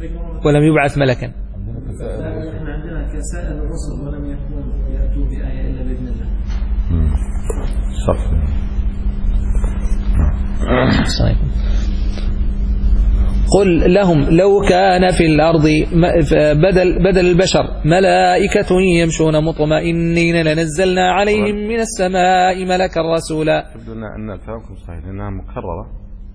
S3: ولم يبعث ملكا.
S4: احنا عندنا كسائر الرسل ولم يكونوا يأتوا بآية إلا بإذن الله.
S2: صح.
S3: قل لهم لو كان في الأرض بدل, بدل البشر ملائكة يمشون مطمئنين لنزلنا عليهم من السماء ملكا رسولا.
S2: يبدو أن كلامكم صحيح لأنها مكررة.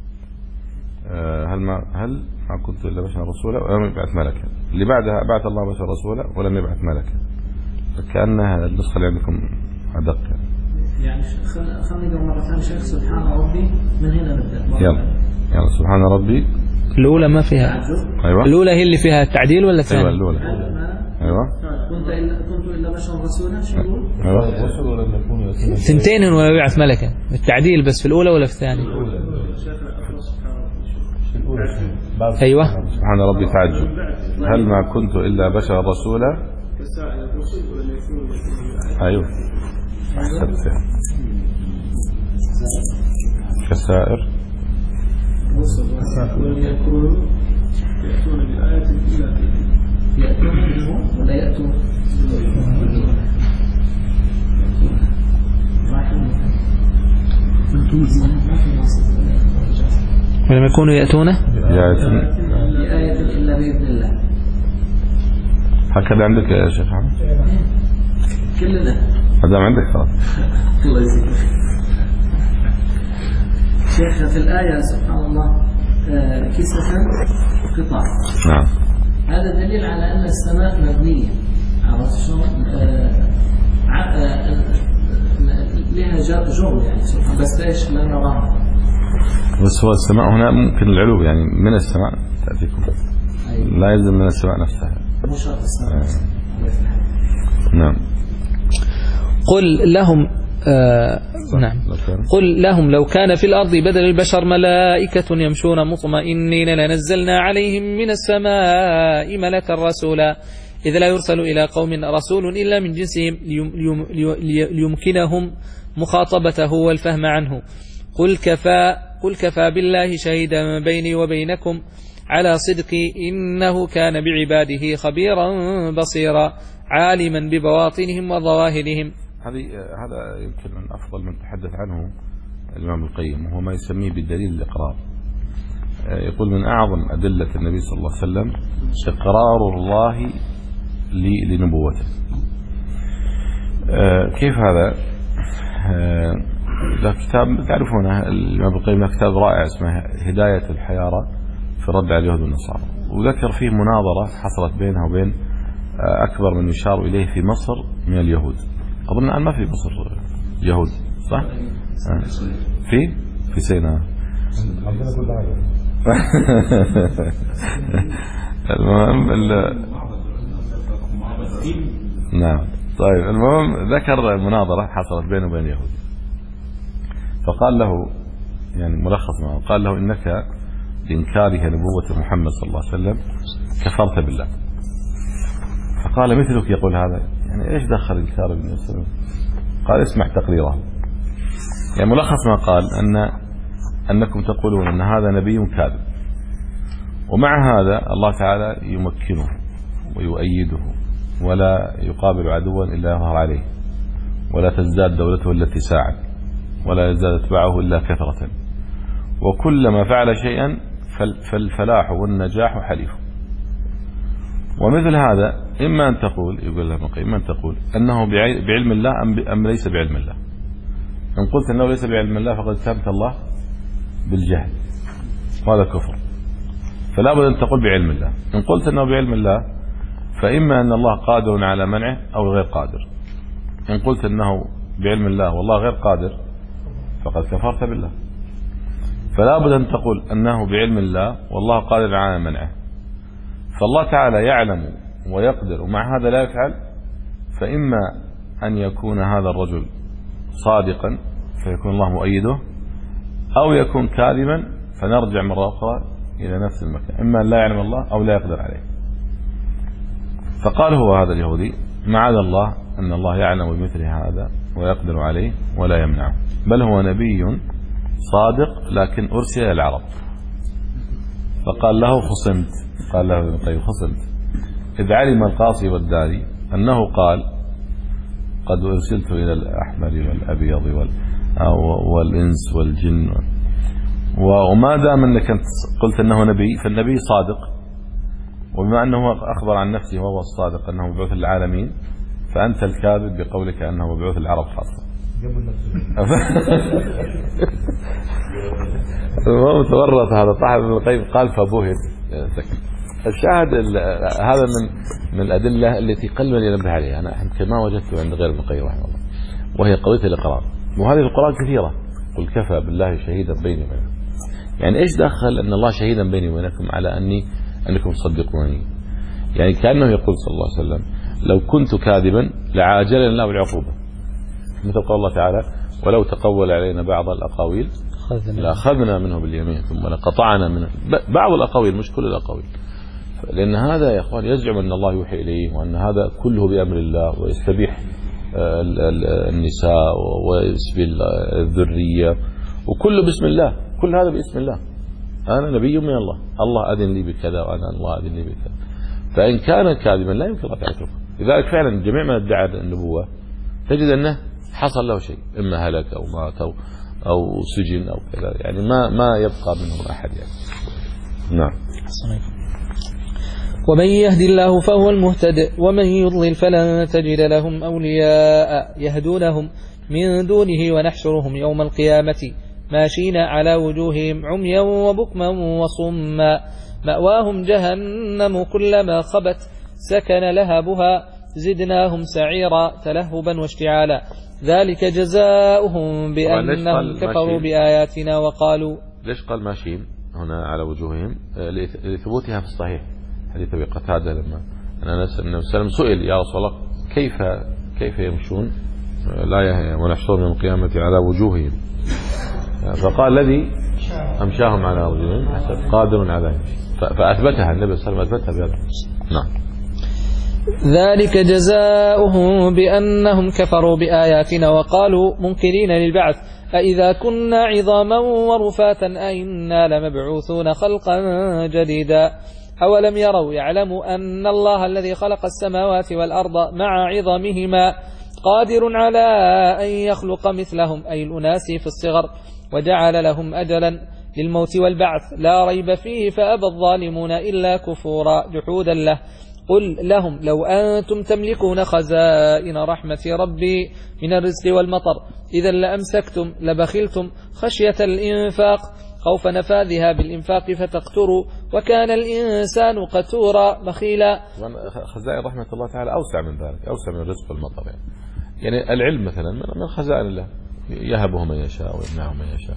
S2: هل ما هل ما كنت إلا بشرا رسولا ولم يبعث ملكا، اللي بعدها بعث الله بشرا رسولا ولم يبعث ملكا، فكأنها النسخة اللي عندكم أدق.
S4: يعني خلينا نقرأ مرة ثانية شيخ سبحان ربي من هنا نبدأ.
S2: يلا يلا سبحان ربي.
S3: الأولى ما فيها.
S2: أيوة.
S3: الأولى هي اللي فيها التعديل ولا الثانية؟
S2: أيوة الأولى. أيوة.
S4: كنت إلا كنت إلا بشرا رسولا شو يقول؟
S2: أيوة.
S6: رسول ولم يكونوا
S3: ثنتين ولا يبعث ملكا، التعديل بس في الأولى ولا في الثانية؟ أيوة.
S2: سبحان ربي تعجب. هل ما كنت إلا بشرا رسولا. أيوة. أحسنت. كسائر
S4: ولم يكونوا يأتون بآية إلا يأتون منهم ولا يأتون
S3: ولم يكونوا يأتون
S4: بآية إلا بإذن الله.
S2: هكذا عندك يا شيخ حمد؟
S4: كلنا
S2: هذا عندك خلاص.
S4: الله يجزيك شيخ. في الآية سبحان الله كسفا قطع.
S2: نعم.
S4: هذا دليل على أن السماء مبنية، عرفت شلون؟ لها جر يعني سبحان، بس ايش لا نراها.
S2: بس هو السماء هنا ممكن العلو يعني من السماء تأتيكم. أيوة. لا يلزم من السماء نفسها.
S4: مو شرط السماء.
S2: نعم.
S3: قل لهم آه نعم. قل لهم لو كان في الأرض بدل البشر ملائكة يمشون مطمئنين لنزلنا عليهم من السماء ملكا رسولا إذ لا يرسل إلى قوم رسول إلا من جنسهم ليمكنهم مخاطبته والفهم عنه. قل كفى, قل كفى بالله شهيدا بيني وبينكم على صدقي إنه كان بعباده خبيرا بصيرا عالما ببواطنهم وظواهرهم.
S2: هذه هذا يمكن من أفضل من تحدث عنه الإمام القيم، وهو ما يسميه بالدليل الإقرار. يقول من أعظم أدلة النبي صلى الله عليه وسلم إقرار الله لنبوته. كيف هذا؟ له كتاب تعرفونه الإمام القيم، له كتاب رائع اسمه هداية الحيارى في الرد على اليهود والنصارى، وذكر فيه مناظرة حصلت بينها وبين أكبر من يشار إليه في مصر من اليهود. أظن الآن ما في مصر يهود صح؟ آه. في في سيناء. المهم نعم. طيب المهم ذكر مناظرة حصلت بينه وبين اليهود، فقال له يعني ملخص ما قال له إنك بإنكارها نبوة محمد صلى الله عليه وسلم كفرت بالله. فقال مثلك يقول هذا، يعني ايش دخل انكار بالنبي صلى الله عليه وسلم؟ قال اسمع تقريره. يعني ملخص ما قال ان انكم تقولون ان هذا نبي كاذب، ومع هذا الله تعالى يمكنه ويؤيده ولا يقابل عدوا الا يظهر عليه، ولا تزداد دولته الا اتساعا، ولا يزداد اتباعه الا كثرة، وكلما فعل شيئا فالفلاح والنجاح حليفه. ومثل هذا إما أن تقول يقول له مقيم إما أن تقول أنه بعلم الله أم ليس بعلم الله. إن قلت أنه ليس بعلم الله فقد اتهمت الله بالجهل، وهذا كفر. فلا بد أن تقول بعلم الله. إن قلت أنه بعلم الله فإما أن الله قادر على منعه أو غير قادر. إن قلت أنه بعلم الله والله غير قادر فقد كفرت بالله. فلا بد أن تقول أنه بعلم الله والله قادر على منعه. فالله تعالى يعلم ويقدر ومع هذا لا يفعل، فإما أن يكون هذا الرجل صادقا فيكون الله مؤيده، أو يكون كاذبا فنرجع مرة أخرى إلى نفس المكان، إما أن لا يعلم الله أو لا يقدر عليه. فقال هو هذا اليهودي معاذ الله أن الله يعلم بمثل هذا ويقدر عليه ولا يمنعه، بل هو نبي صادق لكن أرسل إلى العرب. فقال له خصمت، قال له ابن القيم خصمت، إذ علم القاصي والداري أنه قال قد أرسلت إلى الأحمر والأبيض والإنس والجن، وما دام أنك قلت أنه نبي فالنبي صادق، وبما أنه أخبر عن نفسه وهو الصادق أنه مبعوث للعالمين، فأنت الكاذب بقولك أنه مبعوث للعرب خاصة. المهم تورط هذا طاح ابن القيم قال فبهت. الشاهد هذا من من الأدلة التي قل من ينبه عليها، أنا كما وجدته عند غير ابن القيم رحمه الله، وهي قضية الإقرار. وهذه القرآن كثيرة، قل كفى بالله شهيدا بيني وبينكم. يعني إيش دخل أن الله شهيدا بيني وبينكم على أني أنكم تصدقونني؟ يعني كأنه يقول صلى الله عليه وسلم لو كنت كاذبا لعاجلنا الله بالعقوبة، مثل قول الله تعالى ولو تقول علينا بعض الأقاويل لأخذنا منه باليمين ثم لقطعنا منه. بعض الأقاويل مش كل الأقاويل، لأن هذا يا أخوان يزعم أن الله يوحي إليه وأن هذا كله بأمر الله، ويستبيح النساء ويسبي الذرية وكله باسم الله، كل هذا باسم الله. أنا نبي من الله، الله أذن لي بكذا وأنا الله أذن لي بكذا. فإن كان كاذبا لا يمكن أن يعترف. لذلك فعلا جميع من ادعى النبوة تجد أنه حصل له شيء، إما هلك أو مات أو أو سجن أو كذا، يعني ما ما يبقى منهم أحد يعني. نعم.
S3: ومن يهدي الله فهو المهتد ومن يضلل فلن تجد لهم أولياء يهدونهم من دونه ونحشرهم يوم القيامة ماشين على وجوههم عميا وبكما وصما مأواهم جهنم كلما خبت سكن لهبها زدناهم سعيرا تلهبا واشتعالا ذلك جزاؤهم بأنهم كفروا بآياتنا وقالوا.
S2: ليش قال ماشين هنا على وجوههم؟ لثبوتها في الصحيح حديث أبي قتادة لما أنس النبي صلى الله عليه وسلم سئل يا رسول الله كيف كيف يمشون لا ونحشرهم يوم القيامة على وجوههم، فقال الذي أمشاهم على وجوههم قادر على فأثبتها النبي صلى الله عليه وسلم أثبتها بهذا. نعم.
S3: ذلك جزاؤهم بأنهم كفروا بآياتنا وقالوا منكرين للبعث أإذا كنا عظاما ورفاتا أئنا لمبعوثون خلقا جديدا أولم يروا يعلموا أن الله الذي خلق السماوات والأرض مع عظامهما قادر على أن يخلق مثلهم أي الأناس في الصغر وجعل لهم أجلا للموت والبعث لا ريب فيه فأبى الظالمون إلا كفورا جحودا له. قل لهم لو أنتم تملكون خزائن رحمة ربي من الرزق والمطر إذا لأمسكتم لبخلتم خشية الإنفاق خوف نفاذها بالإنفاق فتقتروا وكان الإنسان قتورا بخيلا.
S2: خزائن رحمة الله تعالى أوسع من ذلك، أوسع من الرزق والمطر. يعني, يعني العلم مثلا من خزائن الله يهبه من يشاء ويمنعه من يشاء.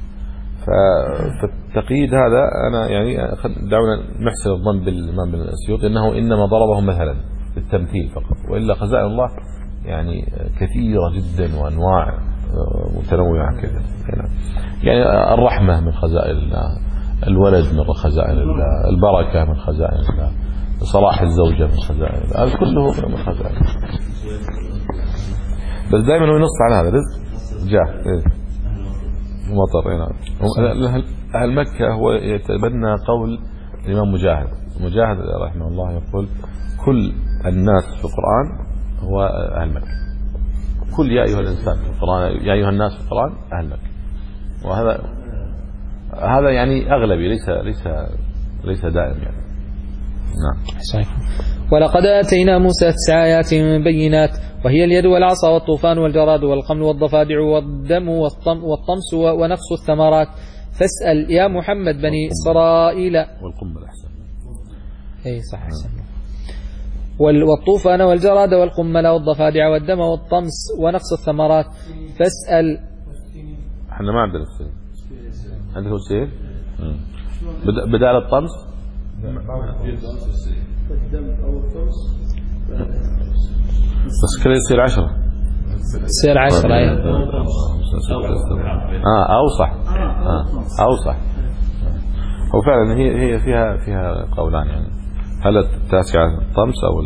S2: فالتقييد هذا أنا يعني دعونا نحسن الظن بالإمام بن السيوطي أنه إنما ضربه مثلا للتمثيل فقط، وإلا خزائن الله يعني كثيرة جدا وأنواع متنوعة كذا. يعني الرحمة من خزائن الله، الولد من خزائن الله، البركة من خزائن الله، صلاح الزوجة من خزائن الله، هذا كله من خزائن الله. بس دائما هو ينص على هذا رزق جاه مطر. هنا أهل مكة هو يتبنى قول الإمام مجاهد مجاهد رحمه الله يقول كل الناس في القرآن هو أهل مكة، كل يا أيها الإنسان في القرآن يا أيها الناس في القرآن أهل مكة، وهذا هذا يعني أغلبي ليس ليس ليس دائم يعني. نعم.
S3: صحيح. ولقد آتينا موسى تسع آيات بينات وهي اليد والعصا والطوفان والجراد والقمل والضفادع والدم والطمس ونقص الثمرات فاسأل يا محمد بني إسرائيل
S2: والقمل أحسن.
S3: أي صح أحسن. والطوفان والجراد والقمل والضفادع والدم والطمس ونقص الثمرات فاسأل.
S2: احنا ما عندنا السيل، عندكم السيل بدال الطمس
S4: الدم أو الطمس
S2: بس كده يصير عشرة
S3: يصير عشرة أيه.
S2: اه اوصح اه اوصح. هو فعلا هي هي فيها فيها قولان يعني هل التاسعة الطمس او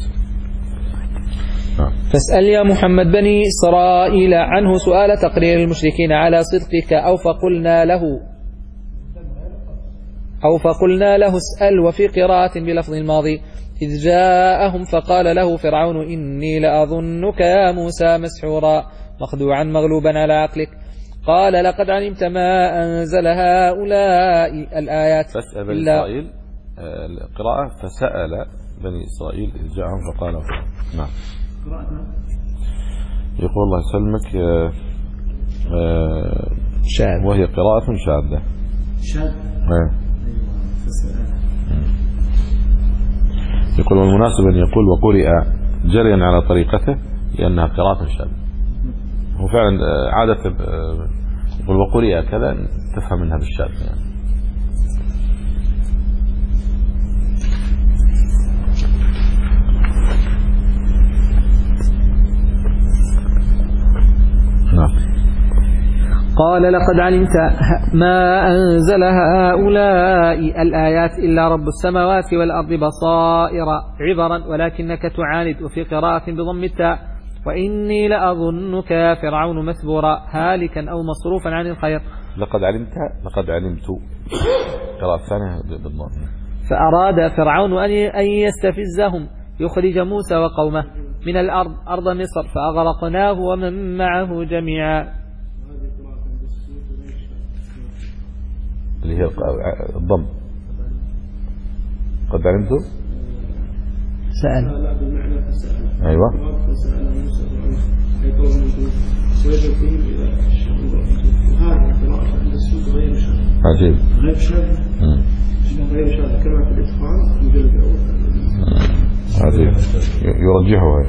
S2: آه.
S3: فاسأل يا محمد بني إسرائيل عنه سؤال تقرير المشركين على صدقك أو فقلنا له أو فقلنا له اسأل، وفي قراءة بلفظ الماضي إذ جاءهم فقال له فرعون إني لأظنك يا موسى مسحورا مخدوعا مغلوبا على عقلك. قال لقد علمت ما أنزل هؤلاء الآيات
S2: فاسأل بني إسرائيل. القراءة فسأل بني إسرائيل إذ جاءهم فقال نعم. يقول الله يسلمك
S3: شاذ،
S2: وهي قراءة شاذة.
S4: شاذ.
S2: يقول والمناسب أن يقول وقرئ جريا على طريقته لأنها قراءة شاذة. هو فعلا عادة يقول وقرئ كذا تفهم منها بالشاذ يعني.
S3: قال لقد علمت ما أنزل هؤلاء الآيات إلا رب السماوات والأرض بصائر عبرا ولكنك تعاند، وفي قراءة بضم التاء وإني لأظنك يا فرعون مثبورا هالكا أو مصروفا عن الخير.
S2: لقد علمت لقد علمت قراءة ثانية بالضم.
S3: فأراد فرعون أن يستفزهم يخرج موسى وقومه من الأرض أرض مصر فأغرقناه ومن معه جميعا.
S2: اللي هي الضم. قد علمته
S3: سأل.
S2: أيوة. عجيب.
S5: غير شاذ. غير شاذ كما في الإتقان مجلد الأول.
S2: عجيب. يرجحه.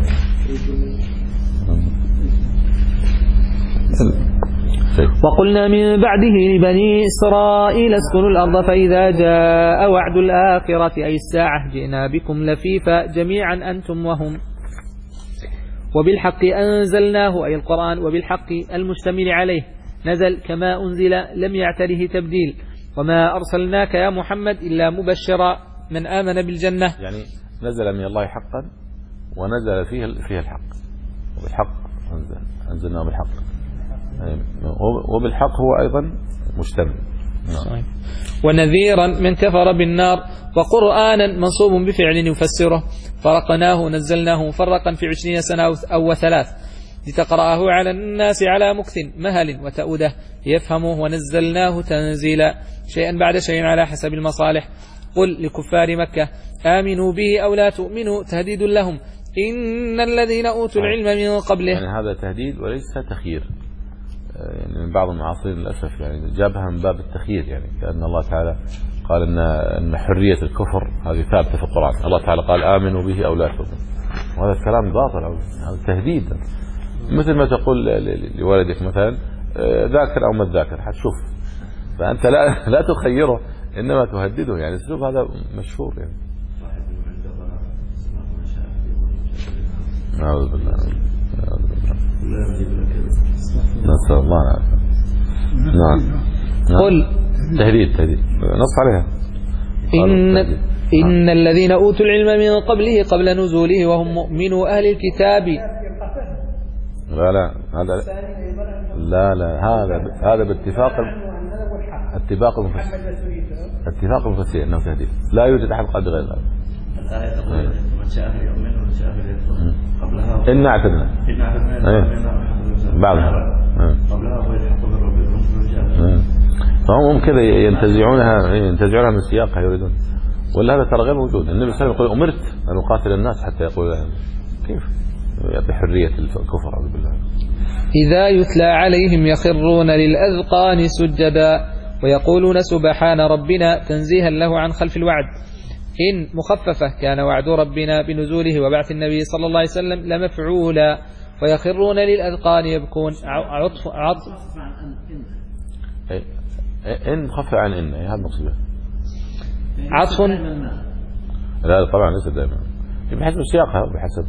S3: وقلنا من بعده لبني إسرائيل اسكنوا الأرض فإذا جاء وعد الآخرة أي الساعة جئنا بكم لفيفا جميعا أنتم وهم وبالحق أنزلناه أي القرآن وبالحق المشتمل عليه نزل كما أنزل لم يعتره تبديل وما أرسلناك يا محمد إلا مبشرا من آمن بالجنة.
S2: يعني نزل من الله حقا ونزل فيه فيه الحق وبالحق أنزل أنزلناه بالحق وبالحق هو أيضا مشتمل.
S3: نعم. ونذيرا من كفر بالنار وقرآنا منصوب بفعل يفسره فرقناه نزلناه مفرقا في عشرين سنة أو ثلاث لتقرأه على الناس على مكث مهل وتأوده يفهمه ونزلناه تنزيلا شيئا بعد شيء على حسب المصالح. قل لكفار مكة آمنوا به أو لا تؤمنوا تهديد لهم إن الذين أوتوا العلم من قبله.
S2: يعني هذا تهديد وليس تخيير. يعني من بعض المعاصرين للأسف يعني جابها من باب التخيير يعني كأن الله تعالى قال إن إن حرية الكفر هذه ثابتة في القرآن. الله تعالى قال آمنوا به أو لا تؤمنوا وهذا الكلام باطل هذا تهديد. مثل ما تقول لولدك مثلا ذاكر أو ما تذاكر حتشوف فأنت لا لا تخيره إنما تهدده يعني الأسلوب هذا مشهور يعني. أعوذ بالله أعوذ بالله نسأل الله العافية. نعم.
S3: قل
S2: تهديد تهديد نص عليها.
S3: إن إن الذين أوتوا العلم من قبله قبل نزوله وهم مؤمنو أهل الكتاب.
S2: لا لا هذا لا لا هذا هذا باتفاق اتفاق المفسر اتفاق المفسر انه تهديد لا يوجد احد قال بغير ذلك.
S8: الآية تقول من شاء فليؤمن ومن شاء فليكفر قبلها
S2: إن اعتدنا
S8: إن اعتدنا
S2: بعضها
S8: قبلها ويحق من ربكم
S2: فهم كذا ينتزعونها ينتزعونها من سياقها يريدون ولا هذا ترى غير موجود. النبي صلى الله عليه وسلم يقول أمرت أن أقاتل الناس حتى يقول كيف بحرية الكفر أعوذ بالله.
S3: إذا يتلى عليهم يخرون للأذقان سجدا ويقولون سبحان ربنا تنزيها له عن خلف الوعد. إن مخففة كان وعد ربنا بنزوله وبعث النبي صلى الله عليه وسلم لمفعولا ويخرون للأذقان يبكون عطف عطف
S2: إن مخفف عن إن هذا مقصود
S3: عطف
S2: لا طبعا ليس دائما بحسب سياقها بحسب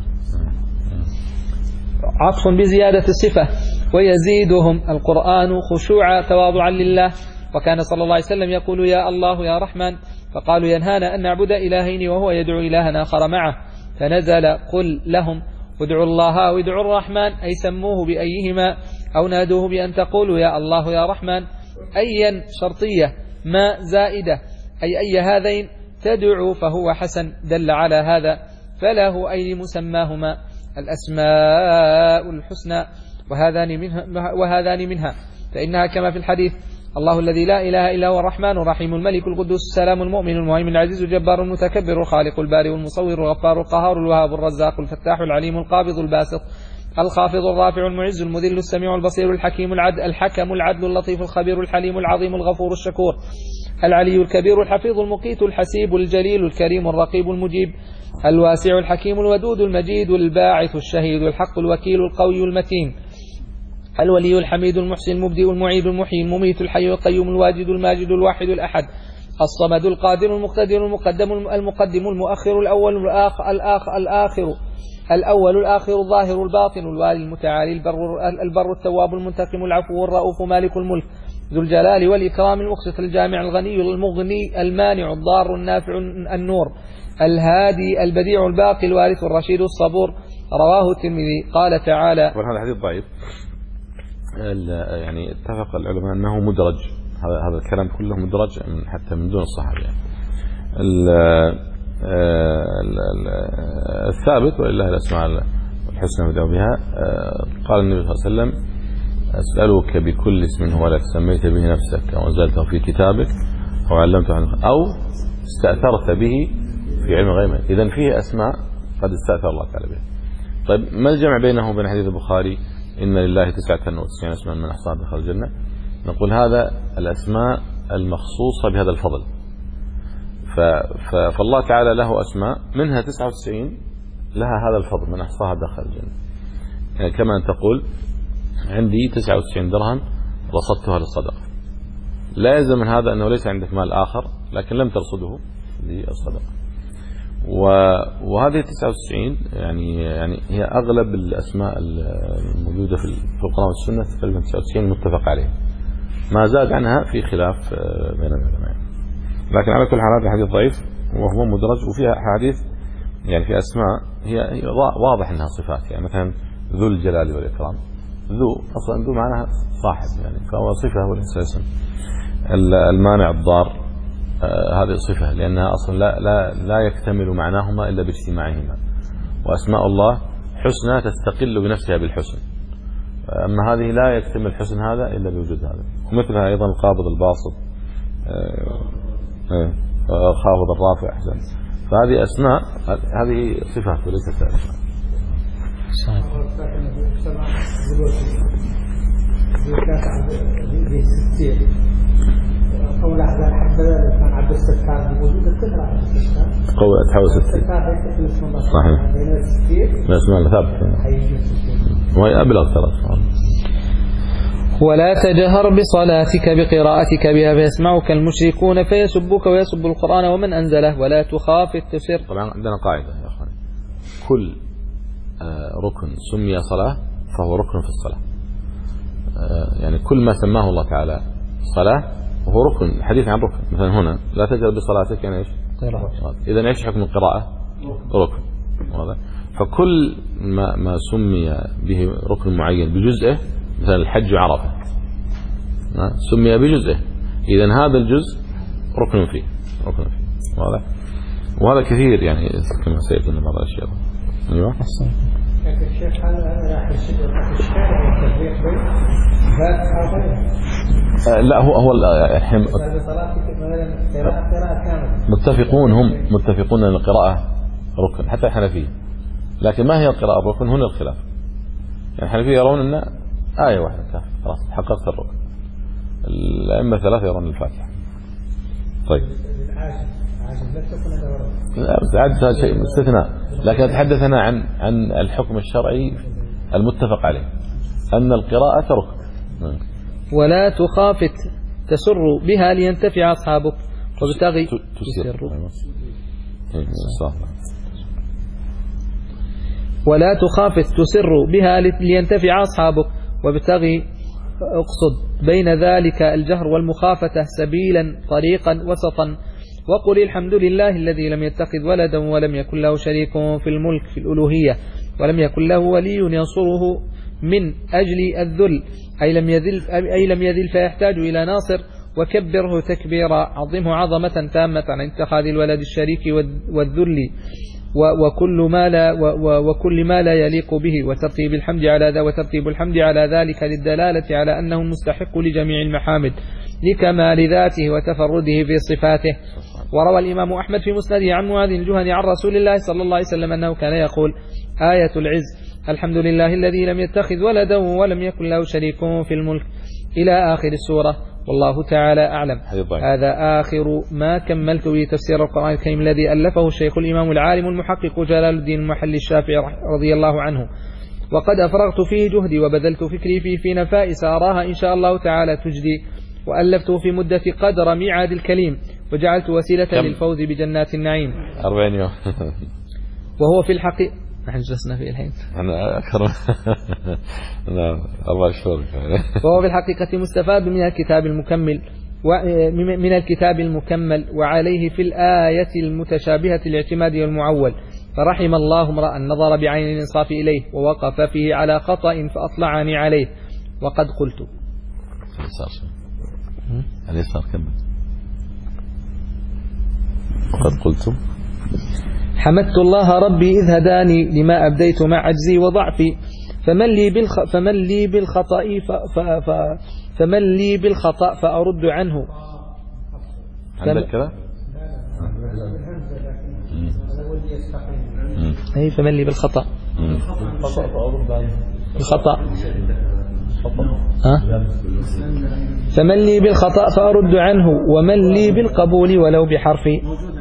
S3: عطف بزيادة الصفة ويزيدهم القرآن خشوعا تواضعا لله. وكان صلى الله عليه وسلم يقول يا الله يا رحمن فقالوا ينهانا أن نعبد إلهين وهو يدعو إلها آخر معه فنزل قل لهم ادعوا الله وادعوا الرحمن أي سموه بأيهما أو نادوه بأن تقولوا يا الله يا رحمن أيا شرطية ما زائدة أي أي هذين تدعو فهو حسن دل على هذا، فله أي مسماهما الأسماء الحسنى وهذان منها, وهذان منها فإنها كما في الحديث: الله الذي لا إله إلا هو الرحمن الرحيم الملك القدوس السلام المؤمن المهيمن العزيز الجبار المتكبر الخالق البارئ المصور الغفار القهار الوهاب الرزاق الفتاح العليم القابض الباسط الخافض الرافع المعز المذل السميع البصير الحكيم العدل الحكم العدل اللطيف الخبير الحليم العظيم الغفور الشكور العلي الكبير الحفيظ المقيت الحسيب الجليل الكريم الرقيب المجيب الواسع الحكيم الودود المجيد الباعث الشهيد الحق الوكيل القوي المتين الولي الحميد المحسن المبدئ المعيد المحيي المميت الحي القيوم الواجد الماجد الواحد الأحد الصمد القادر المقتدر المقدم المقدم المؤخر الأول الآخر الآخر الآخر الأول الآخر الظاهر الباطن الوالي المتعالي البر, البر التواب المنتقم العفو الرؤوف مالك الملك ذو الجلال والإكرام المقسط الجامع الغني المغني المانع الضار النافع النور الهادي البديع الباقي الوارث الرشيد الصبور. رواه الترمذي. قال تعالى:
S2: وهذا حديث ضعيف، يعني اتفق العلماء أنه مدرج، هذا هذا الكلام كله مدرج حتى من دون الصحابة. يعني الثابت ولله الأسماء الحسنى فادعوا بها. قال النبي صلى الله عليه وسلم: أسألك بكل اسم هو لك سميت به نفسك أو أنزلته في كتابك أو علمته عنه أو استأثرت به في علم الغيب. إذن فيه أسماء قد استأثر الله تعالى بها. طيب ما الجمع بينه وبين حديث البخاري إن لله تسعة وتسعين اسما من أحصاها دخل الجنة؟ نقول هذا الأسماء المخصوصة بهذا الفضل، فالله تعالى له أسماء منها تسعة وتسعين لها هذا الفضل من أحصاها دخل الجنة. يعني كما أن تقول عندي تسعة وتسعين درهم رصدتها للصدقة، لا يلزم من هذا أنه ليس عندك مال آخر لكن لم ترصده للصدقة. وهذه تسعة وتسعين يعني يعني هي أغلب الأسماء الموجودة في القرآن والسنة تقريبا تسعة وتسعين متفق عليه، ما زاد عنها في خلاف بين العلماء. لكن على كل حال هذا حديث ضعيف وهو مدرج، وفيها حديث يعني في أسماء هي واضح أنها صفات. يعني مثلا ذو الجلال والإكرام، ذو أصلا ذو معناها صاحب، يعني فهو صفة وليس اسم. المانع الضار آه هذه صفة لأنها أصلا لا, لا, لا يكتمل معناهما إلا باجتماعهما، وأسماء الله حسنى تستقل بنفسها بالحسن، أما هذه لا يكتمل الحسن هذا إلا بوجود هذا. ومثلها أيضا القابض الباسط آه آه الخافض الرافع أحسن. فهذه أسماء، هذه صفات وليست أسماء.
S10: قول أحد الحبذا كان عبد الستار موجود الكثرة عبد الستار
S2: قول أتحول ستار صحيح لا اسمها ثابت وهي أبلغ ثلاث.
S3: ولا تجهر بصلاتك بقراءتك بها فيسمعك المشركون فيسبك ويسب القرآن ومن أنزله ولا تخافت تسر.
S2: طبعا عندنا قاعدة يا أخواني: كل ركن سمي صلاة فهو ركن في الصلاة. يعني كل ما سماه الله تعالى صلاة وهو ركن. حديث عن ركن، مثلا هنا لا تجهر بصلاتك يعني ايش؟ قراءة. إذا ايش حكم القراءة؟ ركن. فكل ما ما سمي به ركن معين بجزئه، مثلا الحج عرفة سمي بجزئه، إذا هذا الجزء ركن فيه ركن فيه واضح. وهذا كثير يعني كما سيأتي من بعض الأشياء. أيوة.
S10: لكن الشيخ هل أنا راح الشارع والتفريق بين ذات هذا؟
S2: لا هو هو الحين متفقون، هم متفقون أن القراءة ركن حتى الحنفية، لكن ما هي القراءة الركن؟ هنا الخلاف. يعني الحنفية يرون أن آية واحدة كافية خلاص حققت الركن، الأئمة ثلاثة يرون الفاتحة. طيب لا بس عاد هذا شيء استثناء، لكن أتحدث أنا عن عن الحكم الشرعي المتفق عليه أن القراءة ركن.
S3: ولا تخافت تسر بها لينتفع أصحابك وبتغي تسر. ولا تخافت تسر بها لينتفع أصحابك وبتغي اقصد بين ذلك الجهر والمخافة سبيلا طريقا وسطا، وقل الحمد لله الذي لم يتخذ ولدا ولم يكن له شريك في الملك في الألوهية ولم يكن له ولي ينصره من أجل الذل، أي لم يذل, أي لم يذل فيحتاج إلى ناصر، وكبره تكبيرا، عظمه عظمة تامة عن اتخاذ الولد الشريك والذل وكل ما لا وكل ما لا يليق به، وترتيب الحمد على ذا وترتيب الحمد على ذلك للدلالة على أنه مستحق لجميع المحامد لكمال ذاته وتفرده في صفاته. وروى الإمام أحمد في مسنده عن معاذ الجهني عن رسول الله صلى الله عليه وسلم أنه كان يقول: آية العز الحمد لله الذي لم يتخذ ولدا ولم يكن له شريك في الملك إلى آخر السورة، والله تعالى أعلم. هذا آخر ما كملت به تفسير القرآن الكريم الذي ألفه الشيخ الإمام العالم المحقق جلال الدين المحلي الشافعي رضي الله عنه، وقد أفرغت فيه جهدي وبذلت فكري فيه في نفائس أراها إن شاء الله تعالى تجدي، وألفته في مدة قدر ميعاد الكليم، وجعلت وسيلة للفوز بجنات النعيم.
S2: أربعين يوم
S3: وهو في الحقيقة نحن جلسنا فيه الحين
S2: أنا أكرم نعم أربع شهور.
S3: وهو في الحقيقة مستفاد من الكتاب المكمل من الكتاب المكمل وعليه في الآية المتشابهة الاعتماد والمعول، فرحم الله امرأ نظر بعين الإنصاف إليه ووقف فيه على خطأ فأطلعني عليه. وقد قلت
S2: اليسار كمل. وقد قلت
S3: حمدت الله ربي إذ هداني لما أبديت مع عجزي وضعفي، فمن لي بالخ فمن لي بالخطأ ف... ف... ف... فمن لي بالخطأ فأرد عنه.
S2: عندك كلام؟
S3: أي فمن لي بالخطأ الخطأ ها؟ فمن لي بالخطأ فأرد عنه ومن لي بالقبول ولو بحرفي.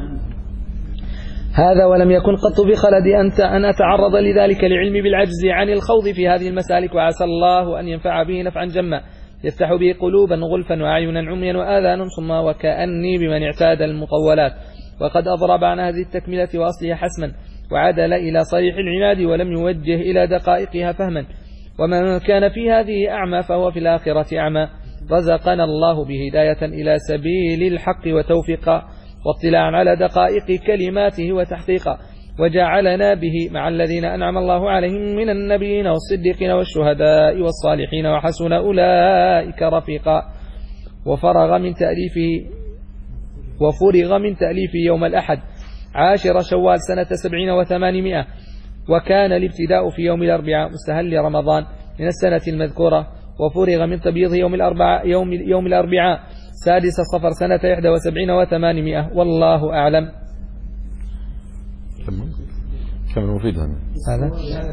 S3: هذا ولم يكن قط بخلدي أنت أن أتعرض لذلك لعلم بالعجز عن الخوض في هذه المسالك، وعسى الله أن ينفع به نفعا جما يفتح به قلوبا غلفا وأعينا عميا وآذانا صما، وكأني بمن اعتاد المطولات. وقد أضرب عن هذه التكملة وأصلها حسما وعدل إلى صريح العناد ولم يوجه إلى دقائقها فهما، ومن كان في هذه أعمى فهو في الآخرة أعمى. رزقنا الله بهداية إلى سبيل الحق وتوفيقا واطلاعا على دقائق كلماته وتحقيقا، وجعلنا به مع الذين أنعم الله عليهم من النبيين والصديقين والشهداء والصالحين وحسن أولئك رفيقا. وفرغ من تأليفه وفرغ من تأليفه يوم الأحد عاشر شوال سنة سبعين وثمانمائة، وكان الابتداء في يوم الأربعاء مستهل رمضان من السنة المذكورة، وفرغ من تبييض يوم الأربعاء يوم, يوم الأربعاء سادس صفر سنة إحدى وسبعين وثمانمائة، والله أعلم.
S2: كم المفيد هذا؟
S3: هذا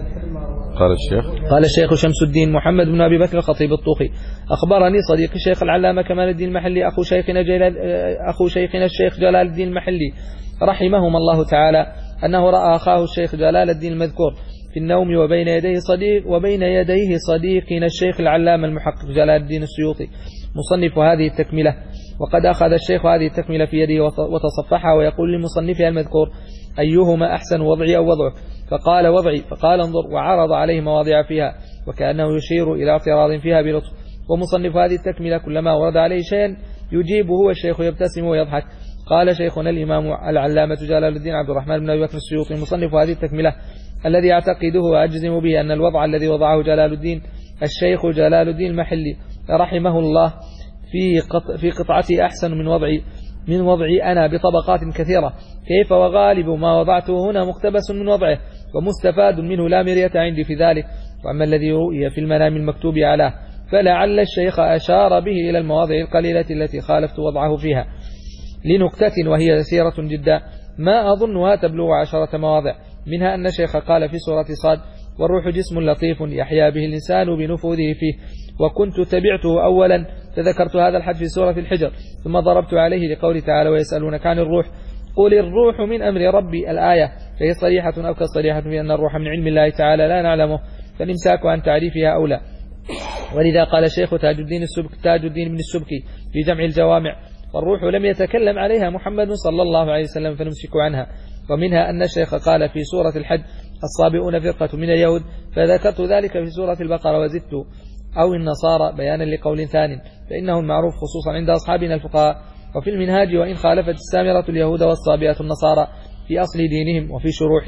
S2: قال الشيخ
S3: قال الشيخ شمس الدين محمد بن أبي بكر الخطيب الطوخي: أخبرني صديق الشيخ العلامة كمال الدين المحلي أخو شيخنا جلال أخو شيخنا الشيخ جلال الدين المحلي رحمهما الله تعالى أنه رأى أخاه الشيخ جلال الدين المذكور في النوم وبين يديه صديق وبين يديه صديقنا الشيخ العلامة المحقق جلال الدين السيوطي مصنف هذه التكملة. وقد أخذ الشيخ هذه التكملة في يده وتصفحها ويقول لمصنفها المذكور: أيهما أحسن وضعي أو وضعك؟ فقال: وضعي. فقال: انظر، وعرض عليه مواضع فيها وكأنه يشير إلى اعتراض فيها بلطف. ومصنف هذه التكملة كلما ورد عليه شيئا يجيبه والشيخ يبتسم ويضحك. قال شيخنا الإمام العلامة جلال الدين عبد الرحمن بن أبي بكر السيوطي مصنف هذه التكملة الذي أعتقده وأجزم به أن الوضع الذي وضعه جلال الدين الشيخ جلال الدين المحلي رحمه الله في قط في قطعتي أحسن من وضعي من وضعي أنا بطبقات كثيرة، كيف وغالب ما وضعته هنا مقتبس من وضعه ومستفاد منه لا مرية عندي في ذلك. وأما الذي رؤي في المنام المكتوب عليه فلعل الشيخ أشار به إلى المواضع القليلة التي خالفت وضعه فيها لنكتة وهي يسيرة جدا ما أظنها تبلغ عشرة مواضع، منها أن الشيخ قال في سورة صاد: والروح جسم لطيف يحيا به الإنسان بنفوذه فيه. وكنت تبعته أولا فذكرت هذا الحد في سورة الحجر، ثم ضربت عليه لقول تعالى: ويسألونك عن الروح قل الروح من أمر ربي الآية، فهي صريحة أو كصريحة في أن الروح من علم الله تعالى لا نعلمه، فالإمساك عن تعريفها أولى. ولذا قال الشيخ تاج الدين السبك تاج الدين بن السبكي في جمع الجوامع: والروح لم يتكلم عليها محمد صلى الله عليه وسلم فنمسك عنها. ومنها أن الشيخ قال في سورة الحج: الصابئون فرقة من اليهود، فذكرت ذلك في سورة البقرة وزدت أو النصارى بيانا لقول ثانٍ، فإنه المعروف خصوصا عند أصحابنا الفقهاء. وفي المنهاج: وإن خالفت السامرة اليهود والصابئة النصارى في أصل دينهم وفي شروحه،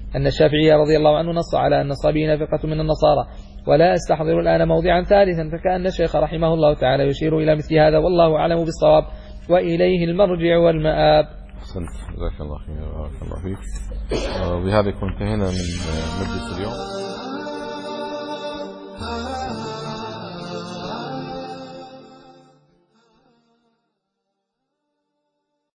S3: أن الشافعي رضي الله عنه نص على أن الصبي نافقة من النصارى، ولا أستحضر الآن موضعا ثالثا، فكأن الشيخ رحمه الله تعالى يشير إلى مثل هذا، والله أعلم بالصواب، وإليه المرجع والمآب.
S2: أحسنت، جزاك الله خير، بارك الله فيك. بهذا يكون انتهينا من مجلس اليوم.